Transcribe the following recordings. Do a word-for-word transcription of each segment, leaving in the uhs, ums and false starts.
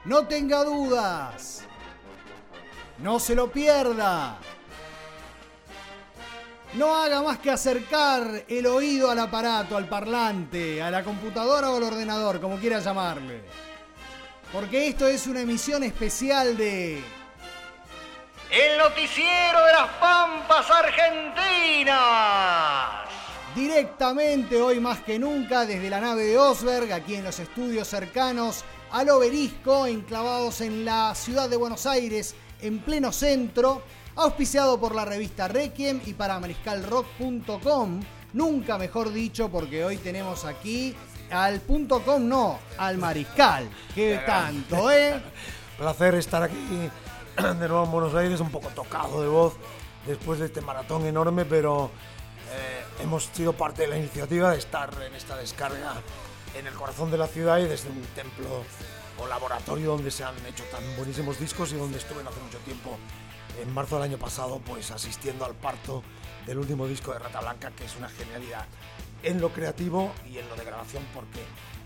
No tenga dudas. No se lo pierda. No haga más que acercar el oído al aparato, al parlante, a la computadora o al ordenador, como quiera llamarle. Porque esto es una emisión especial de... El noticiero de las Pampas Argentinas. Directamente, hoy más que nunca, desde la nave de Osberg, aquí en los estudios cercanos al Obelisco, enclavados en la ciudad de Buenos Aires, en pleno centro, auspiciado por la revista Requiem y para mariscal rock punto com. Nunca mejor dicho, porque hoy tenemos aquí al punto .com, no, al Mariscal. Qué tanto, ¿eh? Placer estar aquí de nuevo en Buenos Aires, un poco tocado de voz después de este maratón enorme, pero eh, hemos sido parte de la iniciativa de estar en esta descarga en el corazón de la ciudad y desde un templo o laboratorio donde se han hecho tan buenísimos discos y donde estuve hace mucho tiempo, en marzo del año pasado, pues asistiendo al parto del último disco de Rata Blanca, que es una genialidad en lo creativo y en lo de grabación, porque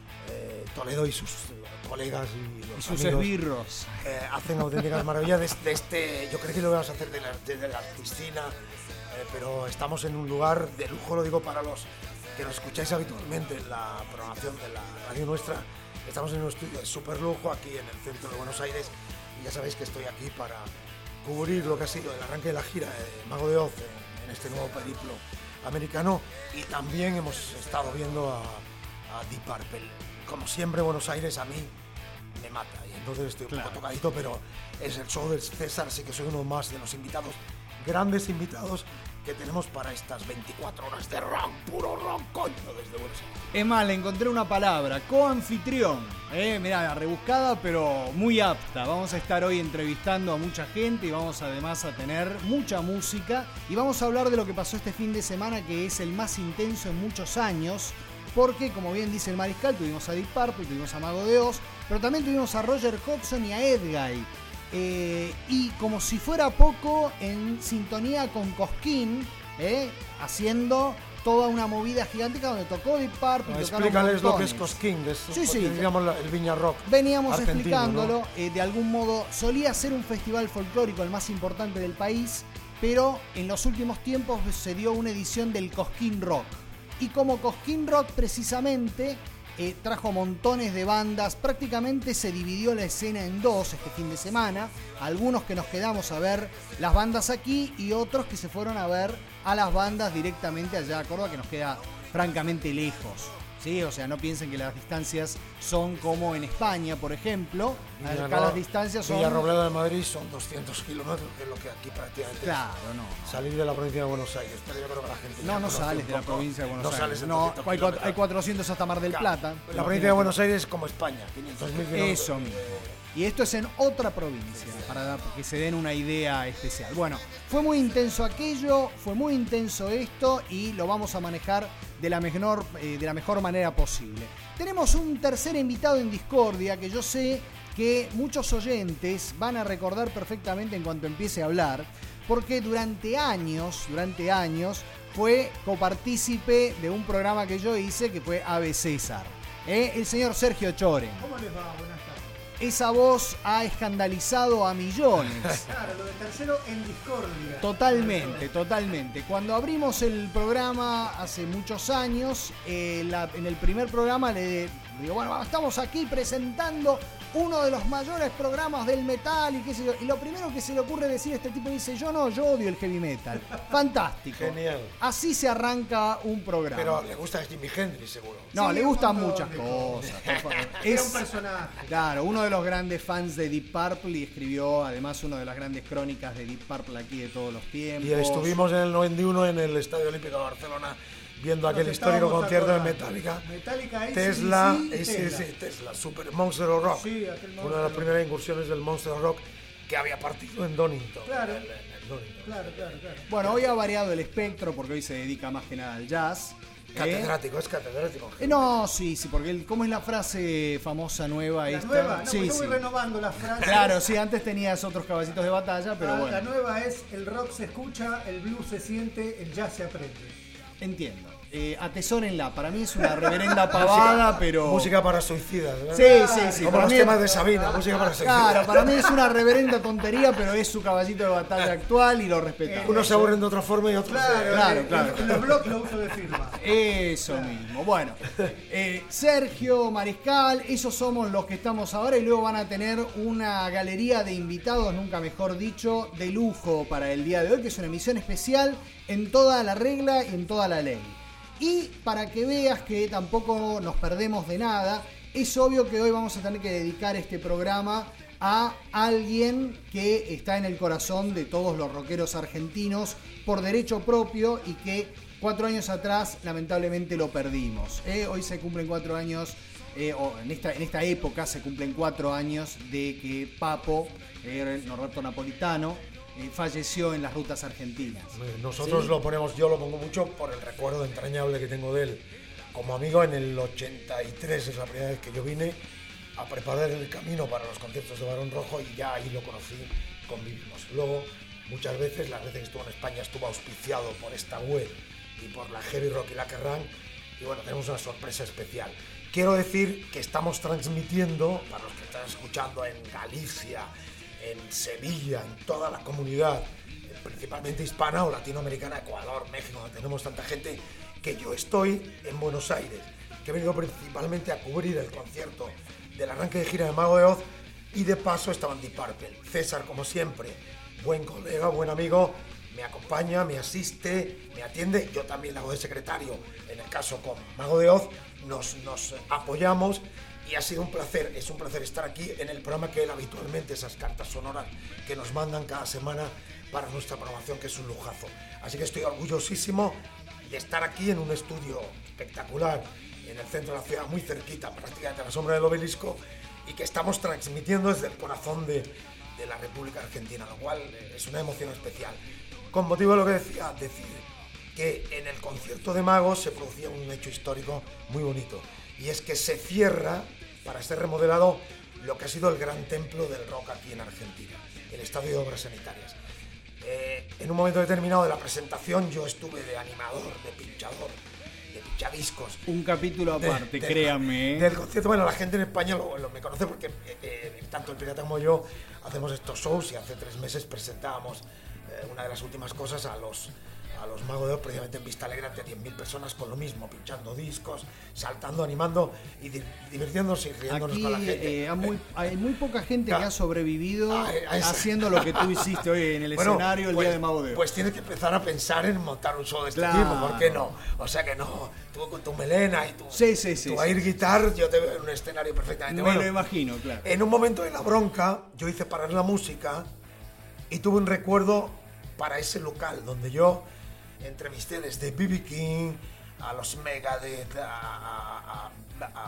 eh, Toledo y sus eh, colegas y, los y sus amigos, esbirros eh, hacen auténticas maravillas desde este. Yo creo que lo vamos a hacer desde la, desde la piscina, eh, pero estamos en un lugar de lujo, lo digo para los que nos escucháis habitualmente en la programación de la radio nuestra. Estamos en un estudio de super lujo aquí en el centro de Buenos Aires y ya sabéis que estoy aquí para cubrir lo que ha sido el arranque de la gira de Mago de Oz en, en este nuevo periplo americano, y también hemos estado viendo a, a Deep Purple. Como siempre, Buenos Aires a mí me mata y entonces estoy un claro. poco tocadito, pero es el show del César, sí que soy uno más de los invitados, grandes invitados que tenemos para estas veinticuatro horas de rock, puro rock, coño, desde Buenos Aires. Es más, le encontré una palabra, coanfitrión. Eh, mirá, rebuscada pero muy apta. Vamos a estar hoy entrevistando a mucha gente y vamos además a tener mucha música. Y vamos a hablar de lo que pasó este fin de semana, que es el más intenso en muchos años. Porque, como bien dice el Mariscal, tuvimos a Deep Purple, tuvimos a Mago de Oz, pero también tuvimos a Roger Hodgson y a Edguy. Eh, y como si fuera poco, en sintonía con Cosquín, eh, haciendo toda una movida gigantesca donde tocó Deep Purple. No, explícales lo que es Cosquín, es, sí, sí, digamos el Viña Rock. Veníamos argentino, explicándolo, ¿no? eh, de algún modo solía ser un festival folclórico el más importante del país, pero en los últimos tiempos se dio una edición del Cosquín Rock. Y como Cosquín Rock precisamente eh, trajo montones de bandas, prácticamente se dividió la escena en dos este fin de semana, algunos que nos quedamos a ver las bandas aquí y otros que se fueron a ver a las bandas directamente allá a Córdoba, que nos queda francamente lejos. ¿Sí? O sea, no piensen que las distancias son como en España, por ejemplo. Acá Villarro- las distancias son... Villarrobledo de Madrid son doscientos kilómetros, que es lo que aquí prácticamente Claro, es no. salir de la provincia de Buenos Aires. Pero yo creo que la gente No, ya no conoce sales un de la poco. provincia de Buenos no Aires. Sales de No, doscientos hay, kilómetros. hay cuatrocientos hasta Mar del Claro, Plata. La provincia de Buenos Aires es como España, quinientos mil kilómetros. Eso mismo. Y esto es en otra provincia, para que se den una idea especial. Bueno, fue muy intenso aquello, fue muy intenso esto y lo vamos a manejar de la mejor, eh, de la mejor manera posible. Tenemos un tercer invitado en Discordia que yo sé que muchos oyentes van a recordar perfectamente en cuanto empiece a hablar, porque durante años, durante años, fue copartícipe de un programa que yo hice que fue Ave César. ¿eh? El señor Sergio Choren. ¿Cómo les va? Buenas tardes. Esa voz ha escandalizado a millones. Claro, lo de tercero en discordia. Totalmente, totalmente. Cuando abrimos el programa hace muchos años, eh, la, en el primer programa le digo, bueno, estamos aquí presentando uno de los mayores programas del metal y qué sé yo. Y lo primero que se le ocurre decir a este tipo dice, yo no, yo odio el heavy metal. Fantástico. Genial. Así se arranca un programa. Pero le gusta Jimi Hendrix, seguro. No, Sí, le un gustan montón muchas de cosas. por favor. Era Es- un personaje. Claro, uno de los grandes fans de Deep Purple y escribió además una de las grandes crónicas de Deep Purple aquí de todos los tiempos. Y estuvimos en el noventa y uno en el Estadio Olímpico de Barcelona viendo aquel Nos histórico estábamos concierto de acordando. Metallica. Metallica, A C/D C, Tesla, y ese, Tesla. ese, Tesla, Super Monster of Rock. Sí, aquel Una de Monster las of primeras incursiones del Monster of Rock que había partido en Donington. Claro. En- en- en Donington. Claro, claro, claro. Bueno, hoy ha variado el espectro porque hoy se dedica más que nada al jazz. ¿eh? Catedrático, es catedrático. Eh, no, sí, sí, porque el- ¿cómo es la frase famosa nueva La esta? nueva, no, sí, pues yo sí. voy renovando las frases. Claro, sí, antes tenías otros caballitos de batalla, pero Ah, bueno. La nueva es: el rock se escucha, el blues se siente, el jazz se aprende. Entiendo. eh, atesórenla. Para mí es una reverenda pavada, pero... Música para suicidas, ¿verdad? Sí, sí, sí. Como para los mí- temas de Sabina, música para suicidas. Claro, para mí es una reverenda tontería, pero es su caballito de batalla actual y lo respetamos. Unos se aburren de otra forma y otros Claro, de... Claro, eh, claro. En los blogs lo uso de firma. Eso mismo. Bueno, eh, Sergio, Mariscal, esos somos los que estamos ahora y luego van a tener una galería de invitados, nunca mejor dicho, de lujo para el día de hoy, que es una emisión especial en toda la regla y en toda la ley. Y para que veas que tampoco nos perdemos de nada, es obvio que hoy vamos a tener que dedicar este programa a alguien que está en el corazón de todos los rockeros argentinos por derecho propio y que cuatro años atrás lamentablemente lo perdimos. ¿eh? Hoy se cumplen cuatro años, eh, o en esta, en esta época se cumplen cuatro años de que Papo, eh, Norberto Napolitano, eh, falleció en las rutas argentinas. Nosotros ¿Sí? lo ponemos, yo lo pongo mucho por el recuerdo entrañable que tengo de él. Como amigo, en el ochenta y tres es la primera vez que yo vine a preparar el camino para los conciertos de Barón Rojo y ya ahí lo conocí, convivimos. Luego, muchas veces, las veces que estuvo en España, estuvo auspiciado por esta web y por la Heavy Rock y la Kerrang, y bueno, tenemos una sorpresa especial. Quiero decir que estamos transmitiendo, para los que están escuchando en Galicia, en Sevilla, en toda la comunidad, principalmente hispana o latinoamericana, Ecuador, México, donde tenemos tanta gente, que yo estoy en Buenos Aires, que he venido principalmente a cubrir el concierto del arranque de gira de Mago de Oz, y de paso estaban Deep Purple. César, como siempre, buen colega, buen amigo, me acompaña, me asiste, me atiende, yo también hago de secretario, en el caso con Mago de Oz, nos, nos apoyamos y ha sido un placer, es un placer estar aquí en el programa que él habitualmente, esas cartas sonoras que nos mandan cada semana para nuestra programación, que es un lujazo. Así que estoy orgullosísimo de estar aquí en un estudio espectacular, en el centro de la ciudad, muy cerquita, prácticamente a la sombra del obelisco, y que estamos transmitiendo desde el corazón de, de la República Argentina, lo cual es una emoción especial. Con motivo de lo que decía, decir que en el concierto de Magos se producía un hecho histórico muy bonito, y es que se cierra, para ser remodelado, lo que ha sido el gran templo del rock aquí en Argentina, el Estadio de Obras Sanitarias. Eh, en un momento determinado de la presentación yo estuve de animador, de pinchador, de pinchadiscos. Un capítulo aparte, de, de, créanme. ¿eh? Del concierto, bueno, la gente en España lo, lo me conoce porque eh, eh, tanto el Pirata como yo hacemos estos shows y hace tres meses presentábamos eh, una de las últimas cosas a los, a los Magos de Oz, precisamente en Vista Alegre, ante diez mil personas con lo mismo, pinchando discos, saltando, animando y di divirtiéndose y riéndonos Aquí con la gente. eh, hay, muy, hay muy poca gente que ha sobrevivido a, a esa... haciendo lo que tú hiciste hoy en el bueno, escenario el pues, día de Mago de Oz. Pues tienes que empezar a pensar en montar un show de este claro. tipo, ¿por qué no? O sea que no, tú con tu melena y tu, sí, sí, sí, tu sí. air guitar, yo te veo en un escenario perfectamente. Me bueno, lo imagino, claro. En un momento de la bronca, yo hice parar la música y tuve un recuerdo para ese local donde yo entrevisté desde B B King a los Megadeth, a, a, a, a,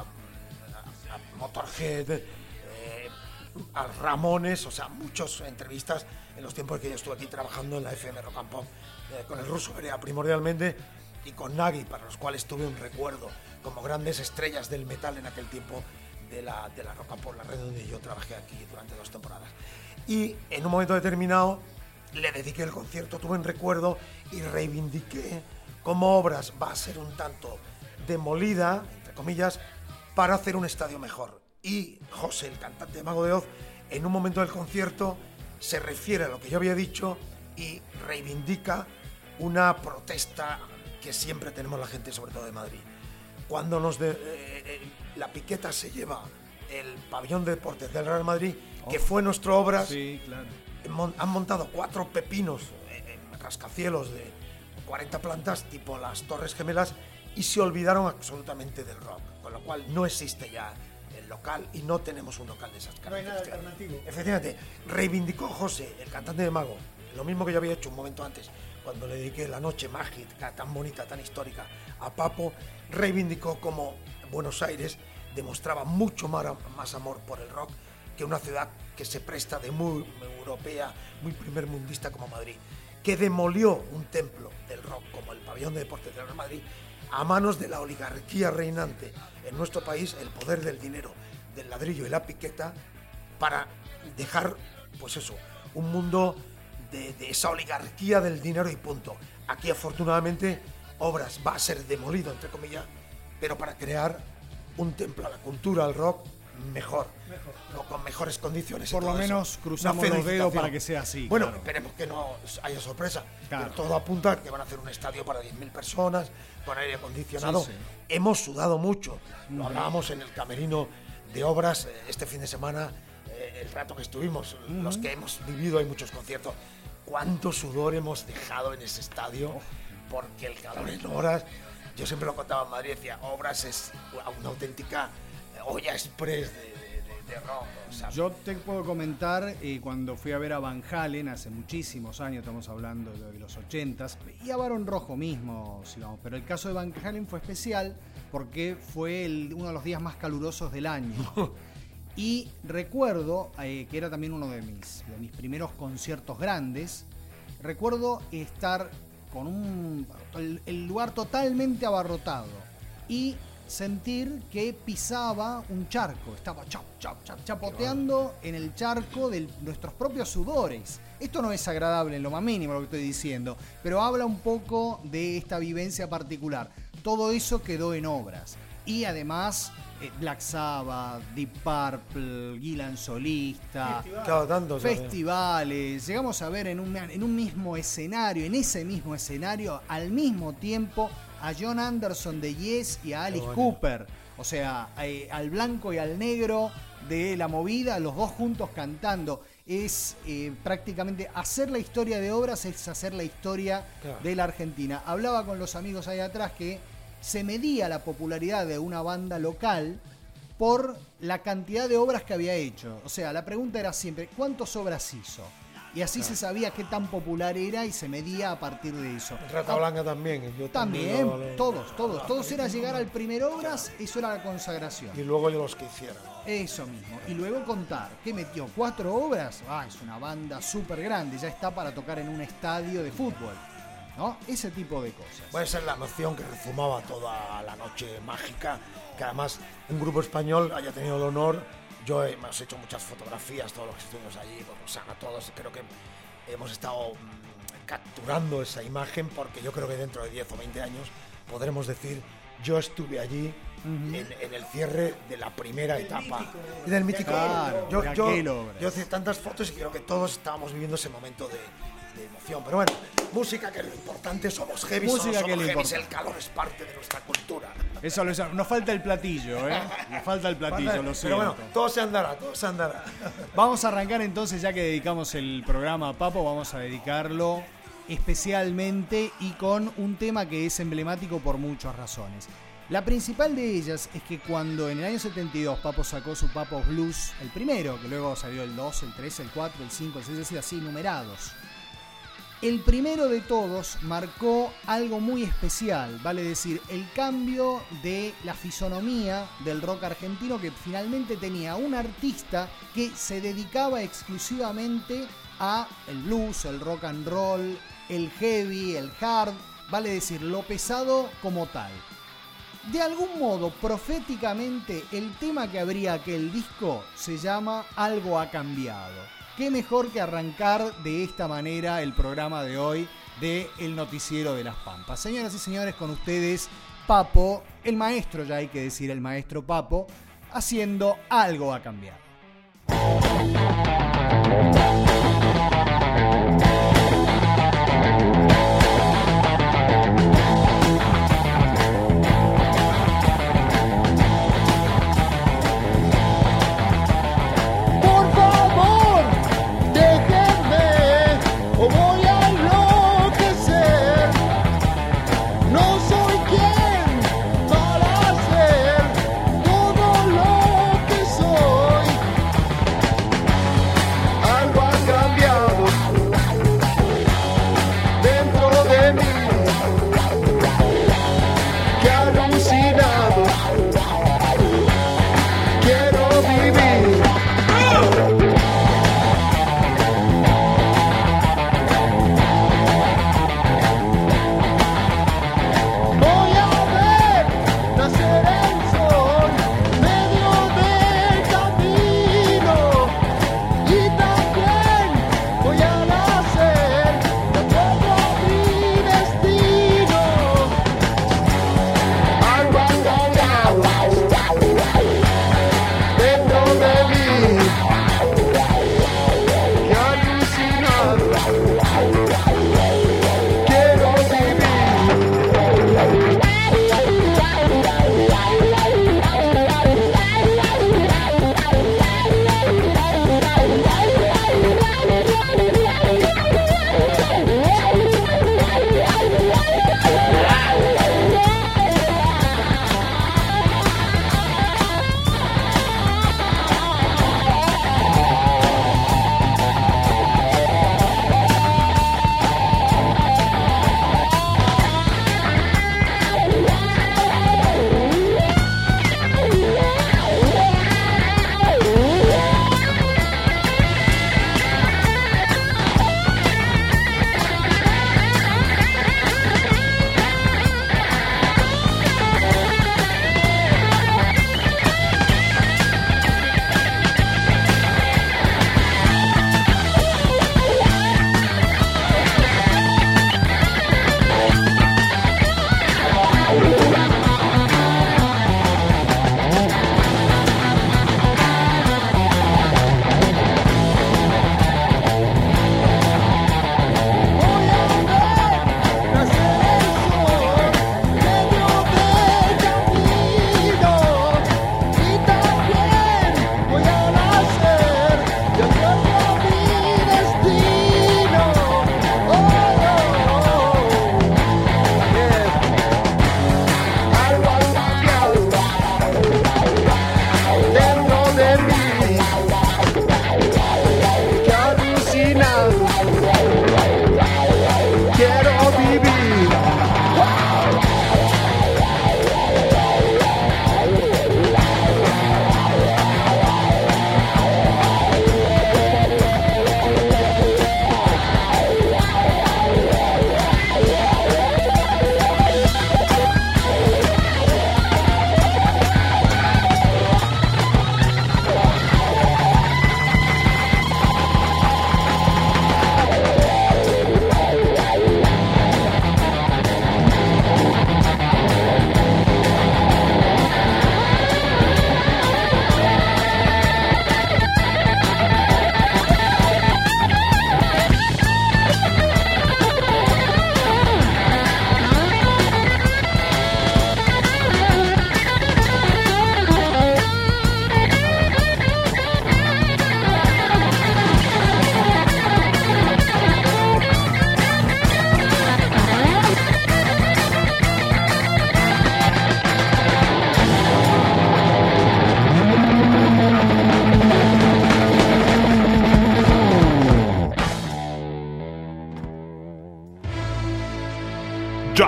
a Motorhead, eh, a Ramones, o sea, muchas entrevistas en los tiempos que yo estuve aquí trabajando en la F M Rock and Pop, eh, con el Ruso Berea primordialmente y con Nagy, para los cuales tuve un recuerdo como grandes estrellas del metal en aquel tiempo de la, de la Rock and Pop, la red donde yo trabajé aquí durante dos temporadas. Y en un momento determinado le dediqué el concierto, tuve un recuerdo y reivindiqué cómo Obras va a ser un tanto demolida, entre comillas, para hacer un estadio mejor. Y José, el cantante de Mago de Oz, en un momento del concierto se refiere a lo que yo había dicho y reivindica una protesta que siempre tenemos la gente, sobre todo de Madrid. Cuando nos de, eh, la piqueta se lleva el pabellón de deportes del Real Madrid, oh, que fue nuestro Obras, sí, claro. Han montado cuatro pepinos en rascacielos de cuarenta plantas, tipo las Torres Gemelas, y se olvidaron absolutamente del rock, con lo cual no existe ya el local y no tenemos un local de esas características. No hay nada alternativo. Efectivamente, reivindicó José, el cantante de Mago, lo mismo que yo había hecho un momento antes, cuando le dediqué la noche mágica, tan bonita, tan histórica, a Papo, reivindicó como Buenos Aires demostraba mucho más amor por el rock que una ciudad que se presta de muy europea, muy primermundista como Madrid, que demolió un templo del rock como el pabellón de deportes del Real Madrid a manos de la oligarquía reinante en nuestro país, el poder del dinero, del ladrillo y la piqueta, para dejar, pues eso, un mundo de, de esa oligarquía del dinero y punto. Aquí afortunadamente obras va a ser demolido, entre comillas, pero para crear un templo a la cultura, al rock, mejor, mejor. No, con mejores condiciones. Por lo menos eso. cruzamos los dedos para que sea así. Bueno, claro. Esperemos que no haya sorpresa. Claro. Pero todo apunta a que van a hacer un estadio para diez mil personas, con aire acondicionado. Sí, sí. Hemos sudado mucho. Lo Uh-huh. hablábamos en el camerino de obras eh, este fin de semana, eh, el rato que estuvimos, uh-huh. los que hemos vivido, hay muchos conciertos. ¿Cuánto sudor hemos dejado en ese estadio? Oh. Porque el calor en obras, yo siempre lo contaba en Madrid, decía, obras es una auténtica olla express de, de, de, de rock. O sea, yo te puedo comentar, eh, cuando fui a ver a Van Halen hace muchísimos años, estamos hablando de, de los ochentas, y a Barón Rojo mismo, si vamos, pero el caso de Van Halen fue especial porque fue el, uno de los días más calurosos del año. Y recuerdo eh, que era también uno de mis, de mis primeros conciertos grandes. Recuerdo estar con un el, el lugar totalmente abarrotado y sentir que pisaba un charco, estaba chap, chap, chap, chapoteando en el charco de nuestros propios sudores. Esto no es agradable en lo más mínimo lo que estoy diciendo, pero habla un poco de esta vivencia particular. Todo eso quedó en obras. Y además eh, Black Sabbath, Deep Purple, Gillan solista, Festival. tanto, festivales. Llegamos a ver en un, en un mismo escenario, en ese mismo escenario, al mismo tiempo, a John Anderson de Yes y a Alice bueno. Cooper. O sea, eh, al blanco y al negro de la movida, los dos juntos cantando. Es eh, prácticamente hacer la historia de obras, es hacer la historia claro. de la Argentina. Hablaba con los amigos ahí atrás que se medía la popularidad de una banda local por la cantidad de obras que había hecho. O sea, la pregunta era siempre, ¿cuántas obras hizo? Y así claro. se sabía qué tan popular era y se medía a partir de eso. Rata Blanca también. Yo también, también lo, lo, todos, todos. Todos era llegar al primer obras, eso era la consagración. Y luego yo los que hicieron. Eso mismo. Y luego contar, ¿qué metió? ¿Cuatro obras? Ah, es una banda súper grande, ya está para tocar en un estadio de fútbol. ¿No? Ese tipo de cosas. Puede ser la emoción que rezumaba toda la noche mágica, que además un grupo español haya tenido el honor. Yo hemos hecho muchas fotografías, todos los que estuvimos allí, pues, o sea, a todos, creo que hemos estado mmm, capturando esa imagen, porque yo creo que dentro de diez o veinte años podremos decir, yo estuve allí uh-huh. en, en el cierre de la primera el etapa. Mítico, de, del mítico. Claro, yo, de yo, yo hice tantas fotos y creo que todos estábamos viviendo ese momento de, de emoción. Pero bueno, música, que es lo importante, somos heavy, música somos, somos heavy, el calor es parte de nuestra cultura. Eso lo es, nos falta el platillo, ¿eh? Nos falta el platillo, Falta, lo siento. Pero bueno, todo se andará, todo se andará. Vamos a arrancar entonces, ya que dedicamos el programa a Papo, vamos a dedicarlo especialmente y con un tema que es emblemático por muchas razones. La principal de ellas es que cuando en el año setenta y dos Papo sacó su Papo Blues, el primero, que luego salió el dos, el tres, el cuatro, el cinco, el seis, es decir, así numerados. El primero de todos marcó algo muy especial, vale decir, el cambio de la fisonomía del rock argentino, que finalmente tenía un artista que se dedicaba exclusivamente a el blues, el rock and roll, el heavy, el hard, vale decir, lo pesado como tal. De algún modo, proféticamente, el tema que abría aquel disco se llama Algo ha cambiado. Qué mejor que arrancar de esta manera el programa de hoy de El Noticiero de las Pampas. Señoras y señores, con ustedes, Papo, el maestro, ya hay que decir el maestro Papo, haciendo Algo ha cambiado. Todo lo que soy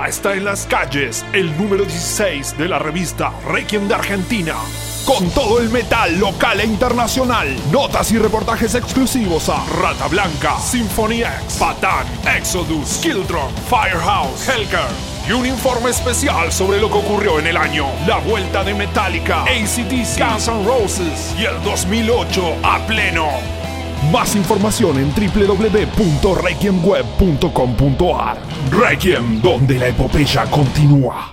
Ya está en las calles el número dieciséis de la revista Requiem de Argentina. Con todo el metal local e internacional. Notas y reportajes exclusivos a Rata Blanca, Symphony X, Patán, Exodus, Kildrum, Firehouse, Helker. Y un informe especial sobre lo que ocurrió en el año. La vuelta de Metallica, A C D C, Guns N' Roses y el dos mil ocho a pleno. Más información en doble u doble u doble u punto requiem web punto com punto a r. Requiem, donde la epopeya continúa.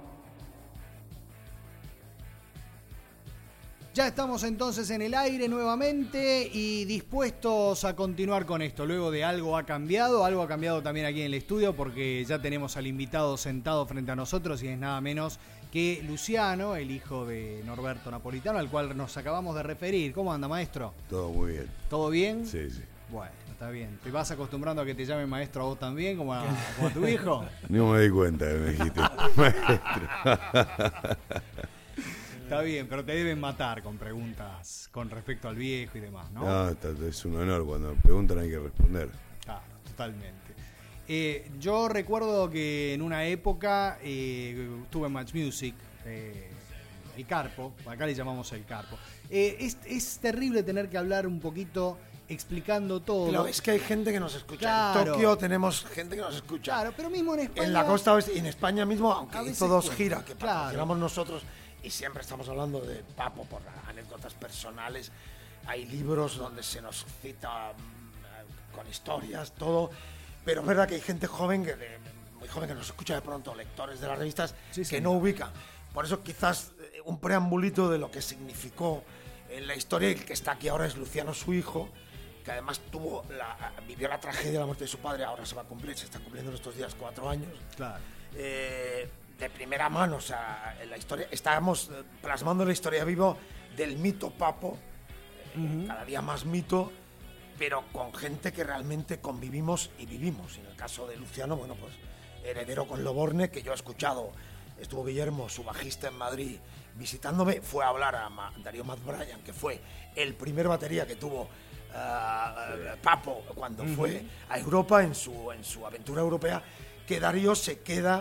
Ya estamos entonces en el aire nuevamente y dispuestos a continuar con esto. Luego de algo ha cambiado, algo ha cambiado también aquí en el estudio porque ya tenemos al invitado sentado frente a nosotros y es nada menos que Luciano, el hijo de Norberto Napolitano, al cual nos acabamos de referir. ¿Cómo anda, maestro? Todo muy bien. ¿Todo bien? Sí, sí. Bueno, está bien. ¿Te vas acostumbrando a que te llamen maestro a vos también, como a, como a tu hijo? No me di cuenta que me dijiste maestro. Está bien, pero te deben matar con preguntas con respecto al viejo y demás, ¿no? No, está- es un honor. Cuando preguntan hay que responder. Claro, totalmente. Eh, yo recuerdo que en una época eh, estuve en Match Music, eh, el Carpo, acá le llamamos el Carpo. Eh, es, es terrible tener que hablar un poquito explicando todo. Pero es que hay gente que nos escucha. Claro. En Tokio tenemos gente que nos escucha. Claro, pero mismo en España. En la costa oeste y en España mismo, A aunque veces hizo dos cuesta. giras que Claro. patrocinamos nosotros y siempre estamos hablando de Papo por anécdotas personales. Hay libros donde se nos cita mm, con historias, todo. Pero es verdad que hay gente joven, que de- muy joven, que nos escucha de pronto, lectores de las revistas, Sí, sí. que no ubican. Por eso quizás eh, un preambulito de lo que significó en la historia, y el que está aquí ahora es Luciano, su hijo, que además tuvo la, vivió la tragedia de la muerte de su padre, ahora se va a cumplir, se está cumpliendo en estos días cuatro años. Claro. Eh, de primera mano, o sea, en la historia, estábamos eh, plasmando la historia vivo del mito Papo, eh, cada día más mito, pero con gente que realmente convivimos y vivimos. Y en el caso de Luciano, bueno, pues heredero con Loborne, que yo he escuchado, estuvo Guillermo, su bajista en Madrid, visitándome, fue a hablar a Ma- Darío Matt Bryan, que fue el primer batería que tuvo uh, Papo cuando uh-huh. fue a Europa en su, en su aventura europea, que Darío se queda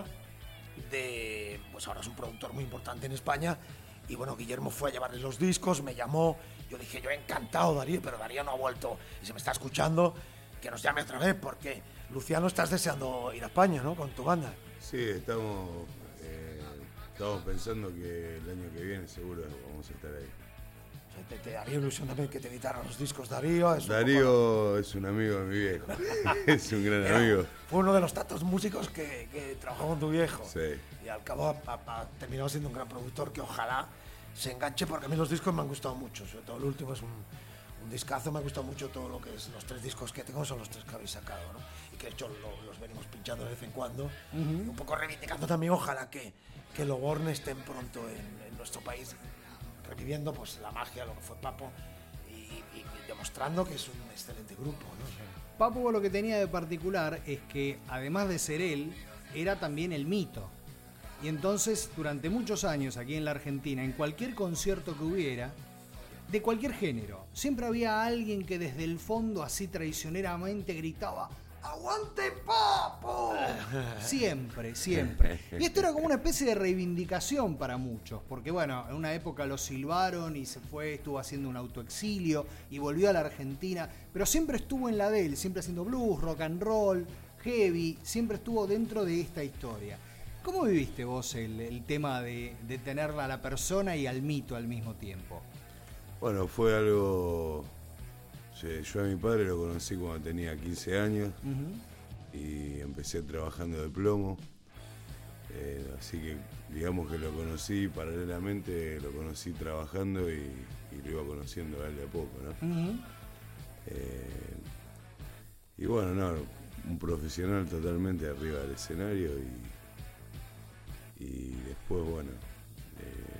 de, pues ahora es un productor muy importante en España, y bueno, Guillermo fue a llevarle los discos, me llamó, yo dije, yo he encantado Darío, pero Darío no ha vuelto y se me está escuchando, que nos llame otra vez, porque Luciano, estás deseando ir a España, ¿no?, con tu banda. Sí, estamos, eh, estamos pensando que el año que viene seguro vamos a estar ahí. O sea, te, te daría ilusión también que te editaran los discos Darío. Es Darío poco... es un amigo de mi viejo, es un gran Era, amigo. Fue uno de los tantos músicos que, que trabajó con tu viejo. Sí. Y al cabo ha, ha, ha terminado siendo un gran productor que ojalá se enganche, porque a mí los discos me han gustado mucho, sobre todo el último es un, un discazo, me ha gustado mucho todo lo que es, los tres discos que tengo son los tres que habéis sacado, ¿no? Y que de hecho lo, los venimos pinchando de vez en cuando, uh-huh. un poco reivindicando también, ojalá que, que Loborne estén pronto en, en nuestro país, reviviendo pues la magia, lo que fue Papo, y, y, y demostrando que es un excelente grupo, ¿no? Papo lo que tenía de particular es que, además de ser él, era también el mito. Y entonces, durante muchos años aquí en la Argentina, en cualquier concierto que hubiera, de cualquier género, siempre había alguien que desde el fondo, así traicioneramente, gritaba ¡Aguante Papo! Siempre, siempre. Y esto era como una especie de reivindicación para muchos, porque bueno, en una época lo silbaron y se fue, estuvo haciendo un autoexilio y volvió a la Argentina, pero siempre estuvo en la de él, siempre haciendo blues, rock and roll, heavy, siempre estuvo dentro de esta historia. ¿Cómo viviste vos el, el tema de, de tenerla a la persona y al mito al mismo tiempo? Bueno, fue algo... Yo a mi padre lo conocí cuando tenía quince años uh-huh. y empecé trabajando de plomo. Eh, así que digamos que lo conocí paralelamente, lo conocí trabajando y, y lo iba conociendo a él de a poco, ¿no? Uh-huh. Eh, y bueno, no, un profesional totalmente arriba del escenario y, y después, bueno, eh,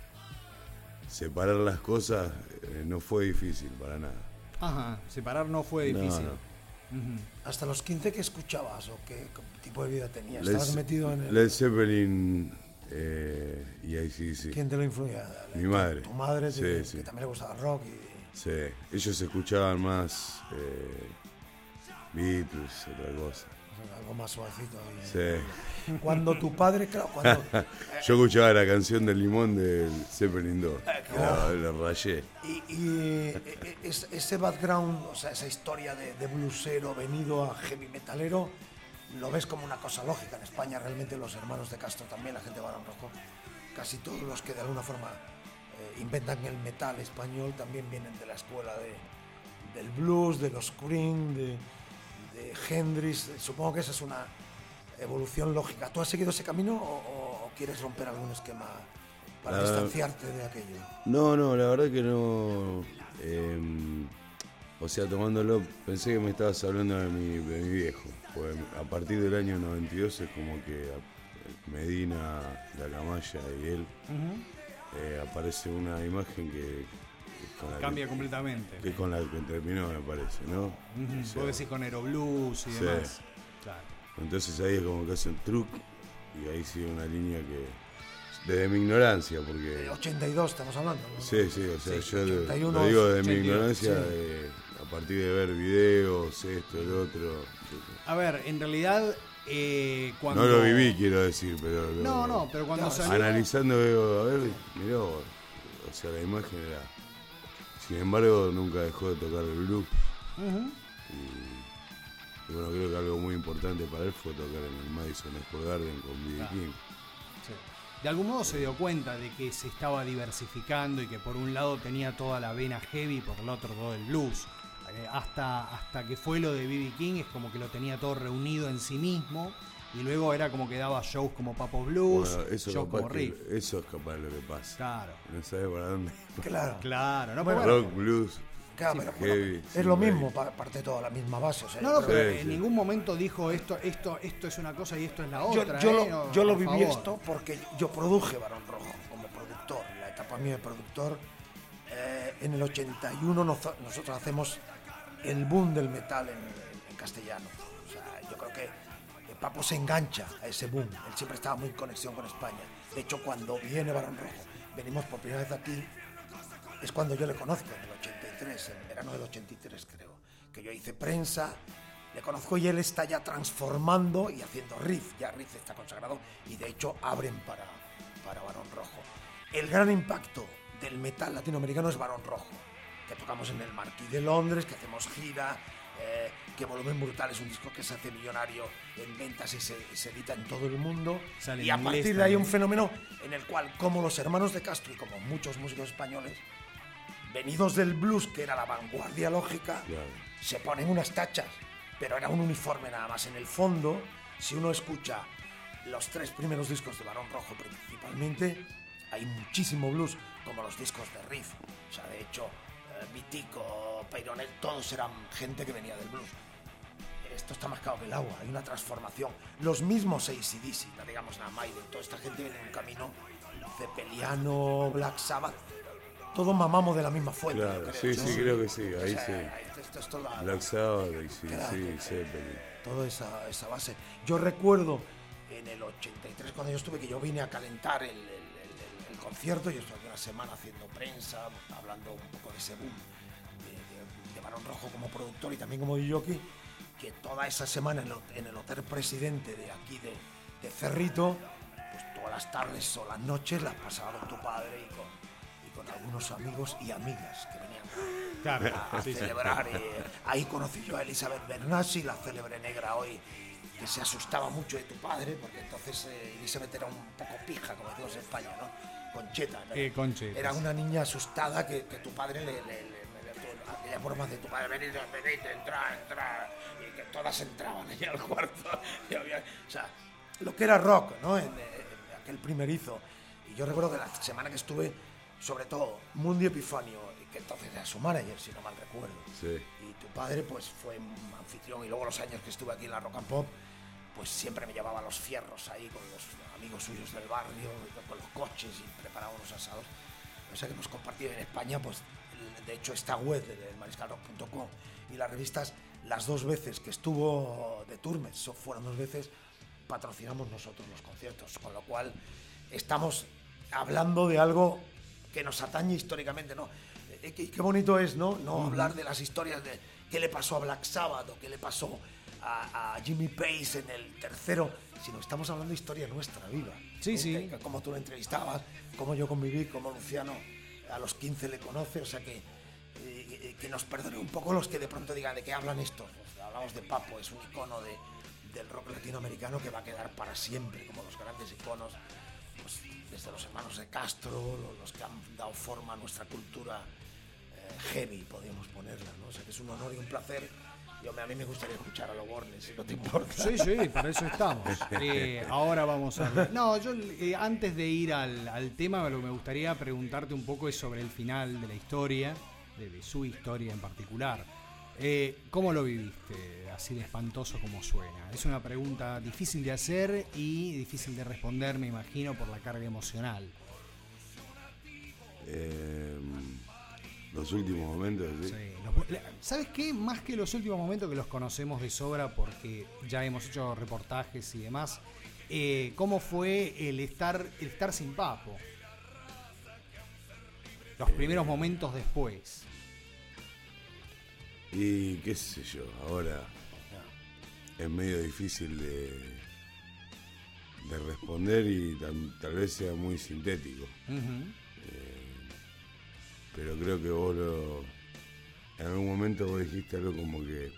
separar las cosas eh, no fue difícil para nada. Ajá, separar no fue difícil. No, no. Uh-huh. ¿Hasta los quince qué escuchabas o qué, qué tipo de vida tenías? Led, ¿Estabas metido en el...? Led Zeppelin eh, y ahí sí, sí. ¿Quién te lo influía? Mi madre. ¿Tu madre? Sí, te, sí. Que también le gustaba rock y... Sí, ellos escuchaban más eh, Beatles, otra cosa. Algo más suavecito. Y, Sí. Cuando tu padre, claro, cuando... Yo escuchaba la canción del limón del Zeppelin dos. Que la, la rayé. Y, y es, ese background, o sea, esa historia de, de bluesero venido a heavy metalero, lo ves como una cosa lógica. En España realmente los hermanos de Castro también, la gente de Barón Rojo, casi todos los que de alguna forma eh, inventan el metal español también vienen de la escuela de, del blues, de los Cream, de, de Hendrix. Supongo que esa es una evolución lógica. ¿Tú has seguido ese camino o, o quieres romper algún esquema para La- distanciarte de aquello? No, no, la verdad que no. eh, o sea, tomándolo, pensé que me estabas hablando de mi, de mi viejo. Pues a partir del año noventa y dos es como que a- Medina, La Camalla y él, eh, aparece una imagen que, que con la Cambia que, completamente. que con la que terminó, me parece, ¿no? Ujú. O sea, Vos decís con Aeroblues y Sí. demás. Claro. entonces ahí es como que hacen truc y ahí sigue una línea que. Desde mi ignorancia, porque. De ochenta y dos estamos hablando, ¿no? Sí, sí, o sea, Sí, yo lo- ochenta y uno, lo digo de mi ochenta y dos, ignorancia, sí. de- a partir de ver videos, esto, el otro. A ver, en realidad, eh, cuando... No lo viví, quiero decir, pero. lo- No, no, pero cuando Claro, salió... Analizando, veo, a ver, mirá, vos, o sea, la imagen era. Sin embargo, nunca dejó de tocar el blues. Ujú. Y bueno, creo que algo muy importante para él fue tocar en el Madison Square Garden con B B Claro. King. Sí. De algún modo se dio cuenta de que se estaba diversificando y que por un lado tenía toda la vena heavy, por el otro todo el blues. Eh, hasta, hasta que fue lo de B B King es como que lo tenía todo reunido en sí mismo y luego era como que daba shows como Papo Blues, Bueno, eso, shows capaz como que- Riff. eso es capaz de lo que pasa. Claro, No sabes para dónde. Claro, claro. No, Bueno, pero bueno, Rock, blues. claro, pero bueno, heavy, es sí, lo heavy. mismo, pa- parte toda la misma base. O sea, no, no, yo pero creo- Sí, en sí. ningún momento dijo esto, esto, esto es una cosa y esto es la yo, otra. yo ¿eh? lo, No, yo lo por viví favor. esto porque yo produje Barón Rojo como productor. La etapa mía de productor, eh, en el ochenta y uno nozo- nosotros hacemos el boom del metal en, en castellano. O sea, yo creo que eh, Papo se engancha a ese boom. Él siempre estaba muy en conexión con España. De hecho, cuando viene Barón Rojo, venimos por primera vez aquí, es cuando yo le conozco, en el ochenta y tres, en verano del ochenta y tres creo, que yo hice prensa, le conozco y él está ya transformando y haciendo riff, ya riff está consagrado y de hecho abren para, para Barón Rojo. El gran impacto del metal latinoamericano es Barón Rojo, que tocamos en el Marquis de Londres, que hacemos gira, eh, que Volumen Brutal es un disco que se hace millonario en ventas y se, se edita en todo el mundo. Sale Y en a inglés partir de ahí un también. fenómeno en el cual, como los hermanos de Castro y como muchos músicos españoles, venidos del blues, que era la vanguardia lógica, Claro. se ponen unas tachas, pero era un uniforme nada más. En el fondo, si uno escucha los tres primeros discos de Barón Rojo principalmente, hay muchísimo blues, como los discos de Riff. O sea, de hecho, eh, Vitico, Peyronet, todos eran gente que venía del blues. Esto está más claro que el agua, hay una transformación. Los mismos A C D C, digamos, la Maiden, toda esta gente viene en un camino Cepeliano, Black Sabbath, todos mamamos de la misma fuente. Claro, yo sí, creo, sí, ¿no? creo que sí, O ahí sea, sí. esto- esto es toda- Black Sabbath, y sí, Claro. sí, Zeppelin. toda esa, esa base. Yo recuerdo en el ochenta y tres, cuando yo estuve, que yo vine a calentar el, el- el- el concierto, yo estuve aquí una semana haciendo prensa, hablando un poco de ese boom de, de- de Barón Rojo como productor y también como jockey, que toda esa semana en el, en el Hotel Presidente de aquí de, de Cerrito, pues todas las tardes o las noches las pasaba con tu padre y con, y con algunos amigos y amigas que venían Claro, a, a sí, sí. celebrar. eh, ahí conocí yo a Elizabeth Bernassi, la célebre negra hoy, que se asustaba mucho de tu padre, porque entonces eh, Elizabeth era un poco pija, como decimos en España, ¿no? Concheta. ¿no? Eh, Concheta, Era sí. una niña asustada que, que tu padre le... le, le, le- le- aquellas bromas de tu padre, venid, venid, entra, entra, y que todas entraban allá al cuarto. Y había- o sea, lo que era rock, ¿no? En, en aquel primerizo. Y yo recuerdo que la semana que estuve, sobre todo, Mundi Epifanio, que entonces era su manager, si no mal recuerdo. Sí. Y tu padre, pues, fue un anfitrión. Y luego los años que estuve aquí en la Rock and Pop, pues siempre me llevaba a los fierros ahí con los amigos suyos del barrio, con los coches y preparaba unos asados. O sea que hemos compartido en España, pues, el- de hecho, esta web del mariscal rock punto com y las revistas, las dos veces que estuvo de Turmes, eso fueron dos veces, patrocinamos nosotros los conciertos, con lo cual estamos hablando de algo que nos atañe históricamente, ¿no? Eh, qué, qué bonito es, ¿no? No hablar de las historias de qué le pasó a Black Sabbath o qué le pasó a, a Jimmy Page en el tercero, sino estamos hablando de historia nuestra, viva. Sí, ¿Eh? sí. Que, como tú lo entrevistabas, cómo yo conviví, cómo Luciano a los quince le conoce, o sea que, eh, que nos perdone un poco los que de pronto digan de qué hablan estos. O sea, hablamos de Papo, es un icono de, del rock latinoamericano que va a quedar para siempre, como los grandes iconos, pues, desde los hermanos de Castro, los que han dado forma a nuestra cultura eh, heavy, podríamos ponerla, ¿no? O sea que es un honor y un placer. Yo, a mí me gustaría escuchar a los Warnes, si no te importa. Sí, sí, para eso estamos. Eh, ahora vamos a... No, yo eh, antes de ir al, al tema, lo que me gustaría preguntarte un poco es sobre el final de la historia, de, de su historia en particular. Eh, ¿Cómo lo viviste, así de espantoso como suena? Es una pregunta difícil de hacer y difícil de responder, me imagino, por la carga emocional. Eh, los últimos momentos, ¿sí? Sí, los- ¿Sabes qué? Más que los últimos momentos, que los conocemos de sobra porque ya hemos hecho reportajes y demás, eh, ¿cómo fue el estar, el estar sin Papo? Los primeros momentos después. Y qué sé yo, ahora es medio difícil de, de responder y tal, tal vez sea muy sintético. Uh-huh. Pero creo que vos lo, en algún momento vos dijiste algo como que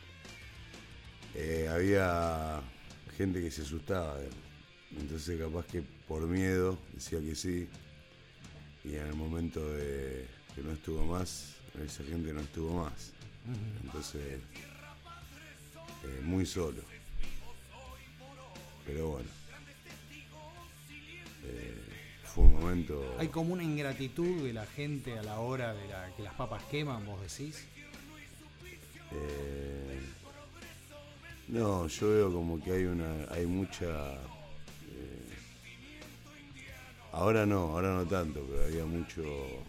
eh, había gente que se asustaba. Entonces capaz que por miedo decía que sí. Y en el momento de que no estuvo más, esa gente no estuvo más. Uh-huh. Entonces, eh, muy solo. Pero bueno. Eh, fue un momento... Hay como una ingratitud de la gente a la hora de la, que las papas queman, vos decís. Eh, no, yo veo como que hay una, hay mucha... Eh, ahora no, ahora no tanto, pero había mucho...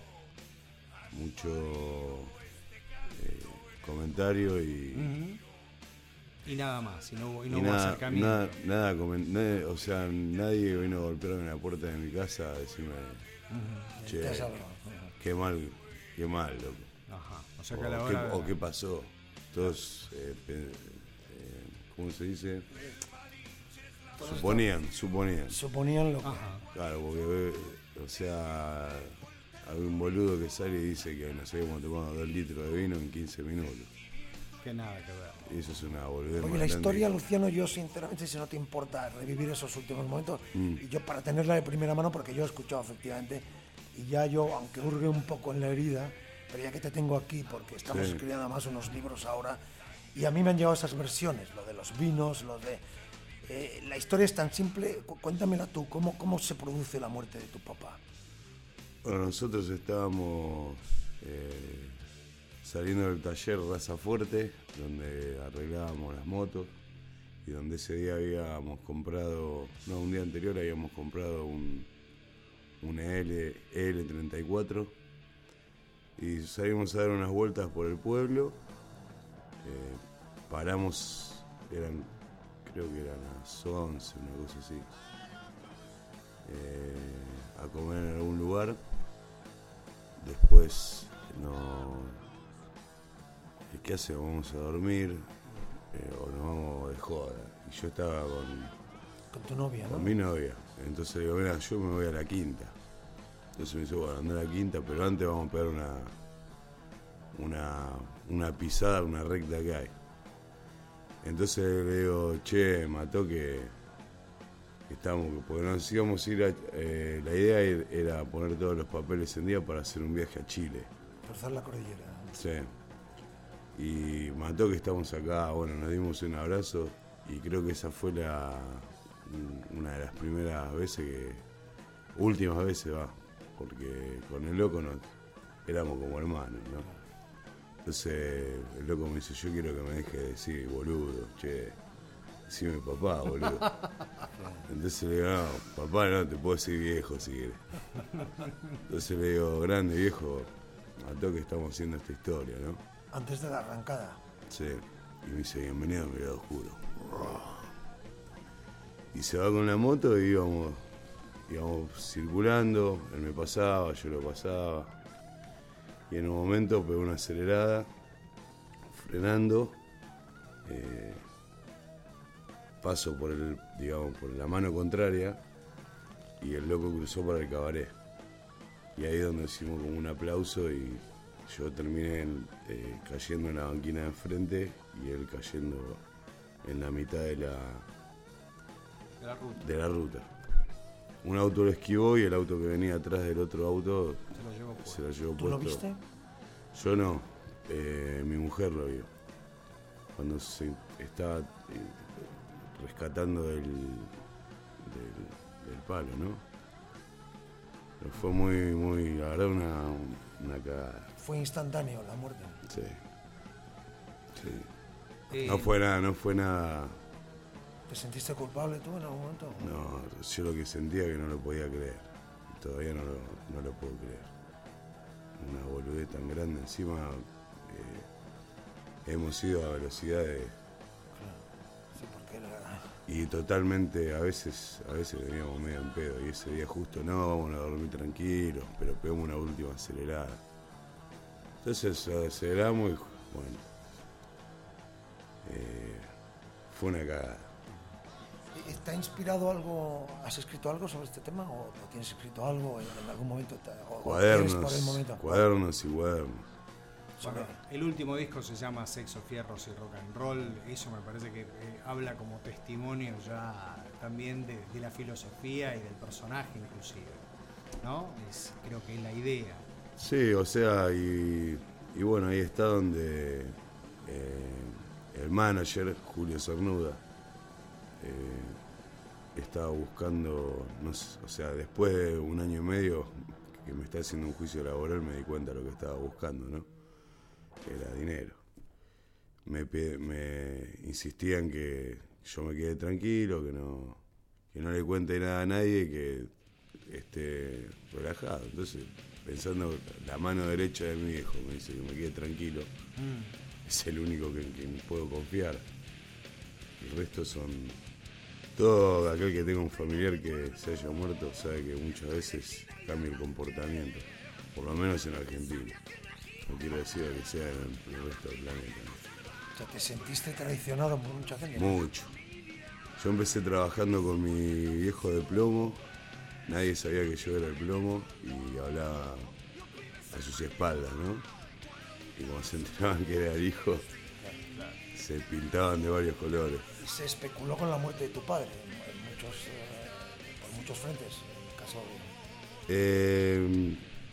Mucho... Eh, comentario y... Uh-huh. Y nada más, y no hubo, y no y hubo nada, acercamiento. nada, nada, comen- nadie- o sea, nadie vino a golpearme en la puerta de mi casa a decirme, Uh-huh. che, Ya sabrás. qué mal, qué mal, loco. Ajá. O sea O, que a la qué, hora... o qué pasó. Todos, eh, pe- eh, ¿cómo se dice? Suponían, suponían. Suponían lo que... Ajá. Claro, porque, eh, o sea, hay un boludo que sale y dice que nos habíamos tomado dos litros de vino en quince minutos. Que nada que ver. Y eso es una boludez. Porque más la grande historia, que- Luciano, yo sinceramente, si no te importa revivir esos últimos momentos, Mm. y yo para tenerla de primera mano, porque yo he escuchado efectivamente, y ya yo, aunque hurgue un poco en la herida, pero ya que te tengo aquí, porque estamos Sí. escribiendo además unos libros ahora, y a mí me han llegado esas versiones, lo de los vinos, lo de... eh, la historia es tan simple, cu- cuéntamela tú, ¿cómo, ¿cómo se produce la muerte de tu papá? Bueno, nosotros estábamos eh, saliendo del taller Raza Fuerte, donde arreglábamos las motos, y donde ese día habíamos comprado, no, un día anterior habíamos comprado un, un E L, E L treinta y cuatro, y salimos a dar unas vueltas por el pueblo, eh, paramos, eran, creo que eran las once, una cosa así, eh, a comer en algún lugar. Después no, ¿qué hacemos? Vamos a dormir eh, o nos vamos de joda. Y yo estaba con, Con tu novia, ¿no? con mi novia. Entonces le digo, mira, yo me voy a la quinta. Entonces me dice, bueno, anda a la quinta, pero antes vamos a pegar una, una, una pisada, una recta que hay. Entonces le digo, che, mató que, que estamos, porque nos íbamos a ir a, eh, la idea era poner todos los papeles en día para hacer un viaje a Chile. Cruzar la cordillera. Sí. Y mató que estamos acá, bueno, nos dimos un abrazo y creo que esa fue la una de las primeras veces que, últimas veces va, porque con el loco nos éramos como hermanos, ¿no? Entonces el loco me dice, yo quiero que me deje de decir boludo, che, decime papá, boludo. Entonces le digo, no, papá no, te puedo decir viejo si quieres. Entonces le digo, grande viejo, mató que estamos haciendo esta historia, ¿no? Antes de la arrancada. Sí, y me dice, bienvenido a mi lado oscuro. Y se va con la moto y íbamos, íbamos circulando, él me pasaba, yo lo pasaba. Y en un momento pegó una acelerada, frenando, eh, paso por el, digamos, por la mano contraria y el loco cruzó para el cabaret. Y ahí es donde hicimos como un aplauso y yo terminé eh, cayendo en la banquina de enfrente y él cayendo en la mitad de la, de la ruta. De la ruta. Un auto lo esquivó y el auto que venía atrás del otro auto se lo llevó, se lo llevó ¿Tú puesto. lo viste? Yo no, eh, mi mujer lo vio. Cuando se estaba eh, rescatando del, del, del palo, ¿no? Pero fue muy, muy, la verdad, una, una cagada. Fue instantáneo la muerte. Sí. Sí. Eh, No fue nada, no fue nada. ¿Te sentiste culpable tú en algún momento? No, yo lo que sentía que no lo podía creer. Todavía no lo, no lo puedo creer. Una boludez tan grande. Encima eh, hemos ido a velocidades. Claro. Sí, porque era... Y totalmente, a veces a veces veníamos medio en pedo. Y ese día justo, no, vamos a dormir tranquilos, pero pegamos una última acelerada. Entonces aceleramos y bueno. Eh, fue una cagada. ¿Te ha inspirado algo? ¿Has escrito algo sobre este tema? ¿O tienes escrito algo en algún momento? Te, o Cuadernos, por el momento? cuadernos y cuadernos. Bueno, el último disco se llama Sexo, Fierros y Rock and Roll. Eso me parece que eh, habla como testimonio ya también de, de la filosofía y del personaje inclusive, ¿no? Es, creo que es la idea. Sí, o sea, y, y bueno, ahí está donde eh, el manager, Julio Cernuda, eh, estaba buscando, no sé, o sea, después de un año y medio que me está haciendo un juicio laboral me di cuenta de lo que estaba buscando, ¿no? Era dinero. Me, me insistía en que yo me quede tranquilo, que no, que no le cuente nada a nadie, que esté relajado. Entonces, pensando la mano derecha de mi viejo, me dice que me quede tranquilo. Mm. Es el único que, que me puedo confiar. El resto son... Todo aquel que tenga un familiar que se haya muerto sabe que muchas veces cambia el comportamiento, por lo menos en Argentina. No quiero decir que sea en el resto del planeta, ¿no? O sea, ¿te sentiste traicionado por mucha gente? Mucho. Yo empecé trabajando con mi viejo de plomo, nadie sabía que yo era el plomo y hablaba a sus espaldas, ¿no? Y cuando se enteraban que era el hijo, se pintaban de varios colores. Se especuló con la muerte de tu padre en muchos, eh, por muchos frentes, en el caso de... Eh,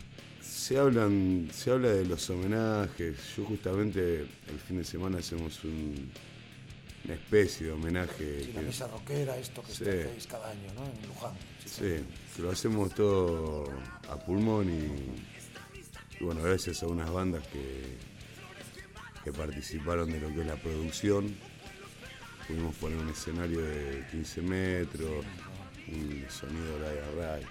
se hablan, se habla de los homenajes. Yo justamente el fin de semana hacemos un, una especie de homenaje. Sí, la que, misa rockera, esto que sí, hacéis cada año, ¿no? En Luján. Sí, sí, que lo hacemos todo a pulmón y, y bueno, gracias a unas bandas que, que participaron de lo que es la producción. Pudimos poner un escenario de quince metros, un sonido Live Ray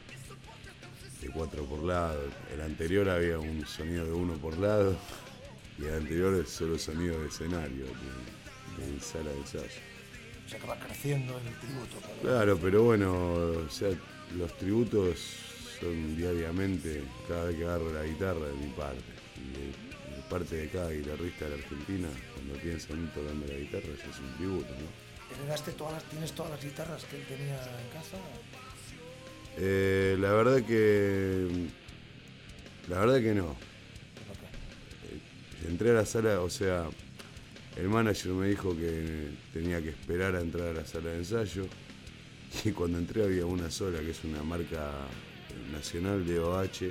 de cuatro por lado. El anterior había un sonido de uno por lado y el anterior es solo sonido de escenario, de, de sala de ensayo. O sea que va creciendo en el tributo. Claro, claro, pero bueno, o sea, los tributos son diariamente, cada vez que agarro la guitarra de mi parte. Y de, de parte de cada guitarrista de la Argentina, cuando piensa en mí tocando la guitarra, eso es un tributo, ¿no? ¿Heredaste todas las, ¿Tienes todas las guitarras que él tenía en casa? Eh, la verdad que... La verdad que no. Okay. Eh, entré a la sala, o sea, el manager me dijo que tenía que esperar a entrar a la sala de ensayo y cuando entré había una sola, que es una marca nacional de O H.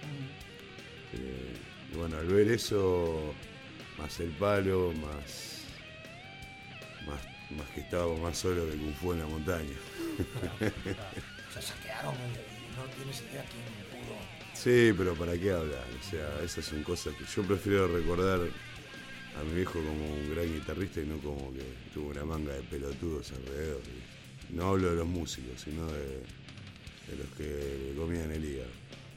Mm. Eh, y bueno, al ver eso, más el palo, más... más Más que estábamos más solos que Kung Fu en la montaña. Claro, claro. O sea, saquearon y no tienes idea quién pudo. Sí, pero ¿para qué hablar? O sea, esas son cosas que yo prefiero recordar a mi viejo como un gran guitarrista y no como que tuvo una manga de pelotudos alrededor. No hablo de los músicos, sino de, de los que comían el hígado.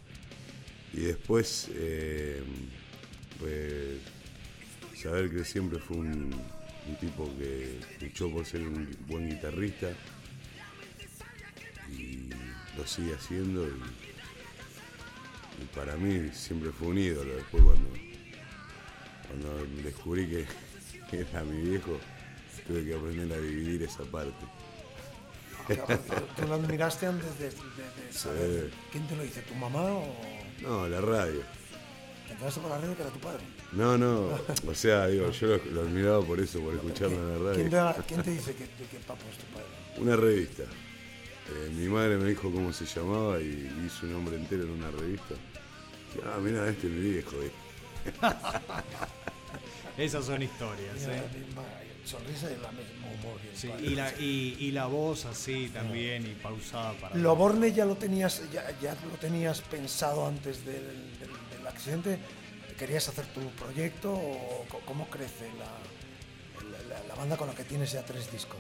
Y después, eh, pues, saber que siempre fue un... un tipo que luchó por ser un buen guitarrista y lo sigue haciendo y, y para mí siempre fue un ídolo. Después cuando, cuando descubrí que era mi viejo, tuve que aprender a dividir esa parte. Claro, ¿tú lo admiraste antes de, de, de saber? Sí. ¿Quién te lo dice? ¿Tu mamá o...? No, la radio. ¿Te enteraste por la radio que era tu padre? No, no, o sea, digo, yo lo, lo admiraba por eso, por escucharlo en la radio. ¿Quién te, ¿quién te dice que, que Papo es tu padre? Una revista. Eh, mi madre me dijo cómo se llamaba y vi su nombre entero en una revista. Y, ah, mira, este es mi viejo. Eh. Esas son historias. Mira, ¿eh? la misma sonrisa y la misma humor. Y, sí, y, la, y, y la voz así también, no. y pausada para... ¿Loborne ya lo tenías ya, ya lo tenías pensado antes del, del, del accidente? ¿Querías hacer tu proyecto o cómo crece la, la, la banda con la que tienes ya tres discos?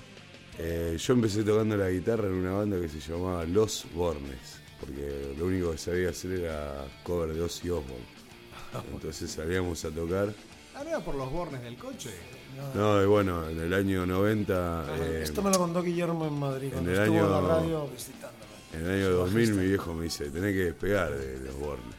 Eh, yo empecé tocando la guitarra en una banda que se llamaba Los Bornes, porque lo único que sabía hacer era cover de Ozzy Osbourne. Entonces salíamos a tocar. ¿Ah, no era por los bornes del coche? No, no, y bueno, en el año noventa... Ah, eh, esto me lo contó Guillermo en Madrid, en cuando el estuvo año, en la radio visitándome. En el año dos mil mi viejo me dice, tenés que despegar de Los Bornes.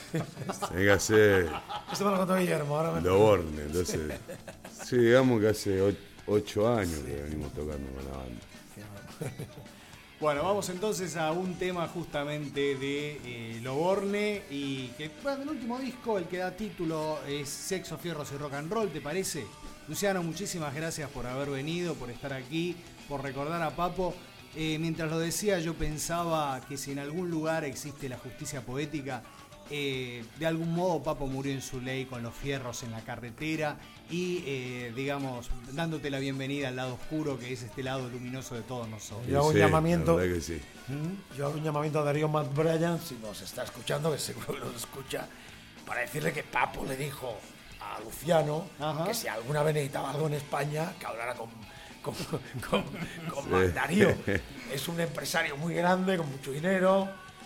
Tenés que hacer... Esto me lo contó Guillermo, ahora me... Los Bornes, entonces... Sí, digamos que hace ocho, ocho años que venimos tocando con la banda. Bueno, vamos entonces a un tema justamente de eh, Loborne y que, bueno, el último disco, el que da título es Sexo, Fierros y Rock and Roll, ¿te parece? Luciano, muchísimas gracias por haber venido, por estar aquí, por recordar a Papo. Eh, mientras lo decía, yo pensaba que si en algún lugar existe la justicia poética, eh, de algún modo Papo murió en su ley con los fierros en la carretera y, eh, digamos, dándote la bienvenida al lado oscuro, que es este lado luminoso de todos nosotros. Yo hago un sí, llamamiento. la verdad que sí. Yo hago un llamamiento a Darío Matt Bryan, si nos está escuchando, que seguro que nos escucha, para decirle que Papo le dijo a Luciano Ajá. que si alguna vez necesitaba algo en España, que hablara con, con, con, con sí. Darío. Es un empresario muy grande, con mucho dinero.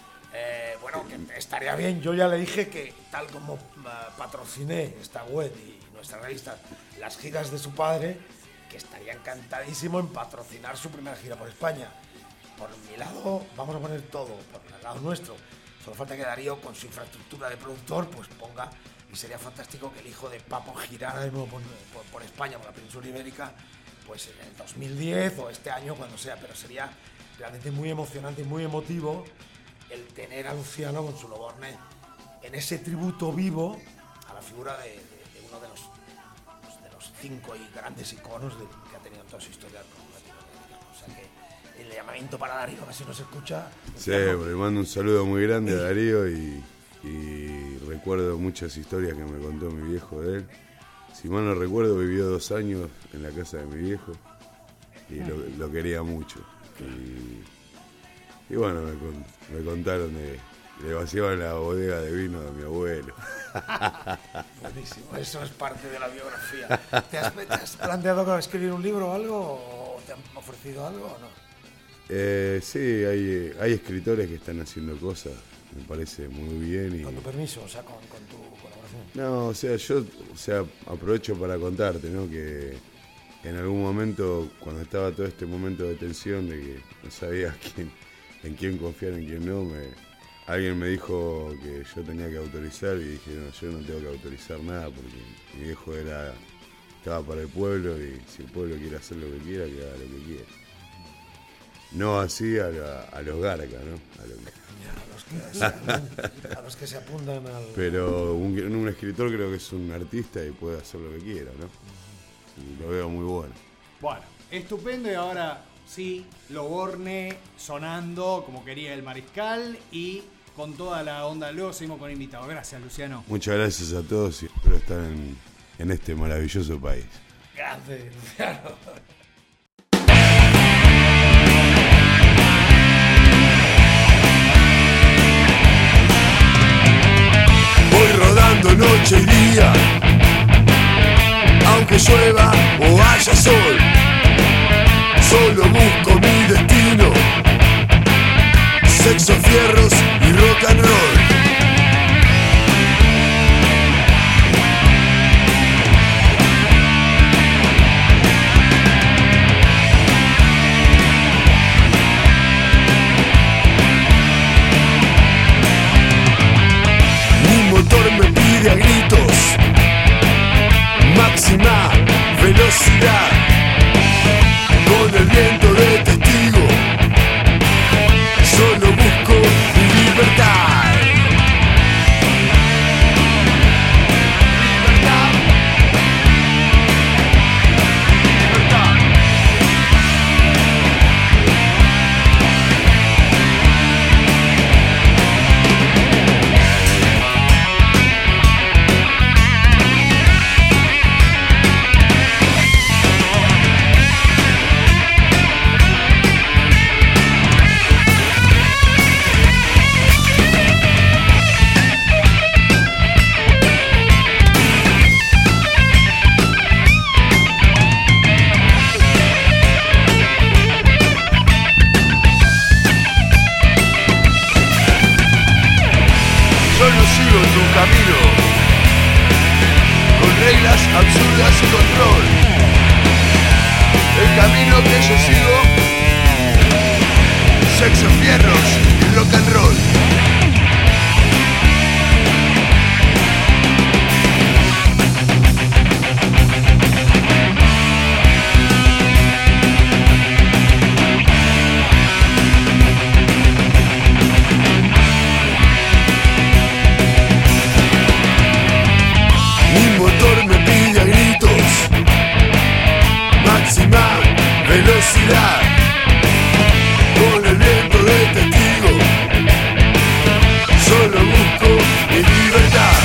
Eh, bueno, que estaría bien. Yo ya le dije que, tal como uh, patrociné esta web y nuestra revista, las giras de su padre, que estaría encantadísimo en patrocinar su primera gira por España. Por mi lado, vamos a poner todo, por el lado nuestro. Solo falta que Darío, con su infraestructura de productor, pues ponga, y sería fantástico que el hijo de Papo girara de nuevo por, por, por España, por la península ibérica, pues en el dos mil diez o este año, cuando sea, pero sería realmente muy emocionante y muy emotivo el tener a Luciano con su Loborne en ese tributo vivo a la figura de, de, de uno de los, pues de los cinco y grandes iconos de, que ha tenido en toda su historia latinoamericana. O sea que el llamamiento para Darío, a ver si nos escucha. Sí, le mando un saludo muy grande a Darío y, y recuerdo muchas historias que me contó mi viejo de él. Si mal no recuerdo, vivió dos años en la casa de mi viejo y lo, lo quería mucho. Y, Y bueno, me, me contaron de le vaciaban la bodega de vino de mi abuelo. Buenísimo, eso es parte de la biografía. ¿Te has, te has planteado escribir un libro o algo? ¿O te han ofrecido algo o no? Eh, sí, hay, hay escritores que están haciendo cosas, me parece muy bien. Y... ¿Con tu permiso? O sea, con, con tu colaboración. No, o sea, yo o sea, aprovecho para contarte, ¿no? Que en algún momento, cuando estaba todo este momento de tensión, de que no sabía quién, en quién confiar, en quién no, me, alguien me dijo que yo tenía que autorizar y dije, no, yo no tengo que autorizar nada porque mi viejo era, estaba para el pueblo y si el pueblo quiere hacer lo que quiera, que haga lo que quiera. No así a, la, a los garcas, ¿no? A, lo que... ya, a, los que se, a los que se apuntan al... Pero un, un escritor creo que es un artista y puede hacer lo que quiera, ¿no? Y lo veo muy bueno. Bueno, estupendo. Y ahora sí, Loborne sonando como quería el Mariscal y con toda la onda. Luego seguimos con invitados. Gracias, Luciano. Muchas gracias a todos y espero estar en, en este maravilloso país. Gracias, Luciano. Voy rodando noche y día, aunque llueva o haya sol, solo busco mi destino, sexo, fierros y rock and roll. Mi motor me pide a gritos máxima velocidad, con el viento de testigo Solo sigo tu camino, con reglas absurdas y control. El camino que yo sigo, sexo, fierros y rock and roll. Mi motor me pide a gritos máxima velocidad, con el viento de testigo. Solo busco mi libertad.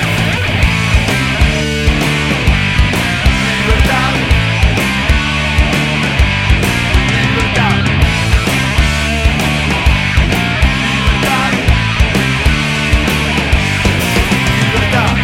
Libertad. Libertad. Libertad. Libertad.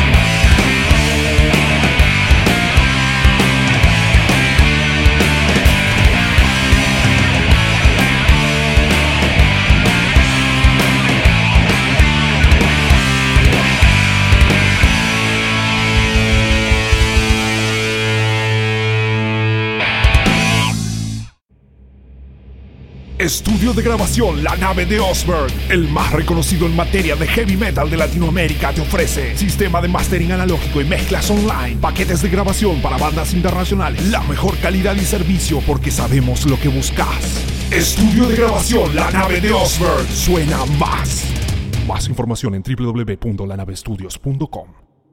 Estudio de grabación La Nave de Osberg, el más reconocido en materia de heavy metal de Latinoamérica, te ofrece sistema de mastering analógico y mezclas online, paquetes de grabación para bandas internacionales, la mejor calidad y servicio porque sabemos lo que buscas. Estudio de grabación La Nave de Osberg, suena más. Más información en doble u doble u doble u punto la nave estudios punto com.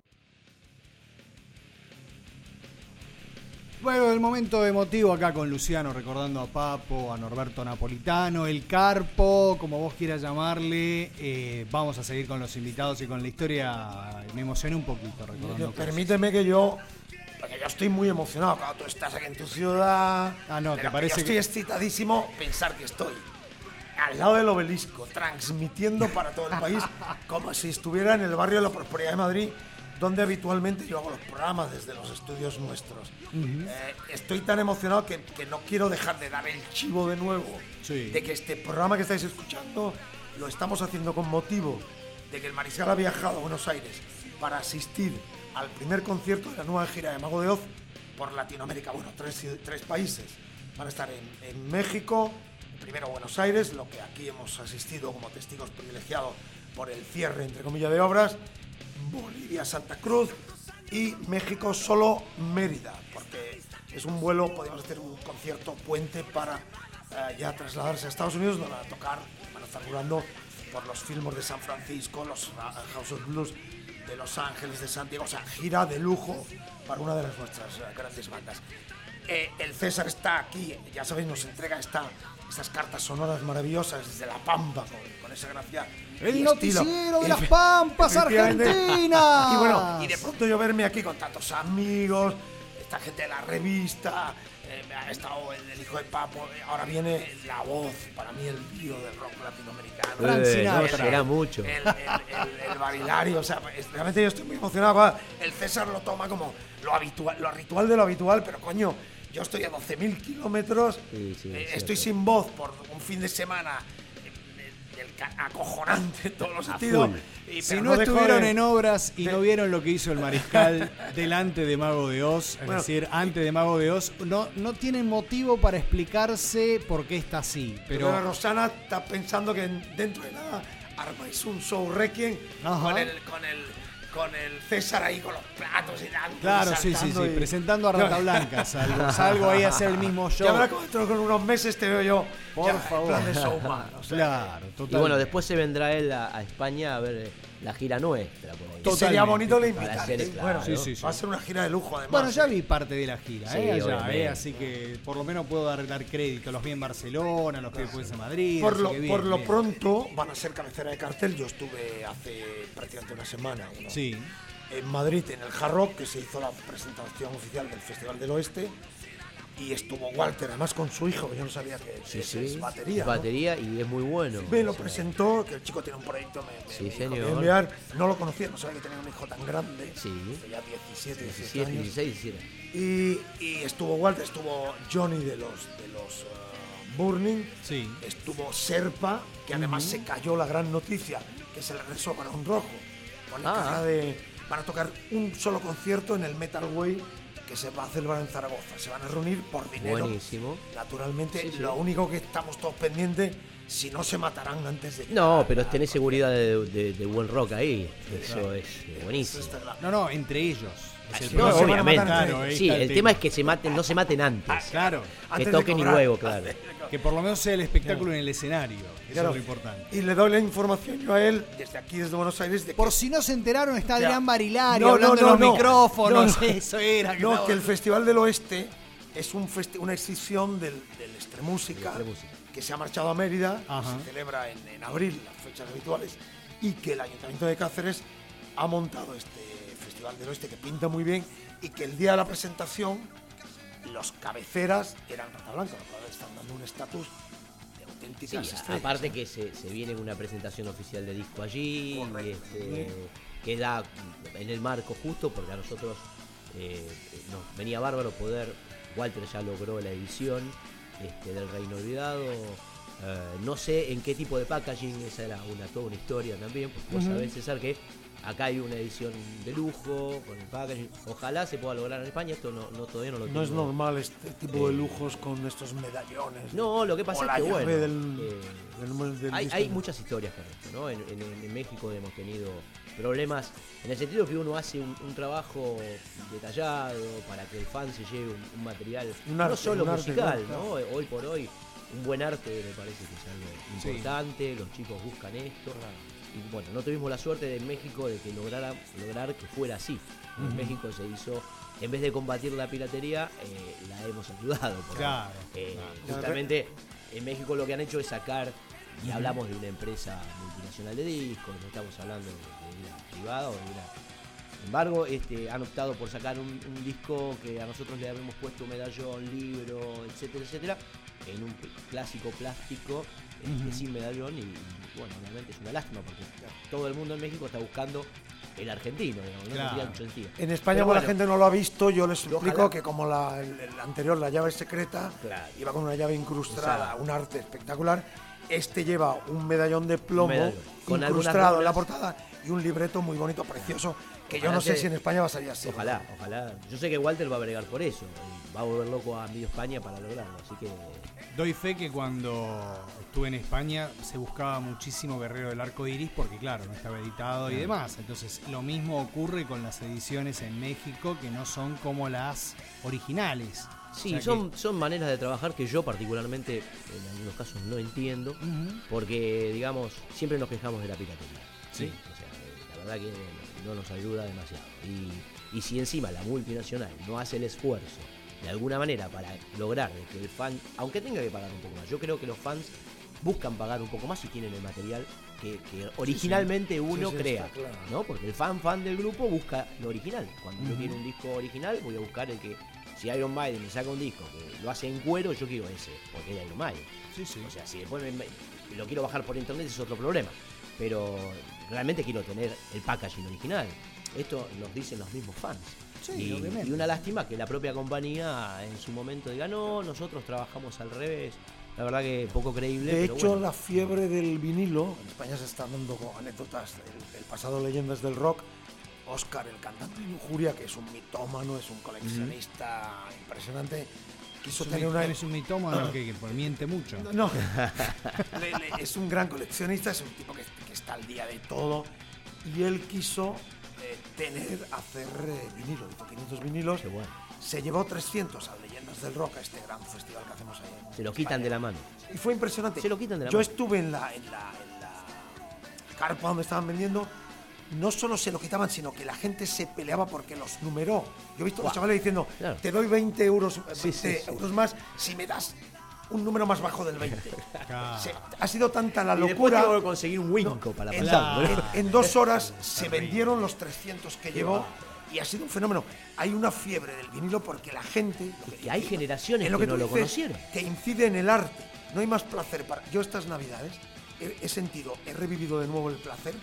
Bueno, el momento emotivo acá con Luciano, recordando a Papo, a Norberto Napolitano, el Carpo, como vos quieras llamarle. Eh, vamos a seguir con los invitados y con la historia. Me emocioné un poquito recordando. Permíteme que yo, porque yo estoy muy emocionado. Cuando tú estás aquí en tu ciudad, Ah, no, ¿te pero parece yo estoy que- excitadísimo pensar que estoy al lado del obelisco, transmitiendo para todo el país, como si estuviera en el barrio de la Prosperidad de Madrid, donde habitualmente yo hago los programas desde los estudios nuestros. Eh, estoy tan emocionado que, que no quiero dejar de dar el chivo de nuevo, Sí. de que este programa que estáis escuchando lo estamos haciendo con motivo de que el Mariscal ha viajado a Buenos Aires para asistir al primer concierto de la nueva gira de Mago de Oz por Latinoamérica. Bueno, tres, tres países. Van a estar en, en México, primero Buenos Aires, lo que aquí hemos asistido como testigos privilegiados por el cierre, entre comillas, de obras, Bolivia, Santa Cruz y México, solo Mérida, porque es un vuelo, podemos hacer un concierto puente para eh, ya trasladarse a Estados Unidos, donde van a tocar, van a estar jugando por los Fillmore de San Francisco, los uh, House of Blues de Los Ángeles, de San Diego, o sea, gira de lujo para una de las nuestras uh, grandes bandas. Eh, el César está aquí, ya sabéis, nos entrega esta, estas cartas sonoras maravillosas desde La Pampa, con, con esa gracia. El y noticiero estilo. de Y las efe- Pampas efectivamente. Argentinas. Y bueno, y de pronto yo verme aquí con tantos amigos, esta gente de la revista, eh, ha estado el, el hijo de Papo, eh, ahora viene La Voz, para mí el lío del rock latinoamericano. Frank Eh, Sinatra. no, será mucho. El, el, el, el Barilario, o sea, es- realmente yo estoy muy emocionado. El César lo toma como lo habitual, lo ritual de lo habitual, pero coño, yo estoy a doce mil kilómetros, Sí, sí, eh, es estoy cierto. sin voz por un fin de semana eh, del ca- acojonante en todos los sentidos. full. Y, Si pero no dejo estuvieron de- en obras y de- no vieron lo que hizo el Mariscal delante de Mago de Oz, es Bueno. decir, antes de Mago de Oz, no, no tienen motivo para explicarse por qué está así. Pero Pero Rosana está pensando que dentro de nada armáis un show requiem Ajá. con el, con el con el César ahí con los platos y dando y claro, sí, sí, saltando sí, y- presentando a Rata Blanca, salgo, salgo ahí a hacer el mismo show. Ya verás como dentro con unos meses te veo yo Por ya, en favor. plan de showman, o sea, Claro, total. Y bueno, después se vendrá él a, a España a ver eh, la gira nuestra por ahí. que sería Totalmente. bonito le Para invitar. hacer, ¿eh? claro. Bueno, Sí, sí, sí. va a ser una gira de lujo además. Bueno, ya ¿eh? vi parte de la gira, Sí, ¿eh? Allá, obviamente. ¿eh? Así que por lo menos puedo dar, dar crédito. Los vi en Barcelona, los vi después en Madrid. Por así lo, que bien, por lo bien. pronto van a ser cabecera de cartel. Yo estuve hace prácticamente una semana ¿no? Sí. en Madrid, en el Hard Rock, que se hizo la presentación oficial del Festival del Oeste. Y estuvo Walter, además con su hijo, que yo no sabía que Sí, ese sí. es batería. ¿no? Batería y es muy bueno. Me lo O sea, presentó, que el chico tiene un proyecto, me, me Sí, dijo, señor. "Te voy a enviar". No lo conocía, no sabía que tenía un hijo tan grande. Sí. de ya diecisiete, dieciocho diecisiete, años. dieciséis, diecisiete. Y, y estuvo Walter, estuvo Johnny de los, de los uh, Burning, Sí. estuvo Serpa, que además se cayó la gran noticia, que se le regresó para un rojo. Con Ah. cara de, van a tocar un solo concierto en el Metal Way que se va a celebrar en Zaragoza. Se van a reunir por dinero. Buenísimo. Naturalmente, Sí, sí. lo único que estamos todos pendientes, si no se matarán antes de... No, pero tenés seguridad de, de- de buen rock ahí. Eso es eh, buenísimo. Está claro. No, no, entre ellos. Es el No, problema. obviamente. Claro, ahí Sí, está el tema es que se maten, no se maten antes. Claro, Que Antes de toquen y cobrar. luego, claro. que por lo menos sea el espectáculo en el escenario. Eso Claro. es lo importante. Y le doy la información yo a él, desde aquí, desde Buenos Aires, de que... Por si no se enteraron, está Ya. Adrián Barilari No, hablando no, en los no, no. micrófonos. No, no. Eso era. No, estaba- que el Festival del Oeste es un festi- una exhibición del, del Extremúsica, Extremúsica. que se ha marchado a Mérida, que Ajá. se celebra en, en abril, las fechas habituales, y que el Ayuntamiento de Cáceres ha montado este Festival del Oeste que pinta muy bien, y que el día de la presentación los cabeceras eran Rata Blanca, lo cual están dando un estatus de Sí, auténticas estrellas. aparte que se, se viene una presentación oficial de disco allí, Correcto. este, que da en el marco justo, porque a nosotros eh, nos venía bárbaro poder, Walter ya logró la edición este, del Reino Olvidado, eh, no sé en qué tipo de packaging, esa era una, toda una historia también, porque vos sabés, César, que acá hay una edición de lujo, con el packaging, ojalá se pueda lograr en España, esto no, no todavía no lo No es tengo. normal este tipo de Eh, lujos con estos medallones. No, lo que pasa o es la que llave bueno, del, eh, del número del Hay, disco. hay muchas historias con esto, ¿no? En, en- en México hemos tenido problemas en el sentido que uno hace un, un trabajo detallado para que el fan se lleve un, un material Un no arte, solo un arte, musical, ¿no? ¿no? Hoy por hoy un buen arte me parece que es algo Sí. importante, los chicos buscan esto. Y bueno, no tuvimos la suerte de en México de que lograra lograr que fuera así. En México se hizo, en vez de combatir la piratería, eh, la hemos ayudado. porque, Claro, eh, claro. Justamente en México lo que han hecho es sacar, y hablamos de una empresa multinacional de discos, no estamos hablando de, de una privada o de una... Sin embargo, este, han optado por sacar un, un disco que a nosotros le habíamos puesto medallón, libro, etcétera, etcétera, en un clásico plástico este, sin medallón y, y, bueno, obviamente es una lástima porque todo el mundo en México está buscando el argentino, digamos, ¿no? Claro. No tiene mucho sentido. En España, Pero como la bueno, gente no lo ha visto, yo les explico Ojalá. que como la, el, el anterior, la llave secreta, Claro. iba con una llave incrustada, Exacto. un arte espectacular. Este lleva un medallón de plomo Un medallón, con incrustado en la algunas portada y un libreto muy bonito, precioso, que yo Ojalá no sé que- si en España va a salir así. Ojalá, ojalá. Yo sé que Walter va a bregar por eso. Y va a volver loco a medio España para lograrlo. Así que Doy fe que cuando estuve en España se buscaba muchísimo Guerrero del Arco Iris porque, claro, no estaba editado y demás. Entonces, lo mismo ocurre con las ediciones en México que no son como las originales. sí, O sea son, son maneras de trabajar que yo particularmente en algunos casos no entiendo. que- Ujú. Porque, digamos, siempre nos quejamos de la piratería. Sí. O sea, eh, la verdad que no nos ayuda demasiado. Y, y si encima la multinacional no hace el esfuerzo de alguna manera para lograr de que el fan, aunque tenga que pagar un poco más, yo creo que los fans buscan pagar un poco más si tienen el material que, que originalmente uno Sí, sí, crea, está claro. ¿no? Porque el fan fan del grupo busca lo original. Cuando yo quiero un disco original, voy a buscar el que, si Iron Maiden me saca un disco que lo hace en cuero, yo quiero ese, porque es Iron Maiden. Sí, sí. O sea, si después me- me- lo quiero bajar por internet es otro problema. Pero realmente quiero tener el packaging original. Esto nos dicen los mismos fans. Sí, y, obviamente. y una lástima que la propia compañía en su momento diga, no, nosotros trabajamos al revés. La verdad que poco creíble. De pero hecho, bueno. la fiebre del vinilo, en España se están dando con anécdotas del, del pasado Leyendas del Rock. Oscar, el cantante de Lujuria, que es un mitómano, es un coleccionista impresionante, quiso Es un, tener mit- una... eres un mitómano que, que por- miente mucho. No, Le- le- es un gran coleccionista, es un tipo que, que está al día de todo, y él quiso eh, tener, hacer eh, vinilo, hizo quinientos vinilos, Qué bueno. se llevó trescientos a Leyendas del Rock, a este gran festival que hacemos ahí. en Se lo quitan España. de la mano. Y fue impresionante. Se lo quitan de la Yo mano. estuve en la, en, la, en la carpa donde estaban vendiendo. No solo se lo quitaban, sino que la gente se peleaba porque los numeró. Yo he visto a los Guau. chavales diciendo, Claro. te doy veinte euros, eh, Sí, veinte sí, sí. euros más si me das un número más bajo del veinte. Claro. Se- ha sido tanta la Y después locura. tengo que conseguir un Winco para En, pasar. en- en dos horas se vendieron los trescientos que llevó y ha sido un fenómeno. Hay una fiebre del vinilo porque la gente... lo que hay generaciones en que tú no lo dices, conocieron. que incide en el arte. No hay más placer para... Yo estas navidades he, he sentido, he revivido de nuevo el placer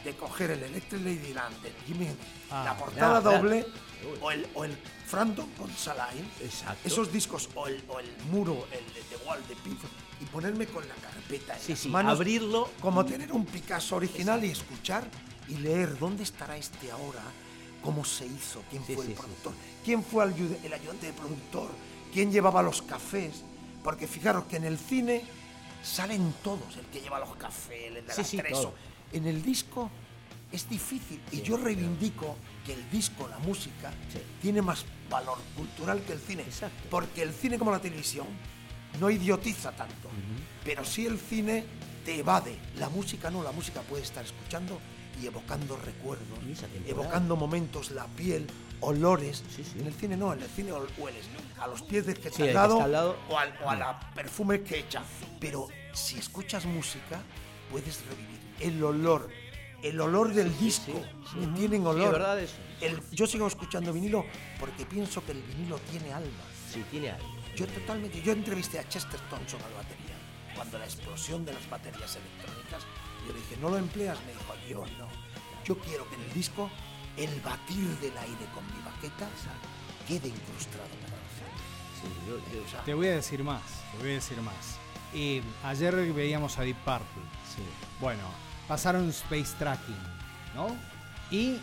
de coger el Electric Ladyland de Jimi Hendrix, Ah, la portada claro, doble, claro. o el, o el Frampton con Saline, Exacto. esos discos, o el, o el muro, el de The Wall de Pink Floyd, y ponerme con la carpeta en Sí, las sí, manos, abrirlo. como tener un Picasso original y escuchar y leer dónde estará este ahora, cómo se hizo, quién Sí, fue sí, el sí, productor, quién fue el ayuda- el ayudante de productor, quién llevaba los cafés, porque fijaros que en el cine salen todos, el que lleva los cafés, el de Sí, las sí, tres, todo. en el disco es difícil y Sí, yo reivindico que el disco, la música, Sí. tiene más valor cultural que el cine, Exacto. porque el cine como la televisión no idiotiza tanto, pero sí el cine te evade, la música no, la música puede estar escuchando y evocando recuerdos, Y esa temporada. evocando momentos, la piel, olores. Sí, sí. En el cine no, en el cine ol- hueles a los pies del que Sí, está al el que lado, está al lado. o, al- o a la perfume que echa. Pero si escuchas música, puedes revivir el olor, el olor del disco, sí, que tienen Sí, olor. es verdad eso. El- yo sigo escuchando vinilo porque pienso que el vinilo tiene alma. Sí, tiene algo. Yo totalmente, yo entrevisté a Chester Thompson al batería, cuando la explosión de las baterías electrónicas, yo le dije, ¿no lo empleas? Me dijo, yo no. Yo quiero que en el disco el batir del aire con mi baqueta quede incrustado en la grabación. Sí, yo- yo- O sea, Te voy a decir más, te voy a decir más. Y ayer veíamos a Deep Purple. sí. Bueno, pasaron Space Tracking, ¿no? Y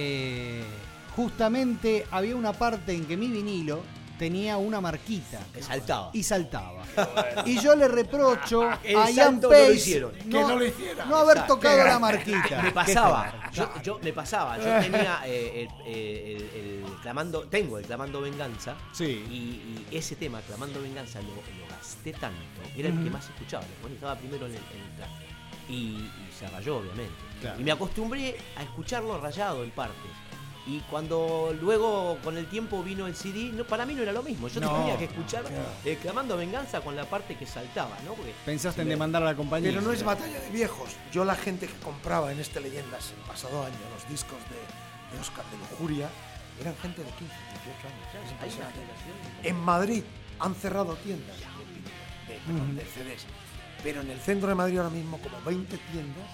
eh, justamente había una parte en que mi vinilo tenía una marquita. Que saltaba. Y saltaba. Y yo le reprocho El a Ian salto no lo Pace hicieron. Que no lo hiciera. no haber Exacto. tocado la marquita. Me Qué pasaba, fuerte. yo, yo- me pasaba, yo tenía eh, el, eh, el- el clamando, tengo el clamando venganza, Sí. y, y ese tema, clamando venganza, lo, lo gasté tanto, era el que más escuchaba, lo ponía, estaba primero en el, en el track, y, y se rayó obviamente, Claro. y me acostumbré a escucharlo rayado en partes. Y cuando luego con el tiempo vino el C D, no, para mí no era lo mismo. Yo No, tenía que escuchar eh, clamando venganza con la parte que saltaba, ¿no? Porque Pensaste en demandar a la compañía. Pero no es batalla de viejos. Yo la gente que compraba en este Leyendas el pasado año los discos de, de Oscar de Lujuria eran gente de quince, dieciocho años. Es hay una impresionante. generación. En Madrid han cerrado tiendas de, de, perdón, de C Ds, pero en el centro de Madrid ahora mismo como veinte tiendas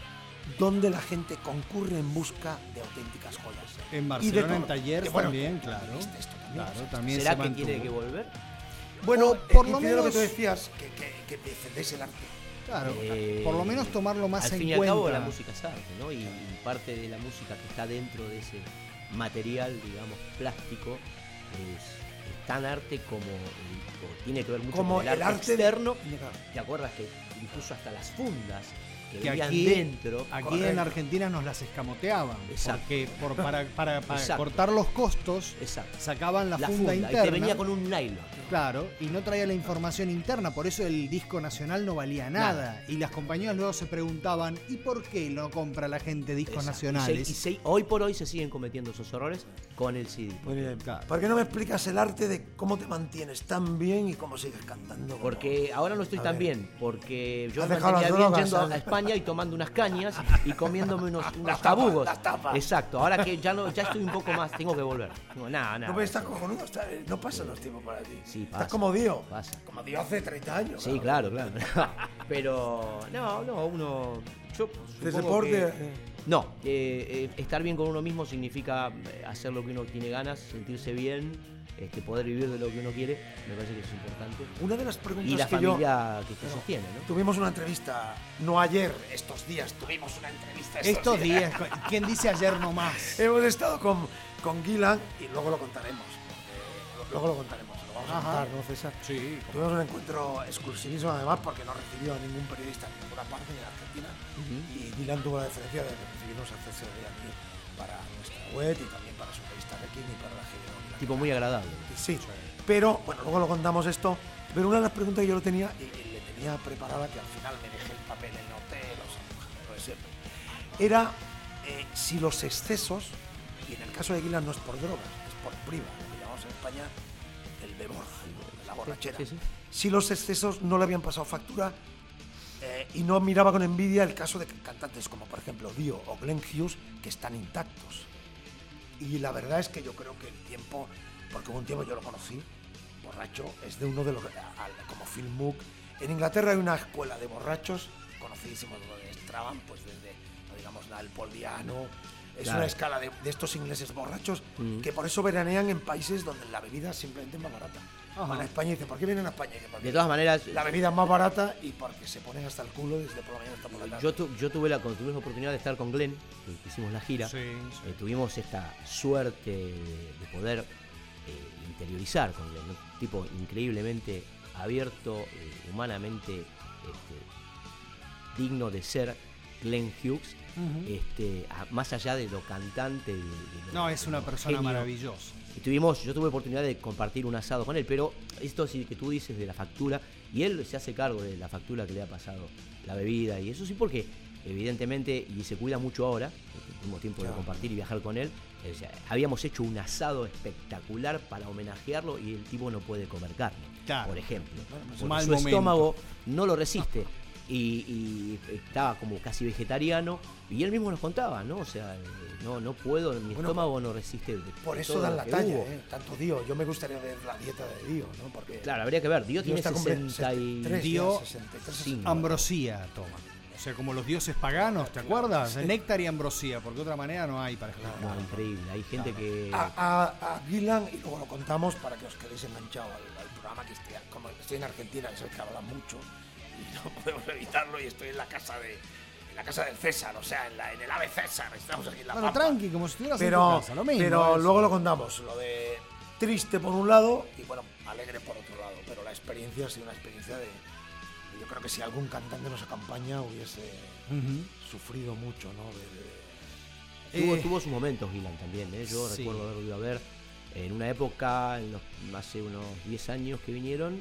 donde la gente concurre en busca de auténticas joyas. En Y de Barcelona, todo. en Talleres Y bueno, también, claro. viste esto también, Claro, o sea, también ¿Será se que mantuvo. tiene que volver? Bueno, O por por lo lo lo que menos- tú decías, que, que, que defendés el arte. Claro, Eh, por lo menos tomarlo más al en fin y al cuenta. cabo la música es arte, ¿no? Y, y parte de la música que está dentro de ese material, digamos, plástico, es, es tan arte como el- o tiene que ver mucho Como con el, el arte, arte externo. Claro. ¿Te acuerdas que incluso hasta las fundas que, Que venían aquí, dentro? aquí Correcto. en Argentina nos las escamoteaban. Exacto. Porque por, para, para, para Exacto. cortar los costos Exacto. sacaban la, La funda, funda, y interna. te venía con un nylon. Claro, y no traía la información interna, por eso el disco nacional no valía nada. Nada. Y las compañías luego se preguntaban, ¿y por qué no compra la gente discos Exacto. nacionales? Y se- y se- hoy por hoy se siguen cometiendo esos errores con el C D. Muy bien. Claro. ¿Por qué no me explicas el arte de cómo te mantienes tan bien y cómo sigues cantando? como- Porque ahora no estoy A tan ver. bien, porque yo Has me dejado mantenía las bien drogas, yendo a, has- a España y tomando unas cañas y comiéndome unos, unos Las tapas, tabugos. las tapas. Exacto, ahora que ya no ya estoy un poco más, tengo que volver. No, nada, nada. No, pero estás cojonudo, está- no pasan los tiempos para ti. Sí, Estás pasa, como Dio. pasa. Como Dio hace treinta años. Sí, claro, claro. Pero no, no, uno yo De supongo deporte. que- eh, No, eh, eh, estar bien con uno mismo significa eh, hacer lo que uno tiene ganas, sentirse bien, este, poder vivir de lo que uno quiere, me parece que es importante. Una de las preguntas Y la que yo. familia que te sostiene, ¿no? Tuvimos una entrevista, no ayer, estos días, tuvimos una entrevista estos, Estos días, ¿quién dice ayer no más? Hemos estado con, con Gillan y luego lo contaremos. porque lo- luego lo contaremos, lo vamos a Ajá. contar, ¿no, César? Sí. Tuvimos un encuentro exclusivísimo además porque no recibió a ningún periodista en ninguna parte de Argentina y Dylan tuvo la deferencia de recibirnos acceso de aquí para nuestra web y también para su revista Requiem y para la G D O. Tipo muy agradable. Sí, pero bueno, luego lo contamos esto. Pero una de las preguntas que yo lo tenía y, y le tenía preparada, que al final me dejé el papel en el hotel, o sea, lo de siempre, era eh, si los excesos, y en el caso de Gillan no es por drogas, es por priva, lo que llamamos en España el bebor, la borrachera. Sí, sí. Si los excesos no le habían pasado factura eh, y no miraba con envidia el caso de cantantes como por ejemplo Dio o Glenn Hughes que están intactos. Y la verdad es que yo creo que el tiempo, porque hubo un tiempo yo lo conocí, borracho, es de uno de los, al- como Phil Mook. En Inglaterra hay una escuela de borrachos, conocidísimos lo de Straban, pues desde lo de digamos, el Poldiano. Es Claro. una escala de, de estos ingleses borrachos Mm. que por eso veranean en países donde la bebida simplemente es más barata. Van a España y dicen, ¿por qué vienen a España? Y dicen, "Porque De todas maneras, la bebida es más barata y porque se ponen hasta el culo desde por la mañana hasta por la tarde". yo, tu- yo tuve la, cuando tuvimos la oportunidad de estar con Glenn, que hicimos la gira, Sí, sí. eh, tuvimos esta suerte de, de poder eh, interiorizar con Glenn, ¿no? Un tipo increíblemente abierto, eh, humanamente este, digno de ser Glenn Hughes, Ujú. este, a- más allá de lo cantante. de- de lo- No, es de una lo persona genio. maravillosa. Y tuvimos, yo tuve oportunidad de compartir un asado con él, pero esto sí que tú dices de la factura, y él se hace cargo de la factura que le ha pasado la bebida, y eso sí porque evidentemente, y se cuida mucho ahora, porque tuvimos tiempo de compartir y viajar con él, o sea, habíamos hecho un asado espectacular para homenajearlo y el tipo no puede comer carne, Claro. por ejemplo. Porque mal su momento. estómago no lo resiste. Y, y estaba como casi vegetariano, y él mismo nos contaba, ¿no? O sea, eh, no, no puedo, mi Bueno, estómago no resiste. de- Por de eso todo dan lo la que talla, hubo. ¿eh? Tanto Dio. Yo me gustaría ver la dieta de Dio, ¿no? Porque Claro, habría que ver. Dios tiene está cumple- sesenta y... sesenta y tres, Dio- ya, sesenta y tres, Sí. sesenta y cuatro. Ambrosía toma. O sea, como los dioses paganos, ¿te acuerdas? Néctar y ambrosía, porque de otra manera no hay para explicar. No, increíble. Hay gente que... A, a, a Gillan, y luego lo contamos para que os quedéis enganchados al, al programa, que estoy, como estoy en Argentina, que es el que habla mucho, y no podemos evitarlo, y estoy en la casa de en la casa del César, o sea, en, la, en el Ave César, estamos aquí en la Bueno, Pampa. tranqui, como si estuvieras pero, en tu casa, lo mismo. pero eso. luego lo contamos, lo de triste por un lado y bueno, alegre por otro lado, pero la experiencia ha sido una experiencia de, de- yo creo que si algún cantante nos acompaña hubiese Ujú. sufrido mucho, ¿no? De- de- Tuvo, Eh, tuvo sus momentos Gillan también, ¿eh? Yo sí. recuerdo haberlo ido a ver en una época, en los, hace unos diez años que vinieron.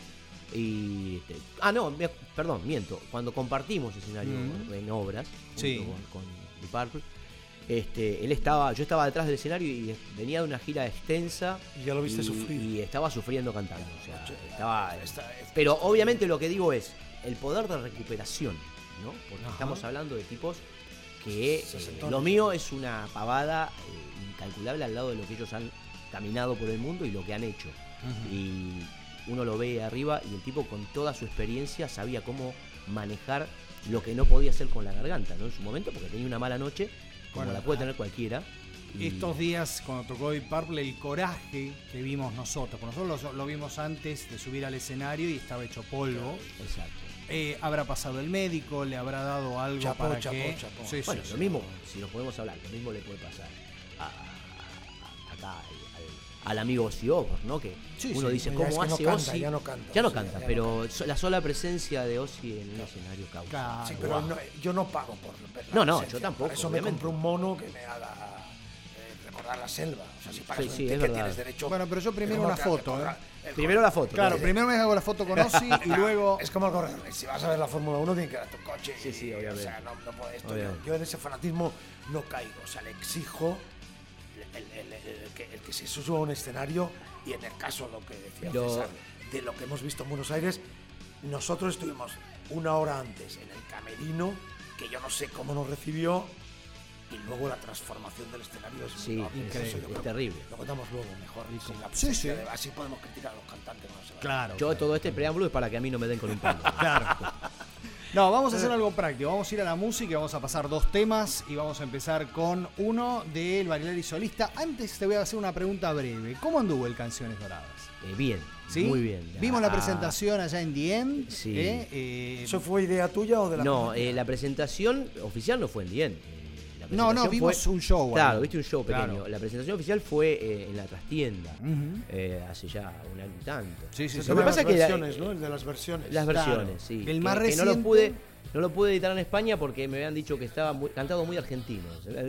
Y este, ah, no, me- perdón, miento. Cuando compartimos escenario Mm. en obras junto Sí. con, con Deep Purple, este, él estaba, yo estaba detrás del escenario y venía de una gira extensa. Y ya lo viste y, sufrir. y estaba sufriendo cantando. O sea, Che, estaba, esta- pero obviamente lo que digo es el poder de recuperación, ¿no? Porque Ajá. estamos hablando de tipos que eh, Sesentones. lo mío es una pavada eh, incalculable al lado de lo que ellos han caminado por el mundo y lo que han hecho. Ujú. Y uno lo ve arriba y el tipo con toda su experiencia sabía cómo manejar lo que no podía hacer con la garganta, ¿no? En su momento, porque tenía una mala noche, como Bueno, la puede tener cualquiera. y- Estos días, cuando tocó Deep Purple, el coraje que vimos nosotros, porque nosotros lo, lo vimos antes de subir al escenario y estaba hecho polvo. Exacto. Eh, habrá pasado el médico, le habrá dado algo Chapó, para chapó, que... chapó. Sí, sí, Bueno, sí. lo mismo, si nos podemos hablar, lo mismo le puede pasar a, a- a- acá al, al amigo Ozzy Osbourne, ¿no? Que Sí, uno sí. dice, Ya ¿cómo es que no hace canta, Ozzy? ya no canta, Ya no sí, canta, ya no pero so- la sola presencia de Ozzy en un escenario causa. Claro. Sí, pero no- yo no pago por ver la No, no, presencia. yo tampoco, Por eso obviamente. me compro un mono que me haga eh, recordar la selva. O sea, si pagas Sí, un sí, es ticket verdad. tienes derecho. Bueno, pero yo es primero como una que foto, recordar- ¿eh? el Primero la foto. Claro, Eh, primero me hago la foto con Ozzy y luego... Es como el corredor. Si vas a ver la Fórmula uno, tienes que ir a tu coche. Sí, sí, y, obviamente. O sea, no, no puedes. esto- Obviamente. yo en ese fanatismo no caigo. O sea, le exijo el, el- el- el que, el que se suba a un escenario y en el caso, lo que decía Lo- César, de lo que hemos visto en Buenos Aires, nosotros estuvimos una hora antes en el camerino, que yo no sé cómo nos recibió, y luego la transformación del escenario es Sí, muy increíble, eso yo es creo- terrible. Lo contamos luego mejor. sin la Sí, presencia sí. de- así podemos criticar a los cantantes. No se va. Claro. Yo todo este preámbulo es para que a mí no me den con un palo. Claro. No, vamos a hacer algo práctico. Vamos a ir a la música y vamos a pasar dos temas y vamos a empezar con uno del Barilari Solista. Antes te voy a hacer una pregunta breve. ¿Cómo anduvo el Canciones Doradas? Eh, bien, ¿Sí? muy bien. Vimos la Ah, presentación allá en The End. Sí. ¿eh? Eh, ¿Eso fue idea tuya o de la No, compañía? eh, la presentación oficial no fue en Dien. No, no, vimos un show ahí. Claro, viste un show pequeño. Claro. La presentación oficial fue eh, en la trastienda, Ujú. eh, hace ya un año y tanto. Sí, sí, Se sí. Lo que llaman pasa las es que la- versiones, ¿no? El de las versiones. Las Claro. versiones, sí. El que- más que, reciente. no lo pude, no lo pude editar en España porque me habían dicho que estaba muy, cantado muy argentino.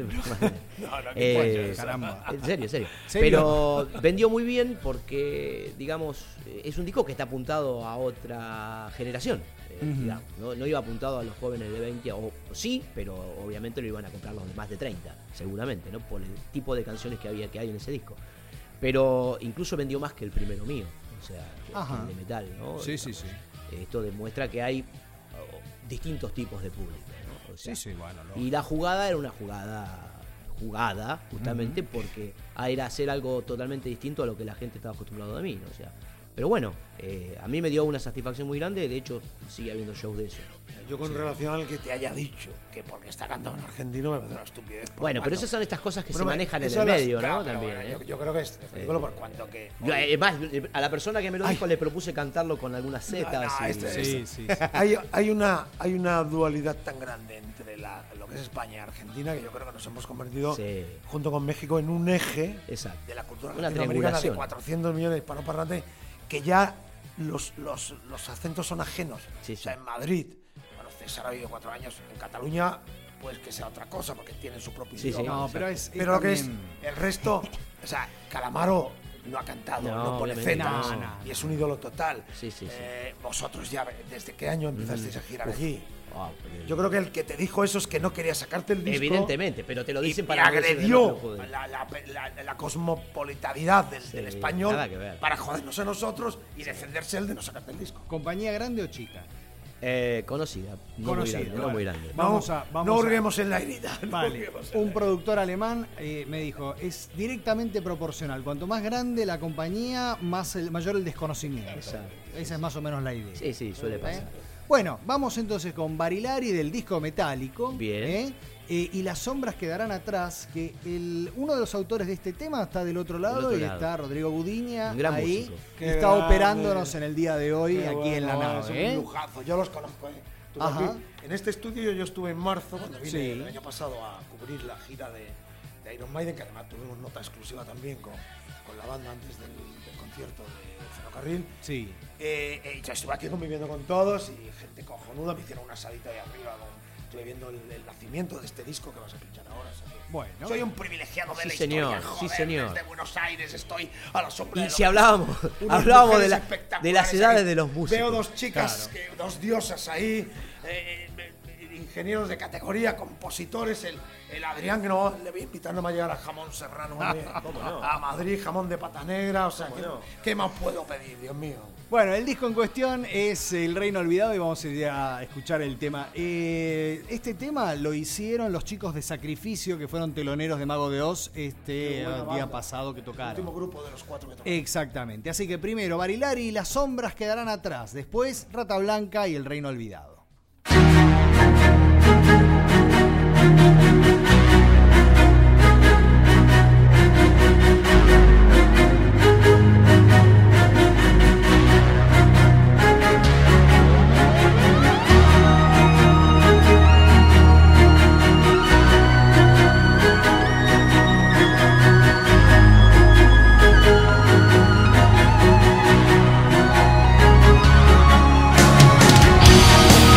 Eh, Caramba. En serio, en serio. ¿Serio? Pero vendió muy bien porque, digamos, es un disco que está apuntado a otra generación. eh, Ujú. digamos, ¿no? No iba apuntado a los jóvenes de veinte, o sí, pero obviamente lo iban a comprar los de más de treinta, seguramente, ¿no? Por el tipo de canciones que había que hay en ese disco. Pero incluso vendió más que el primero mío, o sea, que- Ajá. que el de metal, ¿no? Sí, sí, sí. Esto demuestra que hay oh, distintos tipos de público, ¿no? O sea, Sí, sí, bueno. lo- y la jugada era una jugada jugada justamente porque era hacer algo totalmente distinto a lo que la gente estaba acostumbrado de mí, ¿no? O sea, Pero bueno, eh, a mí me dio una satisfacción muy grande, de hecho sigue habiendo shows de eso. Yo con relación al que te haya dicho que porque está cantando en argentino me parece una estupidez. por Bueno, pero cuanto- esas son estas cosas que Bueno, se manejan en eso el las- medio, claro, ¿no? pero También. bueno, ¿eh? yo, yo creo que es ridículo por cuanto que... Yo, eh, más, a la persona que me lo Ay. dijo le propuse cantarlo con algunas No, zetas. no, y- este- Sí, este- sí, sí. hay, hay, una, hay una dualidad tan grande entre la, lo que es España y Argentina que yo creo que nos hemos convertido, Sí. junto con México, en un eje Exacto. de la cultura Una latinoamericana de triangulación. cuatrocientos millones de hispanoparlantes que ya los, los, los acentos son ajenos. Sí, O sea, sí. en Madrid, bueno, César ha vivido cuatro años, en Cataluña, pues que sea otra cosa porque tienen su propio Sí, sí. idioma. No, pero es. Pero lo que es también- el resto, o sea, Calamaro no ha cantado, No, no, pone obviamente zetas, no, no. y es un ídolo total. Sí, sí, sí. Eh, vosotros ya, ¿desde qué año empezasteis a girar allí? Ah, pero- Yo creo que el que te dijo eso es que no quería sacarte el disco. Evidentemente, pero te lo y- dicen y para no decir que no agredió lo joden. la, la, la- la cosmopolitaridad del, Sí, del español nada que ver. para jodernos a nosotros y defenderse él de no sacarte el disco. ¿Compañía grande o chica? Eh, conocida, no Conocida, muy grande, no vale. muy grande. Vamos no, a- vamos no a- hurguemos en la herida. no Vale, hurguemos en un la- productor alemán eh, me dijo, es directamente proporcional. Cuanto más grande la compañía, más el, mayor el desconocimiento. Exacto. Esa es más o menos la idea. Sí, sí, suele ¿Eh? pasar. Bueno, vamos entonces con Barilari del disco Metálico. Bien. ¿eh? Eh, y las sombras quedarán atrás, que el, uno de los autores de este tema está del otro lado otro y lado. está Rodrigo Gudiña Un gran ahí, músico. que Qué está grande. operándonos en el día de hoy Qué aquí bueno, en la es nave. un ¿eh? lujazo. Yo los conozco. ¿eh? Estuve Ajá. aquí. En este estudio yo estuve en marzo, cuando vine Sí. el año pasado a cubrir la gira de, de Iron Maiden, que además tuvimos nota exclusiva también con, con la banda antes del, del concierto de Ferrocarril. Sí. Eh, eh, yo estuve aquí conviviendo con todos y gente cojonuda, me hicieron una salita ahí arriba, con- estuve viendo el, el nacimiento de este disco que vas a pinchar ahora. o sea que Bueno. soy un privilegiado de Sí, la señor, historia, sí, joder, señor. desde Buenos Aires estoy a la sombra Y de si lo- hablábamos, unas hablábamos de, mujeres la- espectaculares de las edades ahí. de los músicos. Veo dos chicas, que- dos diosas ahí, eh, eh, ingenieros de categoría, compositores, el, el Adrián, que no le voy a invitar, no me va a llegar a jamón serrano a, a Madrid, jamón de pata negra, o sea, ¿qué, ¿qué más puedo pedir, Dios mío? Bueno, el disco en cuestión es El Reino Olvidado y vamos a ir a escuchar el tema. Eh, este tema lo hicieron los chicos de Sacrificio, que fueron teloneros de Mago de Oz este Qué buena día banda. pasado que El tocaron. último grupo de los cuatro que tocaron. Exactamente. Así que primero Barilari y Las Sombras quedarán atrás. Después Rata Blanca y El Reino Olvidado. Thank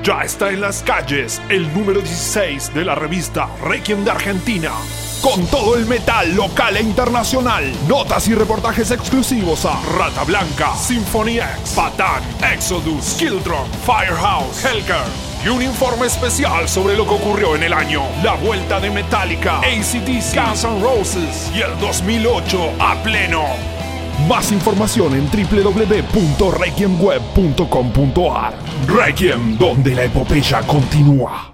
Ya está en las calles el número dieciséis de la revista Requiem de Argentina. Con todo el metal local e internacional. Notas y reportajes exclusivos a Rata Blanca, Symphony X, Patán, Exodus, Kildrum, Firehouse, Hellcat. Y un informe especial sobre lo que ocurrió en el año. La vuelta de Metallica, A C D C, Guns N' Roses y el dos mil ocho a pleno. Más información en w w w punto requiem web punto com punto a r. Requiem, donde la epopeya continúa.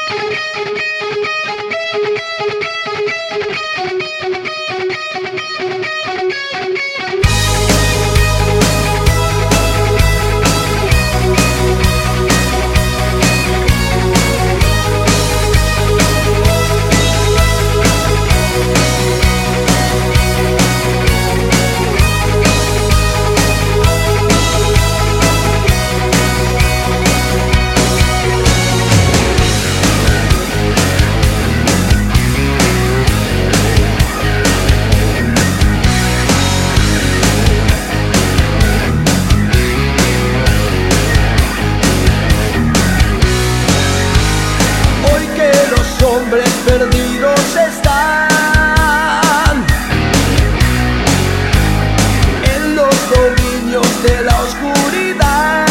Hombres perdidos están en los dominios de la oscuridad.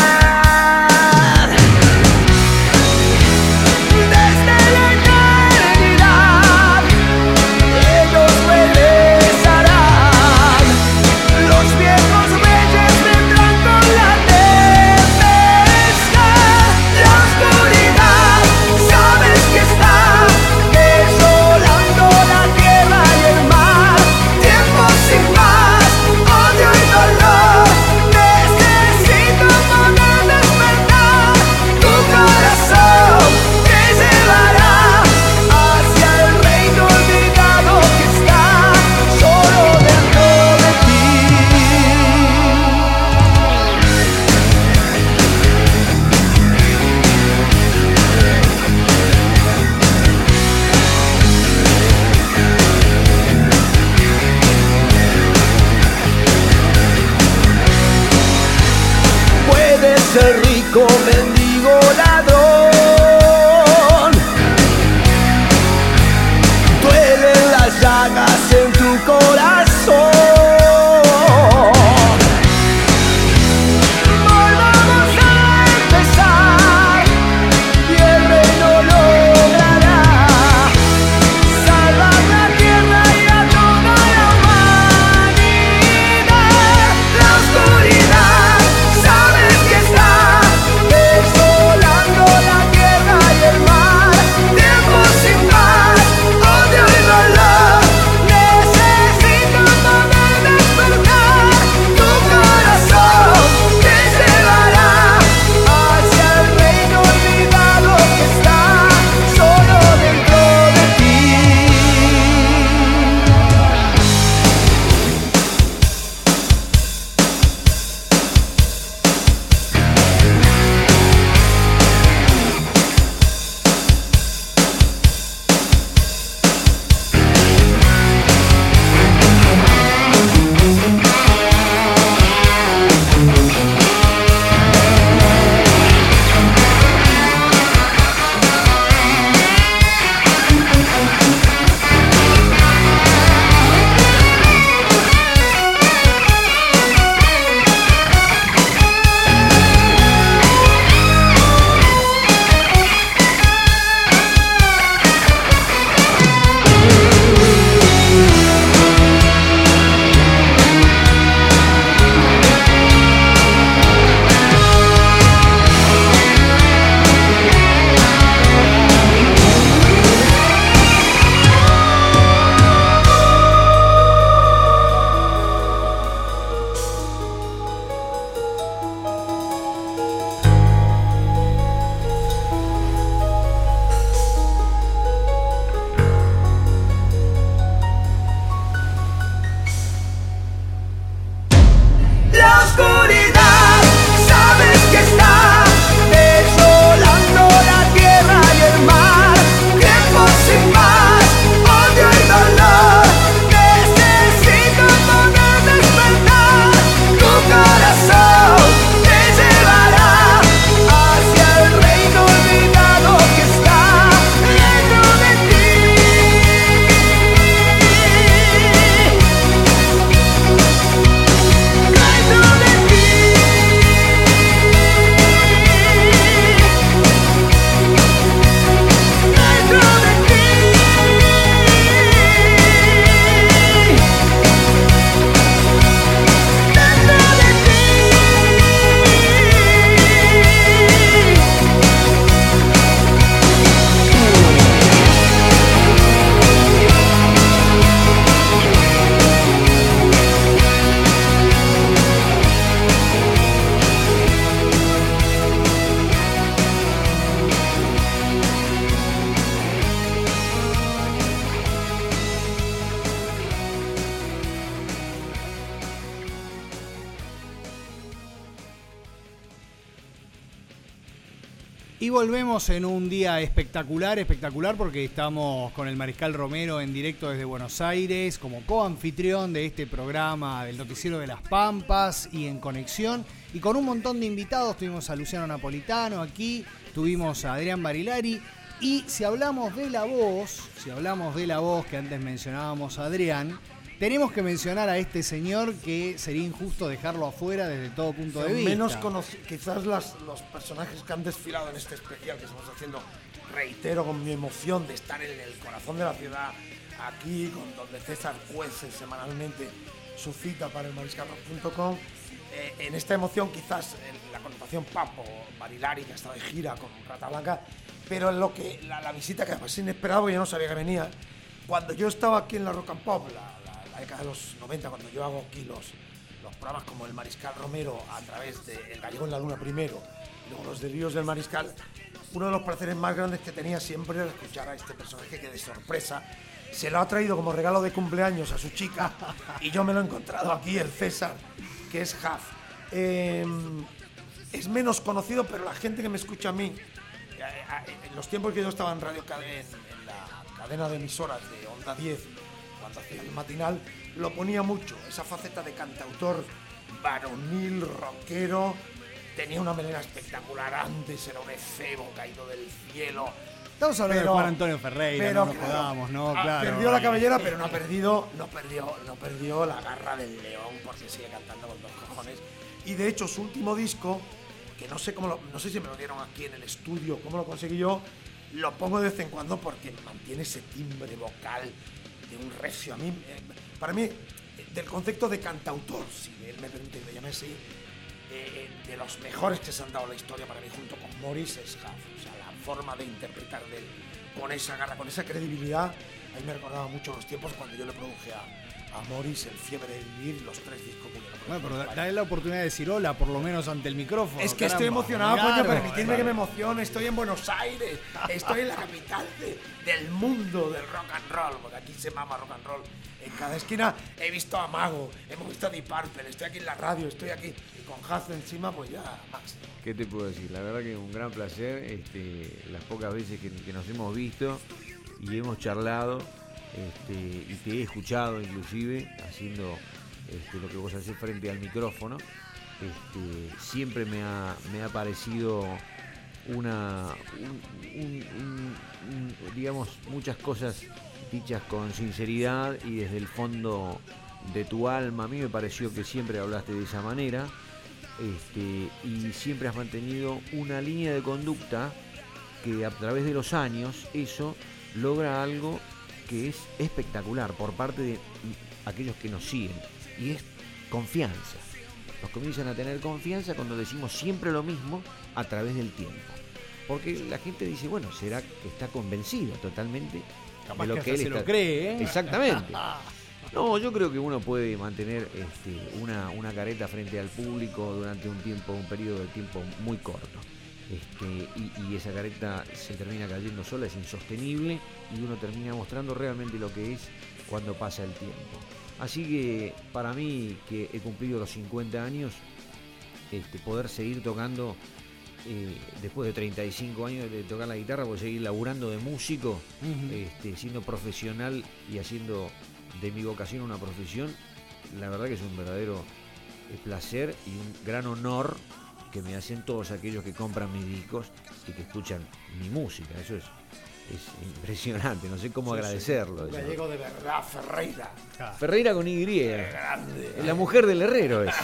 Desde la eternidad ellos regresarán. Los viejos reyes vendrán con la tempestad. La oscuridad, sabes que está desolando la tierra y el mar. Tiempo sin paz, odio y dolor. Necesito poder despertar tu corazón, que llevará hacia el reino olvidado que está solo dentro de ti. Puedes ser rico, mendigo, ladrón. Duelen las llagas en tu corazón. Volvamos a empezar y el reino logrará salvar la tierra y a toda la humanidad. La oscuridad, sabes que está Y volvemos en un día espectacular, espectacular porque estamos con el Mariscal Romero en directo desde Buenos Aires como coanfitrión de este programa del Noticiero de las Pampas y en conexión. Y con un montón de invitados, tuvimos a Luciano Napolitano aquí, tuvimos a Adrián Barilari. Y si hablamos de la voz, si hablamos de la voz que antes mencionábamos a Adrián, tenemos que mencionar a este señor que sería injusto dejarlo afuera desde todo punto de vista. Menos conoci- quizás las, los personajes que han desfilado en este especial que estamos haciendo, reitero con mi emoción de estar en el corazón de la ciudad, aquí, con donde César cuece semanalmente su cita para el mariscal rock punto com. Eh, en esta emoción quizás en la connotación Papo, Barilari, que ha estado de gira con Rata Blanca, pero en lo que la, la visita que además es inesperada, porque yo no sabía que venía. Cuando yo estaba aquí en la Rock and Pop, la, la, la década de los noventa, cuando yo hago aquí los, los programas como el Mariscal Romero a través de El Gallego en la Luna primero, y luego los delirios del Mariscal, uno de los placeres más grandes que tenía siempre era escuchar a este personaje que de sorpresa se lo ha traído como regalo de cumpleaños a su chica y yo me lo he encontrado aquí, el César, que es Huff. Eh, es menos conocido, pero la gente que me escucha a mí, en los tiempos que yo estaba en radio en, en la cadena de emisoras de Onda diez, cuando hacía el matinal, lo ponía mucho, esa faceta de cantautor varonil, rockero. Tenía una melena espectacular antes, era un efebo caído del cielo. Estamos hablando pero, de Juan Antonio Ferreira, pero, no nos jodamos, ¿no? Ah, Claro. Perdió la cabellera, pero no perdió, no perdió, no perdió la garra del león, porque sigue cantando con dos cojones. Y de hecho, su último disco, que no sé cómo lo, no sé si me lo dieron aquí en el estudio, cómo lo conseguí yo, lo pongo de vez en cuando porque mantiene ese timbre vocal de un recio. A mí, eh, para mí, eh, del concepto de cantautor, si él me permite que le llame así, eh, de los mejores que se han dado en la historia para mí, junto con Morris, es Huff. O sea, la forma de interpretar de él con esa garra, con esa credibilidad, a mí me recordaba mucho los tiempos cuando yo le produje a, a Morris el Fiebre de Vivir, los tres discos que yo le produje. Bueno, pero da- dale la oportunidad de decir hola, por lo menos ante el micrófono. Es que caramba. estoy emocionado, Claro, coño, permitidme claro. que me emocione. Estoy en Buenos Aires, estoy en la capital de- del mundo del rock and roll, porque aquí se mama rock and roll. En cada esquina he visto a Mago, hemos visto a Deep Purple, estoy aquí en la radio, estoy aquí. Y con Huff encima, pues ya, Max. ¿Qué te puedo decir? La verdad que es un gran placer, este, las pocas veces que, que nos hemos visto y hemos charlado, este, y te he escuchado inclusive haciendo este, lo que vos hacés frente al micrófono. Este, siempre me ha, me ha parecido una, un, un, un, un, digamos, muchas cosas dichas con sinceridad y desde el fondo de tu alma. A mí me pareció que siempre hablaste de esa manera. Este, y siempre has mantenido una línea de conducta que a través de los años eso logra algo que es espectacular por parte de aquellos que nos siguen, y es confianza. Nos comienzan a tener confianza cuando decimos siempre lo mismo a través del tiempo, porque la gente dice, bueno, será que está convencido totalmente Capaz de lo que que, hasta él se lo está... cree, ¿eh? Exactamente. No, yo creo que uno puede mantener este, una, una careta frente al público durante un tiempo, un periodo de tiempo muy corto. Este, y, y esa careta se termina cayendo sola, es insostenible, y uno termina mostrando realmente lo que es cuando pasa el tiempo. Así que para mí, que he cumplido los cincuenta años, este, poder seguir tocando eh, después de treinta y cinco años de tocar la guitarra, poder seguir laburando de músico, Ujú. este, siendo profesional y haciendo de mi vocación una profesión, la verdad que es un verdadero eh, placer y un gran honor que me hacen todos aquellos que compran mis discos y que escuchan mi música. Eso es, es impresionante, no sé cómo Sí, agradecerlo. sí. eso. Gallego de verdad, Ferreira. Ferreira con Y, Grande. la mujer del herrero es.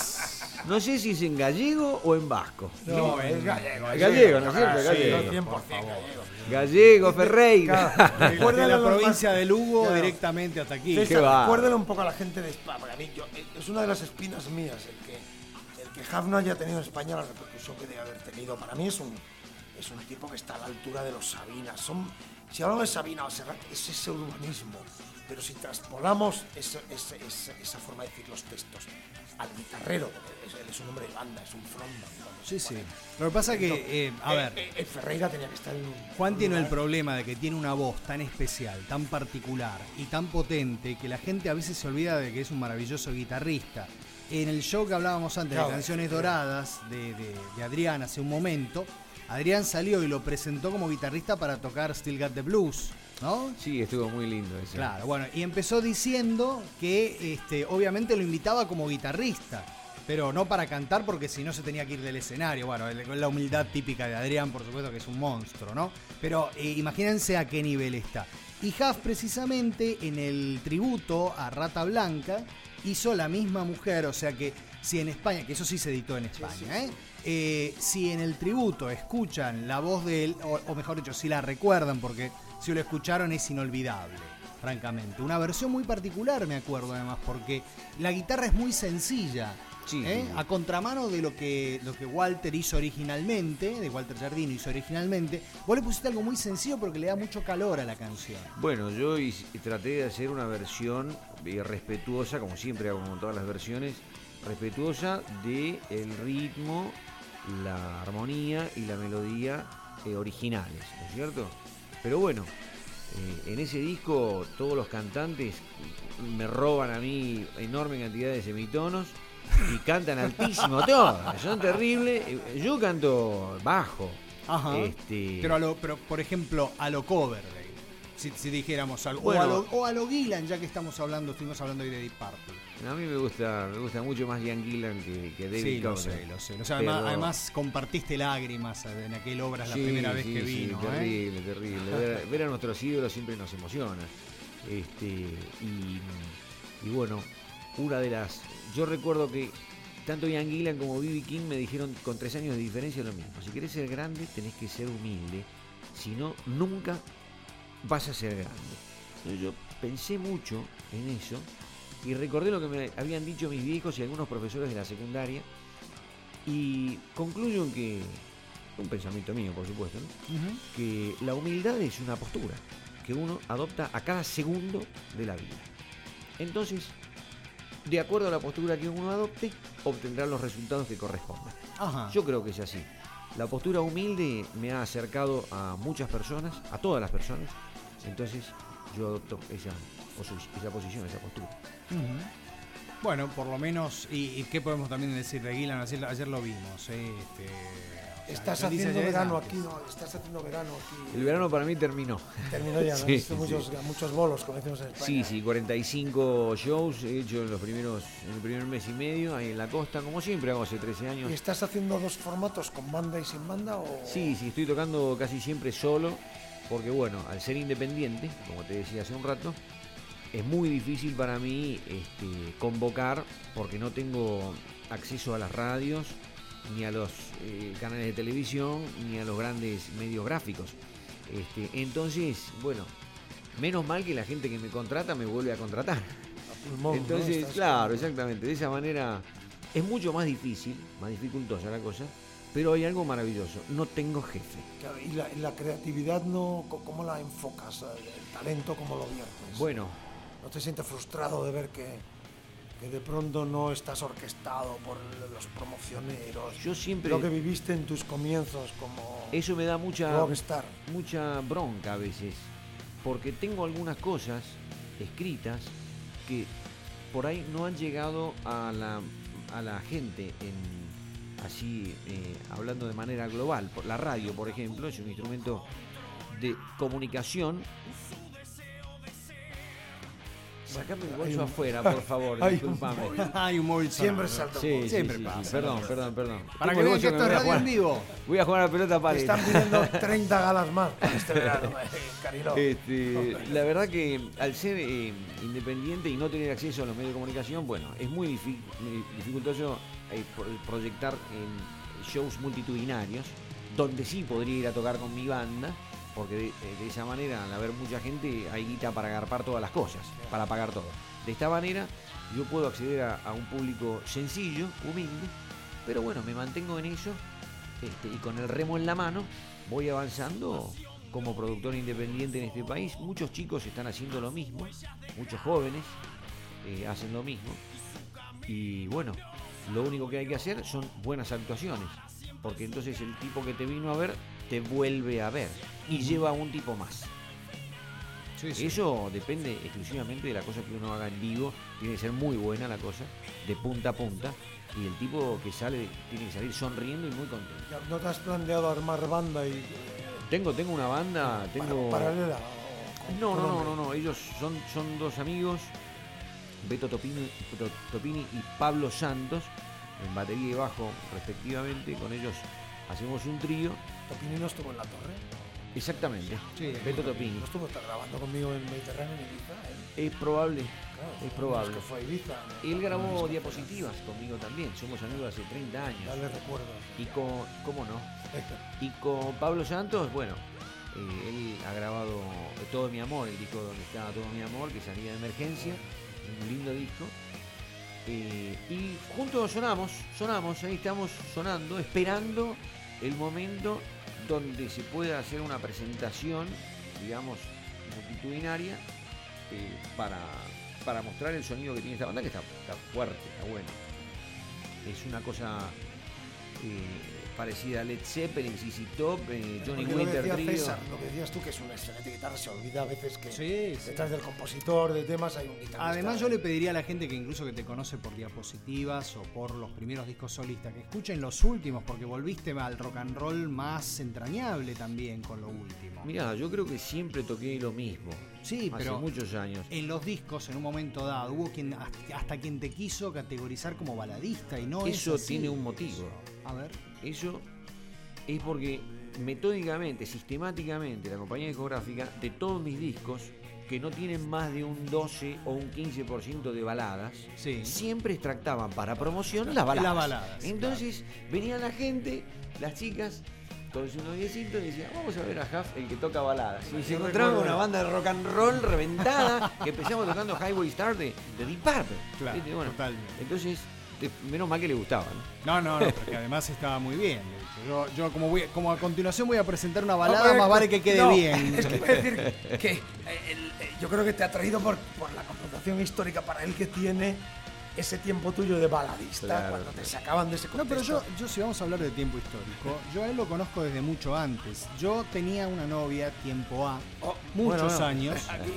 No sé si es en gallego o en vasco. No, es gallego. Gallego, ¿no es cierto? Ah, sí, Gallego. cien por ciento gallego. Gallego, Ferreira. De Recuérdale a la los provincia más- de Lugo Claro. directamente hasta aquí. César, Qué va. recuérdale un poco a la gente de España, porque a mí yo, es una de las espinas mías el que el que Huff no haya tenido en España la repercusión que debe haber tenido. Para mí es un es un tipo que está a la altura de los Sabinas. Son, si hablamos de Sabina o Serrat, es ese urbanismo, pero si traspolamos esa, esa, esa, esa forma de decir los textos al guitarrero, porque es, él es un hombre de banda, es un frontman. cuando Sí, se sí. pone. Lo que pasa que, eh, a Eh, ver, eh, eh, Ferreira tenía que estar en un Juan tiene el lugar- problema de que tiene una voz tan especial, tan particular y tan potente que la gente a veces se olvida de que es un maravilloso guitarrista. En el show que hablábamos antes Claro, de Canciones sí. Doradas de, de, de Adrián hace un momento, Adrián salió y lo presentó como guitarrista para tocar Still Got the Blues, ¿no? Sí, estuvo muy lindo eso. Claro, bueno, y empezó diciendo que este, obviamente lo invitaba como guitarrista, pero no para cantar porque si no se tenía que ir del escenario. Bueno, la humildad típica de Adrián, por supuesto que es un monstruo, ¿no? Pero eh, imagínense a qué nivel está. Y Huff precisamente en el tributo a Rata Blanca hizo la misma mujer, o sea que si en España, que eso sí se editó en España, sí, sí, ¿eh? Eh, si en el tributo escuchan la voz de él, o, o mejor dicho, si la recuerdan, porque si lo escucharon es inolvidable, francamente. Una versión muy particular, me acuerdo además, porque la guitarra es muy sencilla. Sí, ¿Eh? sí, sí. A contramano de lo que, lo que Walter hizo originalmente, de Walter Giardino hizo originalmente, vos le pusiste algo muy sencillo porque le da mucho calor a la canción. Bueno, yo hice- traté de hacer una versión eh, respetuosa, como siempre hago con todas las versiones, respetuosa de el ritmo, la armonía y la melodía eh, originales, ¿no es cierto? Pero bueno, eh, en ese disco todos los cantantes me roban a mí enorme cantidad de semitonos y cantan altísimo todos, son terribles. Yo canto bajo. Ajá. Este, Pero, a lo, pero por ejemplo, a lo Coverdale, si, si dijéramos algo. Bueno. o, a lo, o a lo Gillan, ya que estamos hablando, estuvimos hablando hoy de Deep Purple. a mí me gusta, me gusta mucho más Ian Gillan que, que David Sí, lo Coverdale. sé, lo sé. O sea, además, Pero- además compartiste lágrimas en aquel obra, es la Sí, primera vez sí, que sí, vino. ¿eh? terrible, terrible. Ver, ver a nuestros ídolos siempre nos emociona. Este, y, y bueno, una de las. Yo recuerdo que tanto Ian Gillan como B B King me dijeron con tres años de diferencia lo mismo. Si querés ser grande, tenés que ser humilde. Si no, nunca vas a ser grande. Entonces yo pensé mucho en eso y recordé lo que me habían dicho mis viejos y algunos profesores de la secundaria. Y concluyo en que, un pensamiento mío por supuesto, ¿no? Ujú. Que la humildad es una postura que uno adopta a cada segundo de la vida. Entonces, de acuerdo a la postura que uno adopte, obtendrá los resultados que correspondan. Ajá. Yo creo que es así. La postura humilde me ha acercado a muchas personas, a todas las personas. Entonces, yo adopto esa, esa posición, esa postura. Ujú. Bueno, por lo menos, y, y qué podemos también decir de Gillan, ayer, ayer lo vimos. ¿eh? Este, o sea, Estás lo dice haciendo ayer verano antes. aquí, ¿no? Estás haciendo verano aquí. El verano para mí terminó. Terminó ya, ¿no? Sí, Hiciste sí. muchos, muchos bolos, como decimos en España. Sí, sí, cuarenta y cinco shows he hecho en los primeros, en el primer mes y medio, ahí en la costa, como siempre hago hace trece años. ¿Y estás haciendo dos formatos, con banda y sin banda? O... Sí, sí, estoy tocando casi siempre solo, porque bueno, al ser independiente, como te decía hace un rato, es muy difícil para mí este, convocar, porque no tengo acceso a las radios, ni a los eh, canales de televisión, ni a los grandes medios gráficos. Este, entonces, bueno, menos mal que la gente que me contrata me vuelve a contratar. A pulmón, ¿no? Entonces, Estás claro, con- exactamente. De esa manera es mucho más difícil, más dificultosa la cosa, pero hay algo maravilloso. No tengo jefe. Claro, y, la, y la creatividad, no, co- ¿cómo la enfocas? El talento, ¿cómo lo viertes? Bueno, ¿No te sientes frustrado de ver que, que de pronto no estás orquestado por los promocioneros? yo siempre. Lo que viviste en tus comienzos como Eso me da mucha, rockstar. mucha bronca a veces, porque tengo algunas cosas escritas que por ahí no han llegado a la, a la gente en así eh, hablando de manera global. Por la radio, por ejemplo, es un instrumento de comunicación. Sacame el Hay bolso un- afuera, por favor, hay un discúlpame. móvil. Hay un móvil Siempre sonando. salta un Sí, móvil. sí, Siempre sí, sí. pasa. Perdón, perdón, perdón. Para Tengo que el vean que bolso esto me es voy a radio en jugar- vivo. Voy a jugar a la pelota Te para están pidiendo treinta galas más para este verano, eh, Cariló. Este, la verdad que al ser eh, independiente y no tener acceso a los medios de comunicación, bueno, es muy difi- muy dificultoso eh, pro- proyectar en shows multitudinarios, donde sí podría ir a tocar con mi banda, porque de, de esa manera, al haber mucha gente, hay guita para agarpar todas las cosas, para pagar todo. De esta manera, yo puedo acceder a, a un público sencillo, humilde, pero bueno, me mantengo en eso, este, y con el remo en la mano voy avanzando como productor independiente en este país. Muchos chicos están haciendo lo mismo, muchos jóvenes eh, hacen lo mismo, y bueno, lo único que hay que hacer son buenas actuaciones, porque entonces el tipo que te vino a ver te vuelve a ver y lleva a un tipo más. Sí, sí. Eso depende exclusivamente de la cosa que uno haga en vivo. Tiene que ser muy buena la cosa, de punta a punta. Y el tipo que sale tiene que salir sonriendo y muy contento. ¿No te has planteado armar banda y Tengo, tengo una banda, tengo... paralela? o con No, tu no, no, nombre? no, no, ellos son, son dos amigos, Beto Topini, To- Topini y Pablo Santos, en batería y bajo respectivamente. Con ellos hacemos un trío. ¿Topini no estuvo en la torre? Exactamente, Sí, Beto Topini. ¿No estuvo grabando conmigo en Mediterráneo en Ibiza? Él? Es probable, Claro, es probable. que fue a Ibiza. ¿no? Él grabó Disco diapositivas conmigo también, somos amigos hace treinta años. Ya le recuerdo. Y con, ¿cómo no? Y con Pablo Santos, bueno, eh, él ha grabado Todo Mi Amor, el disco donde está Todo Mi Amor, que salía de emergencia, un lindo disco. Eh, y juntos sonamos, sonamos, ahí estamos sonando, esperando el momento donde se pueda hacer una presentación, digamos, multitudinaria, eh, para, para mostrar el sonido que tiene esta banda, que está, está fuerte, está bueno. Es una cosa eh, parecida a Led Zeppelin, Z Z Top, eh, Johnny Porque lo Winter decía Trio. César, lo que decías tú, que es una excelente guitarra, se olvida a veces que Sí, sí. detrás del compositor de temas hay un guitarrista. Además, yo le pediría a la gente que incluso que te conoce por diapositivas o por los primeros discos solistas, que escuchen los últimos, porque volviste al rock and roll más entrañable también con lo último. Mirá, yo creo que siempre toqué lo mismo. Sí, hace pero muchos años. en los discos, en un momento dado, hubo quien hasta, hasta quien te quiso categorizar como baladista y no es Eso así. tiene un motivo. A ver. Eso es porque metódicamente, sistemáticamente, la compañía discográfica, de todos mis discos, que no tienen más de un doce o un quince por ciento de baladas, Sí. siempre extractaban para promoción las baladas. Las baladas, Entonces venía la gente, las chicas, con su noviecito, y decían, vamos a ver a Huff, el que toca baladas. Y se encontraban con una banda de rock and roll reventada, que empezamos tocando Highway Star de, de Deep Purple. Claro, ¿Viste? Bueno, totalmente. entonces, te- menos mal que le gustaba, ¿no? No, no, no, porque además estaba muy bien. de hecho. Yo, yo como, voy, como a continuación voy a presentar una balada, No, pero- más vale que quede no, bien. Es que iba a decir que eh, el- eh, yo creo que te ha traído por, por la connotación histórica para él que tiene ese tiempo tuyo de baladista, Claro, cuando te claro. sacaban de ese No, contexto. pero yo, yo si vamos a hablar de tiempo histórico, yo a él lo conozco desde mucho antes. Yo tenía una novia, tiempo A, Oh, muchos bueno, bueno. años,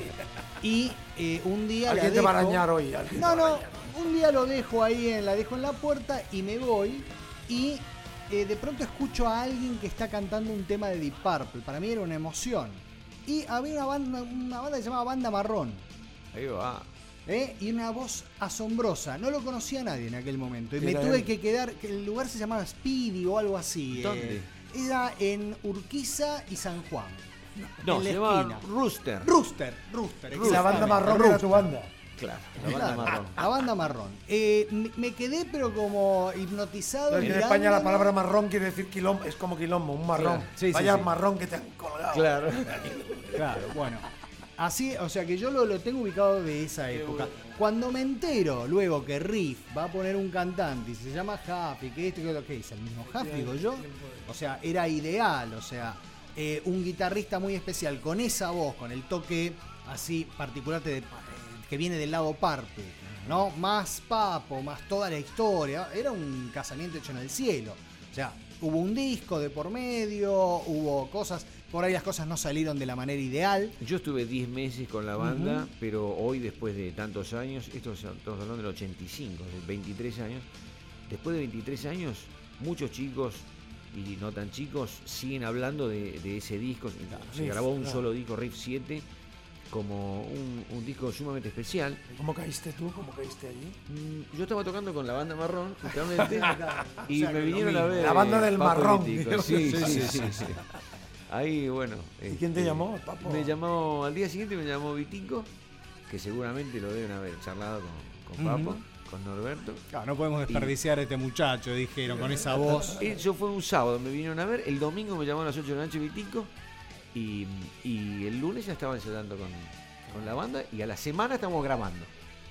y eh, un día la Alguien te va a dejo- arañar hoy. alguien No, te va a no, arañar. un día lo dejo ahí, en, la dejo en la puerta y me voy y eh, de pronto escucho a alguien que está cantando un tema de Deep Purple. Para mí era una emoción. Y había una banda, una banda que se llamaba Banda Marrón. Ahí va. ¿eh? Y una voz asombrosa. No lo conocía nadie en aquel momento. Y me Era tuve él. que quedar, que el lugar se llamaba Speedy o algo así. eh. ¿Dónde? Era en Urquiza y San Juan. No, en la se llama esquina. Rooster. Rooster, Rooster. Y la banda exactamente, marrón era Rooster. tu banda. Claro, la banda Claro, marrón. La banda marrón. Eh, me, me quedé pero como hipnotizado. Aquí en mirándolo. España la palabra marrón quiere decir quilombo, es como quilombo, un marrón. Claro. Sí, sí, Vaya sí. marrón que te han colgado. Claro. Claro, bueno. Así, o sea que yo lo, lo tengo ubicado de esa época. Cuando me entero luego que Riff va a poner un cantante y se llama Happy, que esto y que lo que es el mismo Happy, digo yo. O sea, era ideal, o sea, eh, un guitarrista muy especial con esa voz, con el toque así particular de- que viene del lado parte, ¿no? Más papo, más toda la historia. Era un casamiento hecho en el cielo. O sea, hubo un disco de por medio, hubo cosas, por ahí las cosas no salieron de la manera ideal. Yo estuve diez meses con la banda, pero hoy, después de tantos años, esto es- estamos hablando del ochenta y cinco, de veintitrés años, después de veintitrés años, muchos chicos y no tan chicos siguen hablando de, de ese disco. Se Riff, grabó un claro. solo disco, Riff siete, como un, un disco sumamente especial. ¿Cómo caíste tú? ¿Cómo caíste allí? Mm, Yo estaba tocando con la banda marrón, justamente, y O sea, me que lo vinieron a mismo. ver. La banda del Papo y marrón, Vitico. digo. Sí, Sí, sí, sí, sí, sí. sí. Ahí, bueno. ¿Y quién te este, llamó, Papo? Me llamó, al día siguiente me llamó Vitico, que seguramente lo deben haber charlado con, con Papo, con Norberto. Claro, no podemos desperdiciar a este muchacho, dijeron, con esa voz. Eso fue un sábado, me vinieron a ver, el domingo me llamó a las ocho de la noche Vitico, y, y el lunes ya estaba ensayando con, con la banda, y a la semana estamos grabando.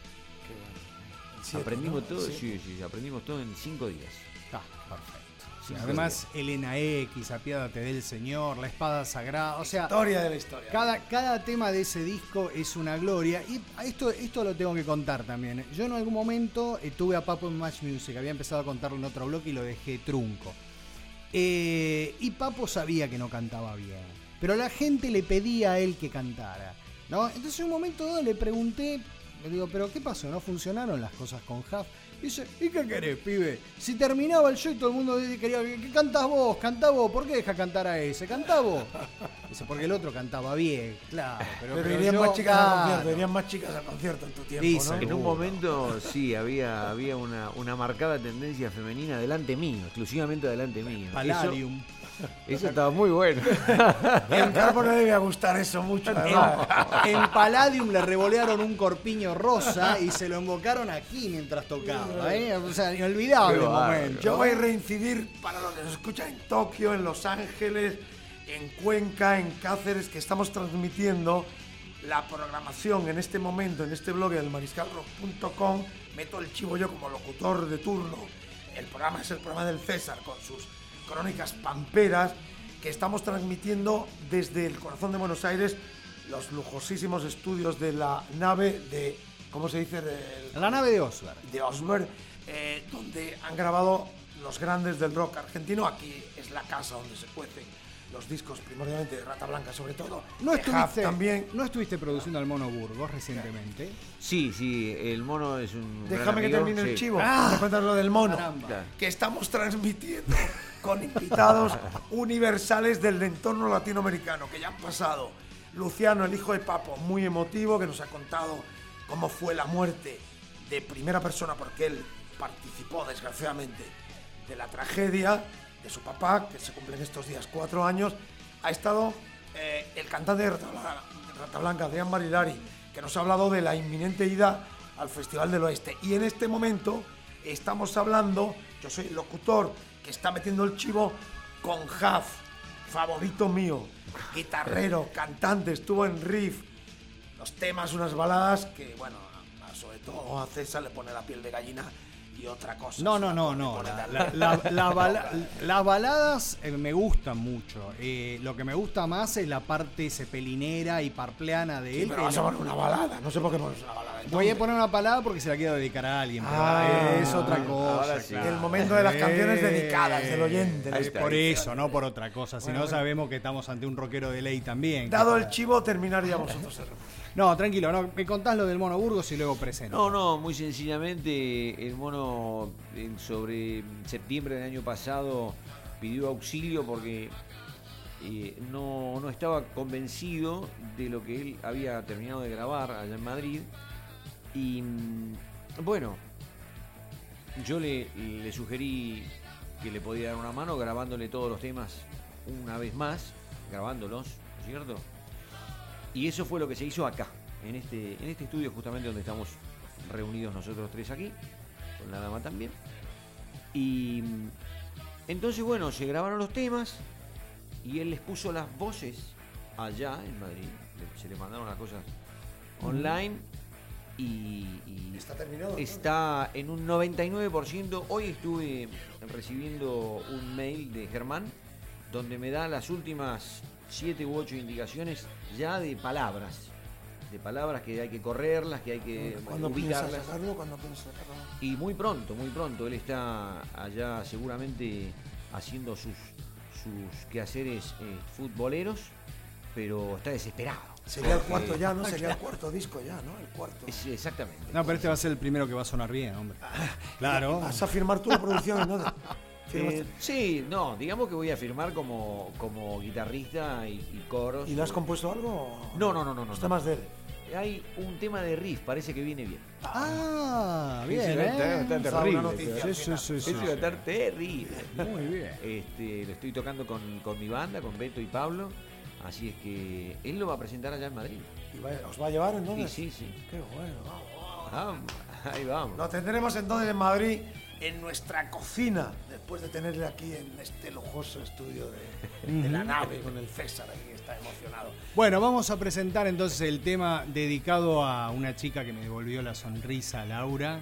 El siete, aprendimos ¿no? todo, El siete. sí, sí, aprendimos todo en cinco días. Ah, perfecto. Sí, Sí, además, Elena X, Apiádate del Señor, La Espada Sagrada, o sea, Historia de la historia. cada, cada tema de ese disco es una gloria. Y esto, esto lo tengo que contar también. Yo en algún momento eh, tuve a Papo en Match Music, había empezado a contarlo en otro bloque y lo dejé trunco. Eh, y Papo sabía que no cantaba bien, pero la gente le pedía a él que cantara. ¿no? Entonces en un momento dado le pregunté, le digo, ¿pero qué pasó? ¿No funcionaron las cosas con Huff? Y dice, ¿y qué querés, pibe? Si terminaba el show y todo el mundo quería, ¿qué cantás vos? Cantá vos, ¿por qué deja cantar a ese? Cantá vos. Dice, porque el otro cantaba bien, claro. Pero, Pero, pero irían yo, más chicas claro. al concierto, irían más chicas al concierto en tu tiempo, Dice, ¿no? En un momento sí, había, había una, una marcada tendencia femenina delante mío, exclusivamente delante mío. Palladium. Eso, eso estaba muy bueno. En Carpo no le debe gustar eso mucho, además. En, en Palladium le revolearon un corpiño rosa y se lo invocaron aquí mientras tocaba, ¿eh? O sea, inolvidable el momento. Yo voy a reincidir para los que nos escuchan en Tokio, en Los Ángeles, en Cuenca, en Cáceres, que estamos transmitiendo la programación en este momento, en este blog del mariscal rock punto com. Meto el chivo yo como locutor de turno. El programa es el programa del César, con sus crónicas pamperas, que estamos transmitiendo desde el corazón de Buenos Aires, los lujosísimos estudios de la nave de, ¿cómo se dice? De, la nave de Osberg. De Osberg, eh, donde han grabado los grandes del rock argentino. Aquí es la casa donde se cuecen los discos, primordialmente de Rata Blanca sobre todo. ¿No estuviste, también. ¿No estuviste produciendo al Mono Burgos recientemente? Sí, sí, el Mono es un Déjame que termine sí. el chivo. Ah, me cuentas lo del Mono. Claro. Que estamos transmitiendo con invitados universales del entorno latinoamericano que ya han pasado. Luciano, el hijo de Papo, muy emotivo, que nos ha contado cómo fue la muerte de primera persona, porque él participó, desgraciadamente, de la tragedia de su papá, que se cumplen estos días cuatro años. Ha estado eh, el cantante de Rata Blanca, Rata Blanca, Adrián Marilari, que nos ha hablado de la inminente ida al Festival del Oeste. Y en este momento estamos hablando, yo soy el locutor que está metiendo el chivo, con Huff, favorito mío, guitarrero, cantante, estuvo en Riff, los temas, unas baladas que, bueno, sobre todo a César le pone la piel de gallina. Y otra cosa. No, no, no, no. La, la, la, la bala, las baladas eh, me gustan mucho. Eh, lo que me gusta más es la parte cepelinera y parpleana de Sí, él. pero vas a poner una balada. No sé por qué pones una balada. Voy a poner una palabra porque se la quiero dedicar a alguien. Pero Ah, es otra cosa. sí. Claro. El momento de las canciones dedicadas del oyente. Eh, Ahí por está. eso, no por otra cosa. Si Bueno, no, bueno. sabemos que estamos ante un rockero de ley también. Dado que- el chivo, terminaría vosotros el reporte. No, tranquilo, no, me contás lo del Mono Burgos y luego presento. No, no, muy sencillamente el Mono en- sobre septiembre del año pasado pidió auxilio porque eh, no, no estaba convencido de lo que él había terminado de grabar allá en Madrid. Y mm, bueno, yo le, le sugerí que le podía dar una mano grabándole todos los temas una vez más, grabándolos, ¿no es cierto? Y eso fue lo que se hizo acá, en este, en este estudio justamente donde estamos reunidos nosotros tres aquí, con la dama también. Y mm, entonces, bueno, se grabaron los temas y él les puso las voces allá en Madrid. Le- Se le mandaron las cosas online y, y Está terminado. ¿no? está en un noventa y nueve por ciento. Hoy estuve recibiendo un mail de Germán donde me da las últimas siete u ocho indicaciones ya de palabras. De palabras que hay que correrlas, que hay que ¿Cuándo piensas ubicarlas. sacarlo? ¿Cuándo piensas sacarlo? Y muy pronto, muy pronto. Él está allá seguramente haciendo sus, sus quehaceres eh, futboleros, pero está desesperado. Sería el Porque- cuarto ya, ¿no? Sería el cuarto disco ya, ¿no? El cuarto. Es- exactamente. No, pero este va a ser el primero que va a sonar bien, hombre. Claro. Vas a firmar tú la producción, ¿no? Eh, sí, no, digamos que voy a firmar como, como guitarrista y, y coros. ¿Y le has compuesto algo? No, no, no, no. no Los no. temas de él. Hay un tema de riff, parece que viene bien. Ah, bien, Sí, sí, ¿eh? está- está Una terrible. noticia. Sí, sí, sí, sí, Eso va a estar terrible. Muy bien. Este, lo estoy tocando con, con mi banda, con Beto y Pablo. Así es que él lo va a presentar allá en Madrid. ¿Y va- ¿Os va a llevar Sí, entonces? sí, sí. Qué bueno, vamos. Vamos, ahí vamos. Lo tendremos entonces en Madrid, en nuestra cocina, después de tenerle aquí en este lujoso estudio de, de la nave con el César, ahí que está emocionado. Bueno, vamos a presentar entonces el tema dedicado a una chica que me devolvió la sonrisa, Laura.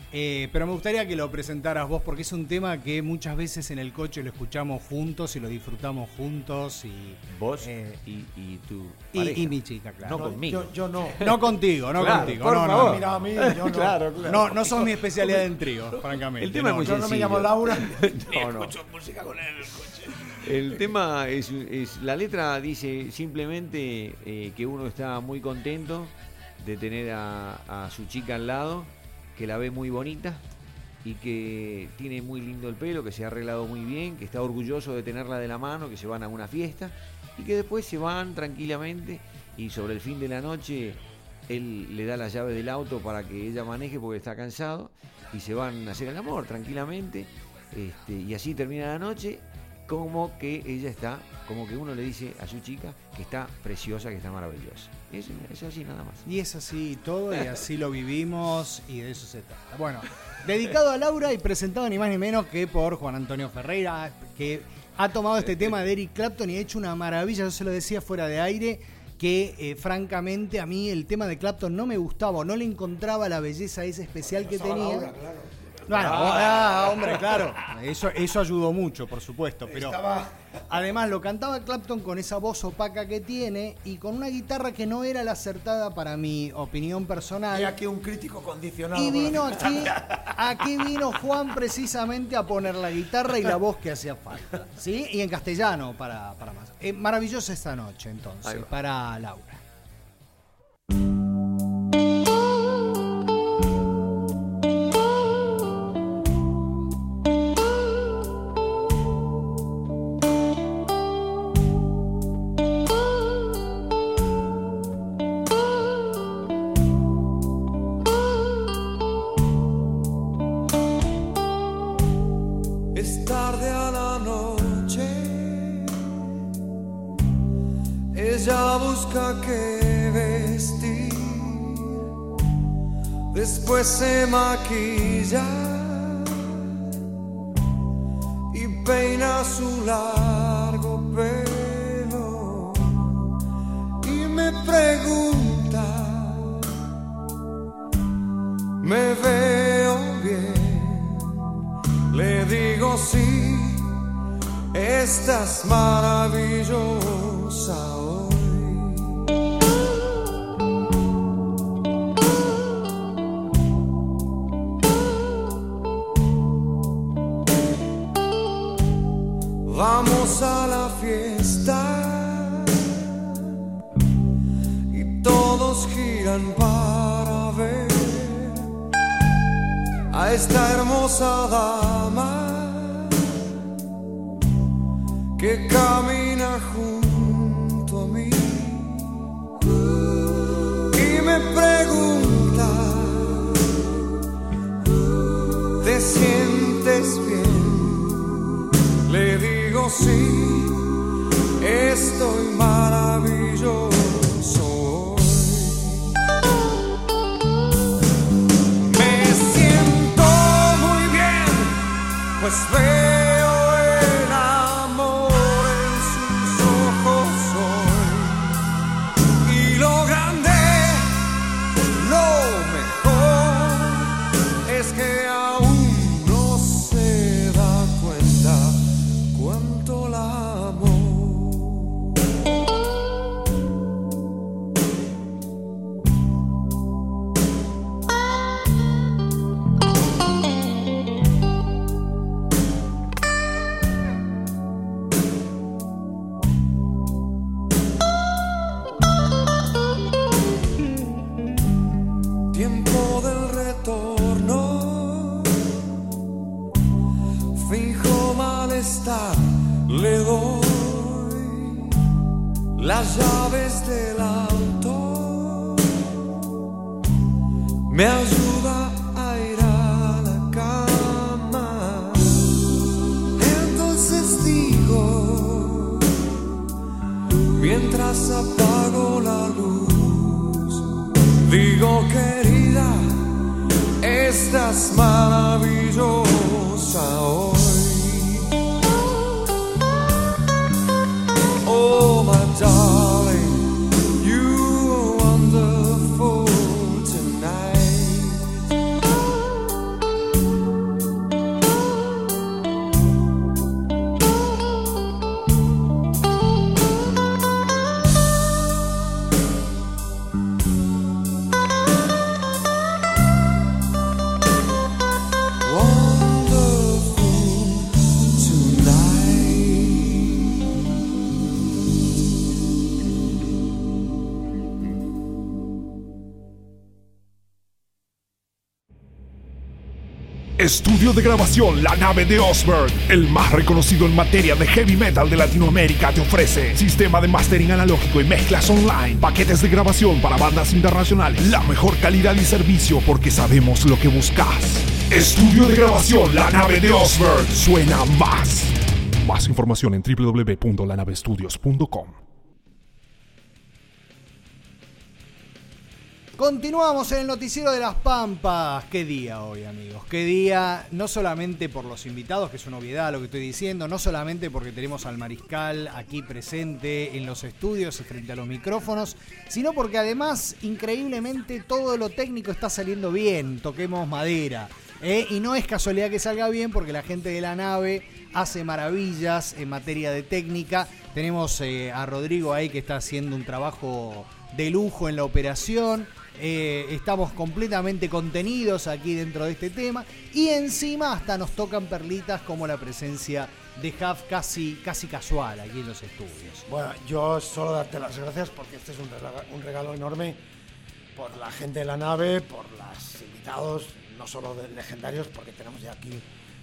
Eh, pero me gustaría que lo presentaras vos porque es un tema que muchas veces en el coche lo escuchamos juntos y lo disfrutamos juntos. Y, Vos eh, y, y tu y, pareja. y mi chica, claro. No conmigo. Yo, yo no. No contigo, no Claro, contigo. por no, favor. no, Mira a mí, yo no. Claro, claro. no, no son mi especialidad en trío, francamente. El tema no, es muy no. Yo no me sencillo. llamo Laura. No, no. música con él en el coche. El tema es, es- la letra dice simplemente eh, que uno está muy contento de tener a, a su chica al lado, que la ve muy bonita y que tiene muy lindo el pelo, que se ha arreglado muy bien, que está orgulloso de tenerla de la mano, que se van a una fiesta y que después se van tranquilamente y sobre el fin de la noche él le da la llave del auto para que ella maneje porque está cansado y se van a hacer el amor tranquilamente, este, y así termina la noche. Como que ella está, como que uno le dice a su chica que está preciosa, que está maravillosa. Es, es así nada más. Y es así todo, y así lo vivimos, y de eso se trata. Bueno, dedicado a Laura y presentado ni más ni menos que por Juan Antonio Ferreira, que ha tomado este tema de Eric Clapton y ha hecho una maravilla. Yo se lo decía fuera de aire, que eh, francamente a mí el tema de Clapton no me gustaba, o no le encontraba la belleza esa especial que Estaba tenía. Laura, claro. Bueno, ah, hombre, claro. Eso, eso ayudó mucho, por supuesto. Pero Estaba- además lo cantaba Clapton con esa voz opaca que tiene y con una guitarra que no era la acertada para mi opinión personal. Hay aquí un crítico condicionado. Y por la vino guitarra. aquí, aquí vino Juan precisamente a poner la guitarra y la voz que hacía falta. ¿Sí? Y en castellano para, para más. Eh, maravillosa esta noche, Ahí entonces, va. para Laura. Es tarde a la noche, ella busca qué vestir, después se maquilla y peina su largo pelo y me pregunta, ¿me veo bien? Le digo sí, estás maravillosa hoy. Vamos a la fiesta y todos giran para ver a esta hermosa dama que camina junto a mí y me pregunta, ¿te sientes bien? Le digo sí, estoy maravilloso hoy. Me siento muy bien, pues veo el amor en sus ojos hoy. Y lo grande, lo mejor, es que aún no se da cuenta cuánto la amo. Tiempo del retorno, finjo malestar, le doy las llaves del auto, me ayuda a ir a la cama. Entonces digo, mientras apago la luz, digo querida, estás maravillosa hoy. Oh my darling, you are wonderful tonight. Estudio de grabación La Nave de Osberg, el más reconocido en materia de heavy metal de Latinoamérica, te ofrece sistema de mastering analógico y mezclas online, paquetes de grabación para bandas internacionales, la mejor calidad y servicio porque sabemos lo que buscas. Estudio de grabación La Nave de Osberg, suena más. Más información en doble u doble u doble u punto la nave estudios punto com. Continuamos en el noticiero de las Pampas. Qué día hoy, amigos. Qué día, no solamente por los invitados, que es una obviedad lo que estoy diciendo, no solamente porque tenemos al Mariscal aquí presente en los estudios y frente a los micrófonos, sino porque además, increíblemente, todo lo técnico está saliendo bien. Toquemos madera. ¿eh? Y no es casualidad que salga bien porque la gente de la nave hace maravillas en materia de técnica. Tenemos eh, a Rodrigo ahí que está haciendo un trabajo de lujo en la operación. Eh, estamos completamente contenidos aquí dentro de este tema y encima hasta nos tocan perlitas como la presencia de Huff casi, casi casual aquí en los estudios. Bueno, yo solo darte las gracias porque este es un regalo, un regalo enorme por la gente de la nave, por los invitados, no solo de legendarios, porque tenemos ya aquí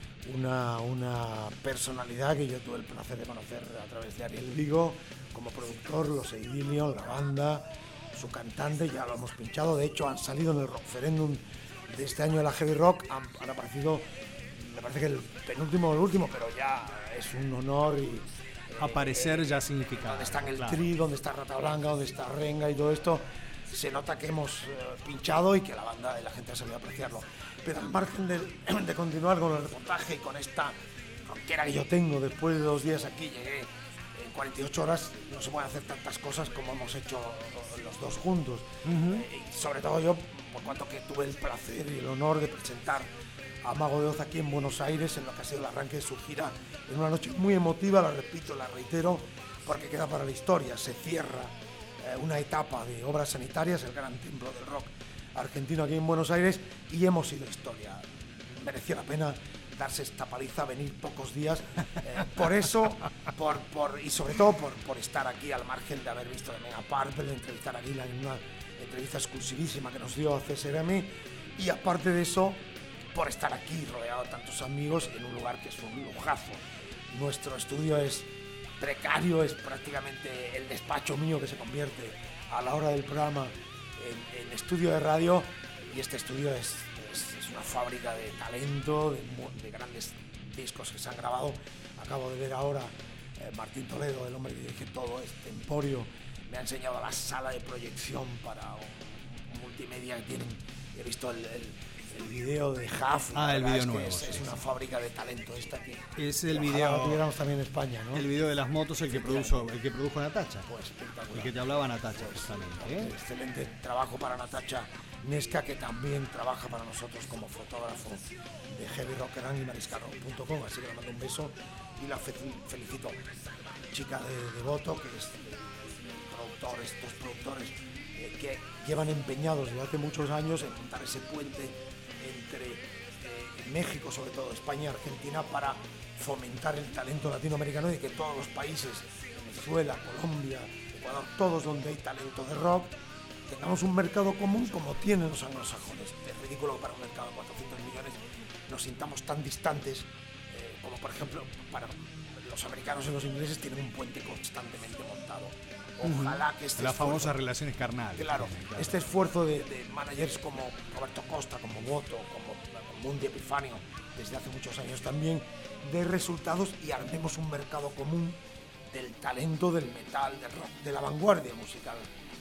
una, una personalidad que yo tuve el placer de conocer a través de Ariel Vigo como productor, los Eidilion, la banda, su cantante, ya lo hemos pinchado. De hecho, han salido en el Rockferendum de este año de la Heavy Rock, han, han aparecido, me parece que el penúltimo o el último, pero ya es un honor. Y aparecer eh, ya significa. Donde están el claro. Tri, donde está Rata Blanca, donde está Renga y todo esto, se nota que hemos eh, pinchado y que la banda y la gente ha sabido apreciarlo. Pero al margen de, de continuar con el reportaje y con esta rockera que yo tengo, después de dos días aquí llegué en cuarenta y ocho horas, no se pueden hacer tantas cosas como hemos hecho los dos juntos. Uh-huh. eh, y sobre todo yo, por cuanto que tuve el placer y el honor de presentar a Mago de Oz aquí en Buenos Aires en lo que ha sido el arranque de su gira, en una noche muy emotiva, la repito, la reitero, porque queda para la historia. Se cierra eh, una etapa de obras sanitarias, el gran templo del rock argentino aquí en Buenos Aires, y hemos sido historia. Mereció la pena darse esta paliza, venir pocos días, eh, por eso, por, por, y sobre todo por, por estar aquí al margen de haber visto de Mega Purple, de entrevistar a Dylan en una entrevista exclusivísima que nos dio C S R M, y aparte de eso, por estar aquí rodeado de tantos amigos en un lugar que es un lujazo. Nuestro estudio es precario, es prácticamente el despacho mío que se convierte a la hora del programa en, en estudio de radio, y este estudio es, es, es una fábrica de talento, de, de grandes discos que se han grabado. Acabo de ver ahora eh, Martín Toledo, el hombre que dirige todo este emporio, me ha enseñado la sala de proyección para un, un multimedia que tienen. He visto el, el, el video de Huff. Ah, el video es nuevo. Es, sí, es sí. una fábrica de talento esta aquí. Es el Ojalá video. lo tuviéramos también en España, ¿no? El video de las motos, el que produjo, el que produjo Natacha. Pues espectacular. El que te hablaba Natacha, justamente. ¿eh? Excelente trabajo para Natacha Nesca, que también trabaja para nosotros como fotógrafo de Heavy Rockerang y mariscal rock punto com, así que le mando un beso y la fe felicito. Chica de Devoto, que es productor, estos productores eh, que llevan empeñados desde hace muchos años en montar ese puente entre eh, México, sobre todo España y Argentina, para fomentar el talento latinoamericano y que todos los países, Venezuela, Colombia, Ecuador, todos donde hay talento de rock, tengamos un mercado común como tienen los anglosajones. Es ridículo que para un mercado de cuatrocientos millones nos sintamos tan distantes eh, como por ejemplo para los americanos y los ingleses tienen un puente constantemente montado. Ojalá que este las esfuerzo, famosas relaciones carnales. claro, claro. este esfuerzo de, de managers como Roberto Costa, como Boto, como, como Mundi Epifanio, desde hace muchos años también, dé resultados y armemos un mercado común del talento, del metal, del rock, de la vanguardia musical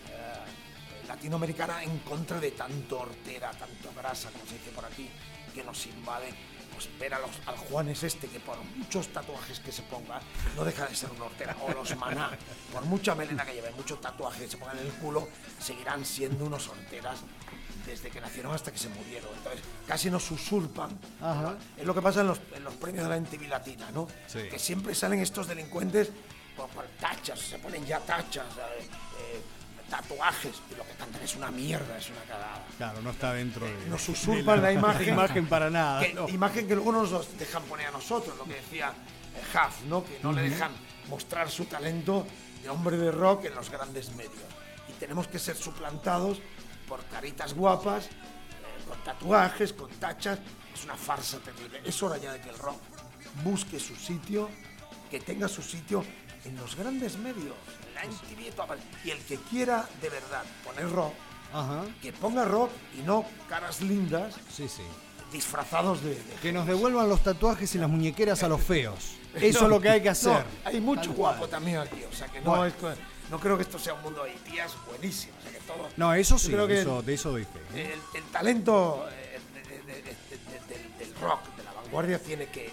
eh, latinoamericana, en contra de tanto hortera, tanto grasa, como se dice por aquí, que nos invade. Pues ver a los, al Juanes este, que por muchos tatuajes que se ponga, no deja de ser una hortera, o los Maná, por mucha melena que lleven, mucho tatuaje que se pongan en el culo, seguirán siendo unos horteras desde que nacieron hasta que se murieron. Entonces, casi nos usurpan. Ajá. Es lo que pasa en los, en los premios de la M T V Latina, ¿no? Sí. Que siempre salen estos delincuentes por, por tachas, se ponen ya tachas, eh, eh, tatuajes, y lo que cantan es una mierda, es una cagada. Claro, no está dentro de... Nos usurpan de la, la imagen. imagen para nada. Que, no. Imagen que luego nos dejan poner a nosotros, lo que decía eh, Huff, ¿no? Que no uh-huh. le dejan mostrar su talento de hombre de rock en los grandes medios. Y tenemos que ser suplantados por caritas guapas, eh, con tatuajes, con tachas, es una farsa terrible. Es hora ya de que el rock busque su sitio, que tenga su sitio en los grandes medios, en la M T V y todo. Y el que quiera de verdad poner rock, Ajá. que ponga rock y no caras lindas, Sí, sí. disfrazados de... de Que nos devuelvan los tatuajes y las muñequeras a los feos. Eso No, es lo que hay que hacer. no, hay mucho Tal guapo cual. también aquí, o sea que no, Bueno. esto- no creo que esto sea un mundo de tías buenísimo. O sea que todo, No, eso yo sí, creo que eso, de eso doy fe. el, el talento eh, de- de- de- de- de- del, del rock, de la vanguardia, tiene que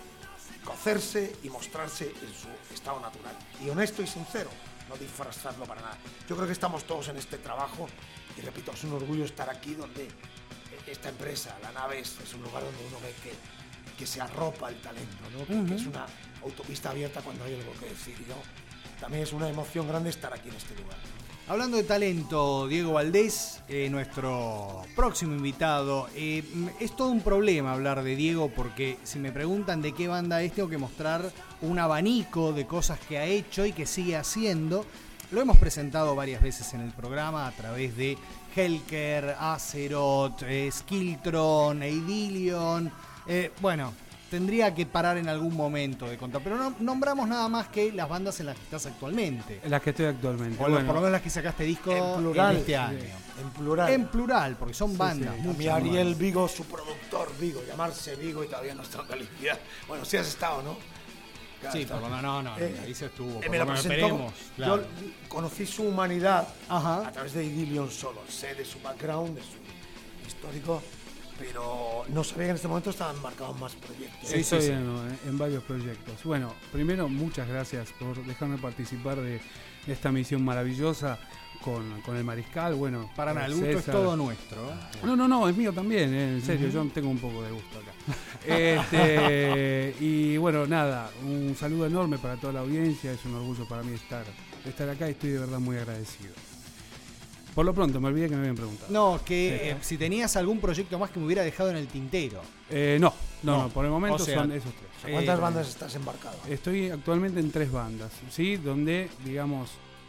cocerse y mostrarse en su estado natural. Y honesto y sincero, no disfrazarlo para nada. Yo creo que estamos todos en este trabajo y repito, es un orgullo estar aquí donde esta empresa, la nave, es, es un lugar donde uno ve que, que se arropa el talento, ¿no? que, que es una autopista abierta cuando hay algo que decir. ¿no? También es una emoción grande estar aquí en este lugar. Hablando de talento, Diego Valdés, eh, nuestro próximo invitado. Eh, es todo un problema hablar de Diego porque si me preguntan de qué banda es, tengo que mostrar un abanico de cosas que ha hecho y que sigue haciendo. Lo hemos presentado varias veces en el programa a través de Helker, Azeroth, eh, Skiltron, Eidilion. Eh, bueno, tendría que parar en algún momento de contar, pero no nombramos nada más que las bandas en las que estás actualmente. En las que estoy actualmente. O Bueno, por lo menos las que sacaste disco En plural, en este año. En plural. En plural, porque son bandas. A muchas mi Ariel bandas. Vigo, su productor Vigo, llamarse Vigo y todavía no está en Galicia. Bueno, sí has estado, ¿no? Ya Sí, está. por lo menos no, no, Eh, ahí se estuvo. eh, por me lo lo menos presentó. esperemos, claro. Yo conocí su humanidad Ajá. a través de Idilion solo. Sé de su background, de su histórico, pero no sabía que en este momento estaban marcados más proyectos. Sí, estoy sí, sí. En, en varios proyectos. Bueno, primero, muchas gracias por dejarme participar de, de esta misión maravillosa con, con el Mariscal. Bueno, Para nada, el con gusto es César. todo nuestro. ¿eh? No, no, no, es mío también, eh, en serio, yo tengo un poco de gusto acá. Este, y bueno, nada, un saludo enorme para toda la audiencia, es un orgullo para mí estar, estar acá y estoy de verdad muy agradecido. Por lo pronto, me olvidé que me habían preguntado. No, que eh, si tenías algún proyecto más que me hubiera dejado en el tintero. Eh, no, no, No. no, por el momento O sea, son esos tres. O sea, ¿Cuántas Eh, bandas estás embarcado? Estoy actualmente en tres bandas, ¿sí? Donde, digamos,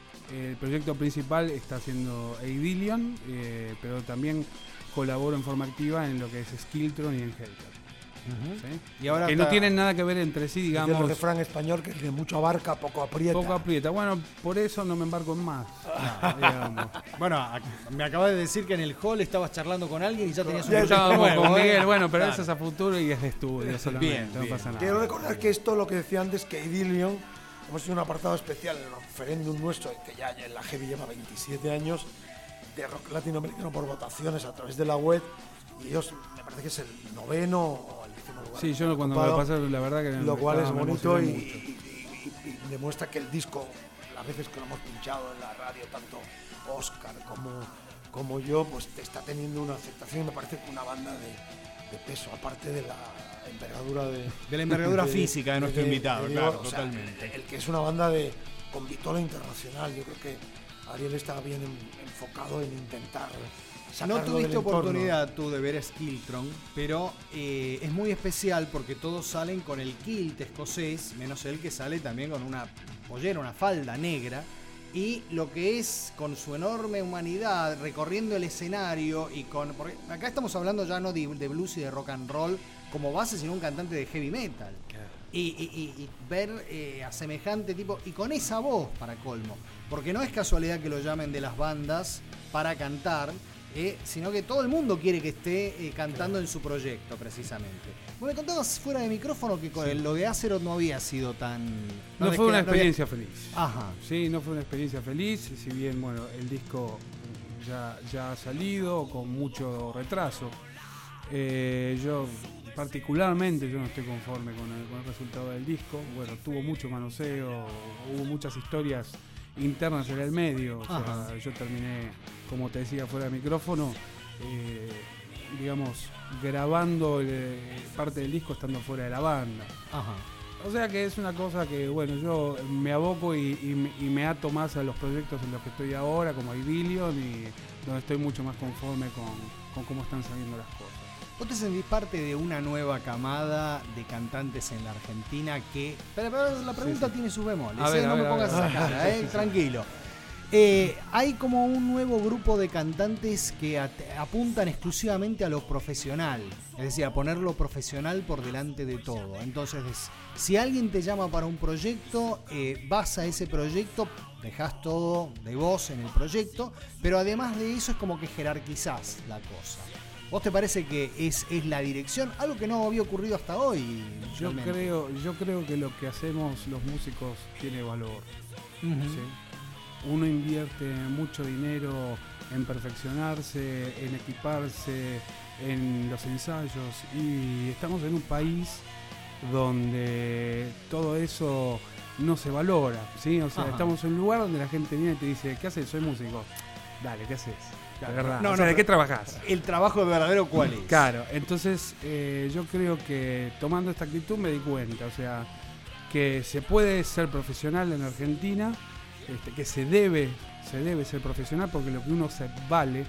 el proyecto principal está siendo Eidilion, eh, pero también colaboro en forma activa en lo que es Skiltron y en Helker. ¿sí? Y ahora que no está- tienen nada que ver entre sí, Dice el digamos, refrán español que el que mucho abarca, poco aprieta. poco aprieta. Bueno, por eso no me embarco en más. digamos. Bueno, a- me acabas de decir que en el hall estabas charlando con alguien y ya tenías un Ya proyecto Estábamos nuevo, con ¿eh? Miguel, bueno, pero Claro. eso es a futuro y es de estudio solamente, Bien, no bien. pasa nada. Quiero recordar que esto, lo que decía antes, que Idilion, hemos hecho un apartado especial en el referéndum nuestro, que ya en la Heavy lleva veintisiete años, de rock latinoamericano por votaciones a través de la web, y ellos, me parece que es el noveno o el décimo lugar. Sí, yo cuando me lo pasé, la verdad que Lo cual estaba- es me bonito y, emocioné mucho. y- y- y demuestra que el disco, las veces que lo hemos pinchado en la radio, tanto Oscar como, como yo, pues está teniendo una aceptación y me parece que una banda de, de peso, aparte de la envergadura de... De la envergadura física de nuestro invitado, Diego, claro, o sea, totalmente. el, el que es una banda de con vitola internacional, yo creo que Ariel está bien en- enfocado en intentar No sacarlo del tuviste entorno. oportunidad tú de ver Skiltron, pero eh, es muy especial porque todos salen con el kilt escocés, menos él que sale también con una pollera, una falda negra, y lo que es con su enorme humanidad recorriendo el escenario y con... Porque acá estamos hablando ya no de, de blues y de rock and roll como base, sino un cantante de heavy metal. Y, y- y- y ver eh, a semejante tipo, y con esa voz para colmo, porque no es casualidad que lo llamen de las bandas para cantar, eh, sino que todo el mundo quiere que esté eh, cantando en su proyecto, precisamente. Vos me contabas fuera de micrófono que con el- lo de Azeroth no había sido tan... No de fue que una no había- experiencia feliz. Ajá. Sí, no fue una experiencia feliz, si bien, bueno, el disco ya, ya ha salido con mucho retraso. Eh, yo, particularmente, yo no estoy conforme con el, con el resultado del disco. Bueno, tuvo mucho manoseo, hubo muchas historias internas en el medio. O sea, Ajá. yo terminé, como te decía, fuera de micrófono, eh, digamos, grabando eh, parte del disco estando fuera de la banda. Ajá. O sea que es una cosa que, bueno, yo me aboco y, y me- y me ato más a los proyectos en los que estoy ahora, como Idilion, y donde estoy mucho más conforme con, con cómo están saliendo las cosas. ¿Vos te sentís parte de una nueva camada de cantantes en la Argentina que... Pero, pero la pregunta Sí, sí. tiene sus bemoles, A ¿eh? ver, no a me ver, a pongas ver. esa cara, Sí, ¿eh? sí, sí. Tranquilo. Eh, hay como un nuevo grupo de cantantes que at- apuntan exclusivamente a lo profesional, es decir, a poner lo profesional por delante de todo. Entonces, si alguien te llama para un proyecto, eh, vas a ese proyecto, dejás todo de vos en el proyecto, pero además de eso es como que jerarquizás la cosa. ¿Vos te parece que es, es la dirección? Algo que no había ocurrido hasta hoy. Yo realmente. creo, yo creo que lo que hacemos los músicos tiene valor. Ujú. ¿Sí? Uno invierte mucho dinero en perfeccionarse, en equiparse, en los ensayos, y estamos en un país donde todo eso no se valora, ¿sí? O sea, Ajá. estamos en un lugar donde la gente viene y te dice, ¿qué haces? Soy músico. Dale, ¿qué haces? Claro. Agarrá. No, O sea, no, ¿de qué pero trabajás? El trabajo verdadero, ¿cuál es? Claro, entonces eh, yo creo que tomando esta actitud me di cuenta, o sea, que se puede ser profesional en Argentina, este, que se debe, se debe ser profesional porque lo que uno se vale,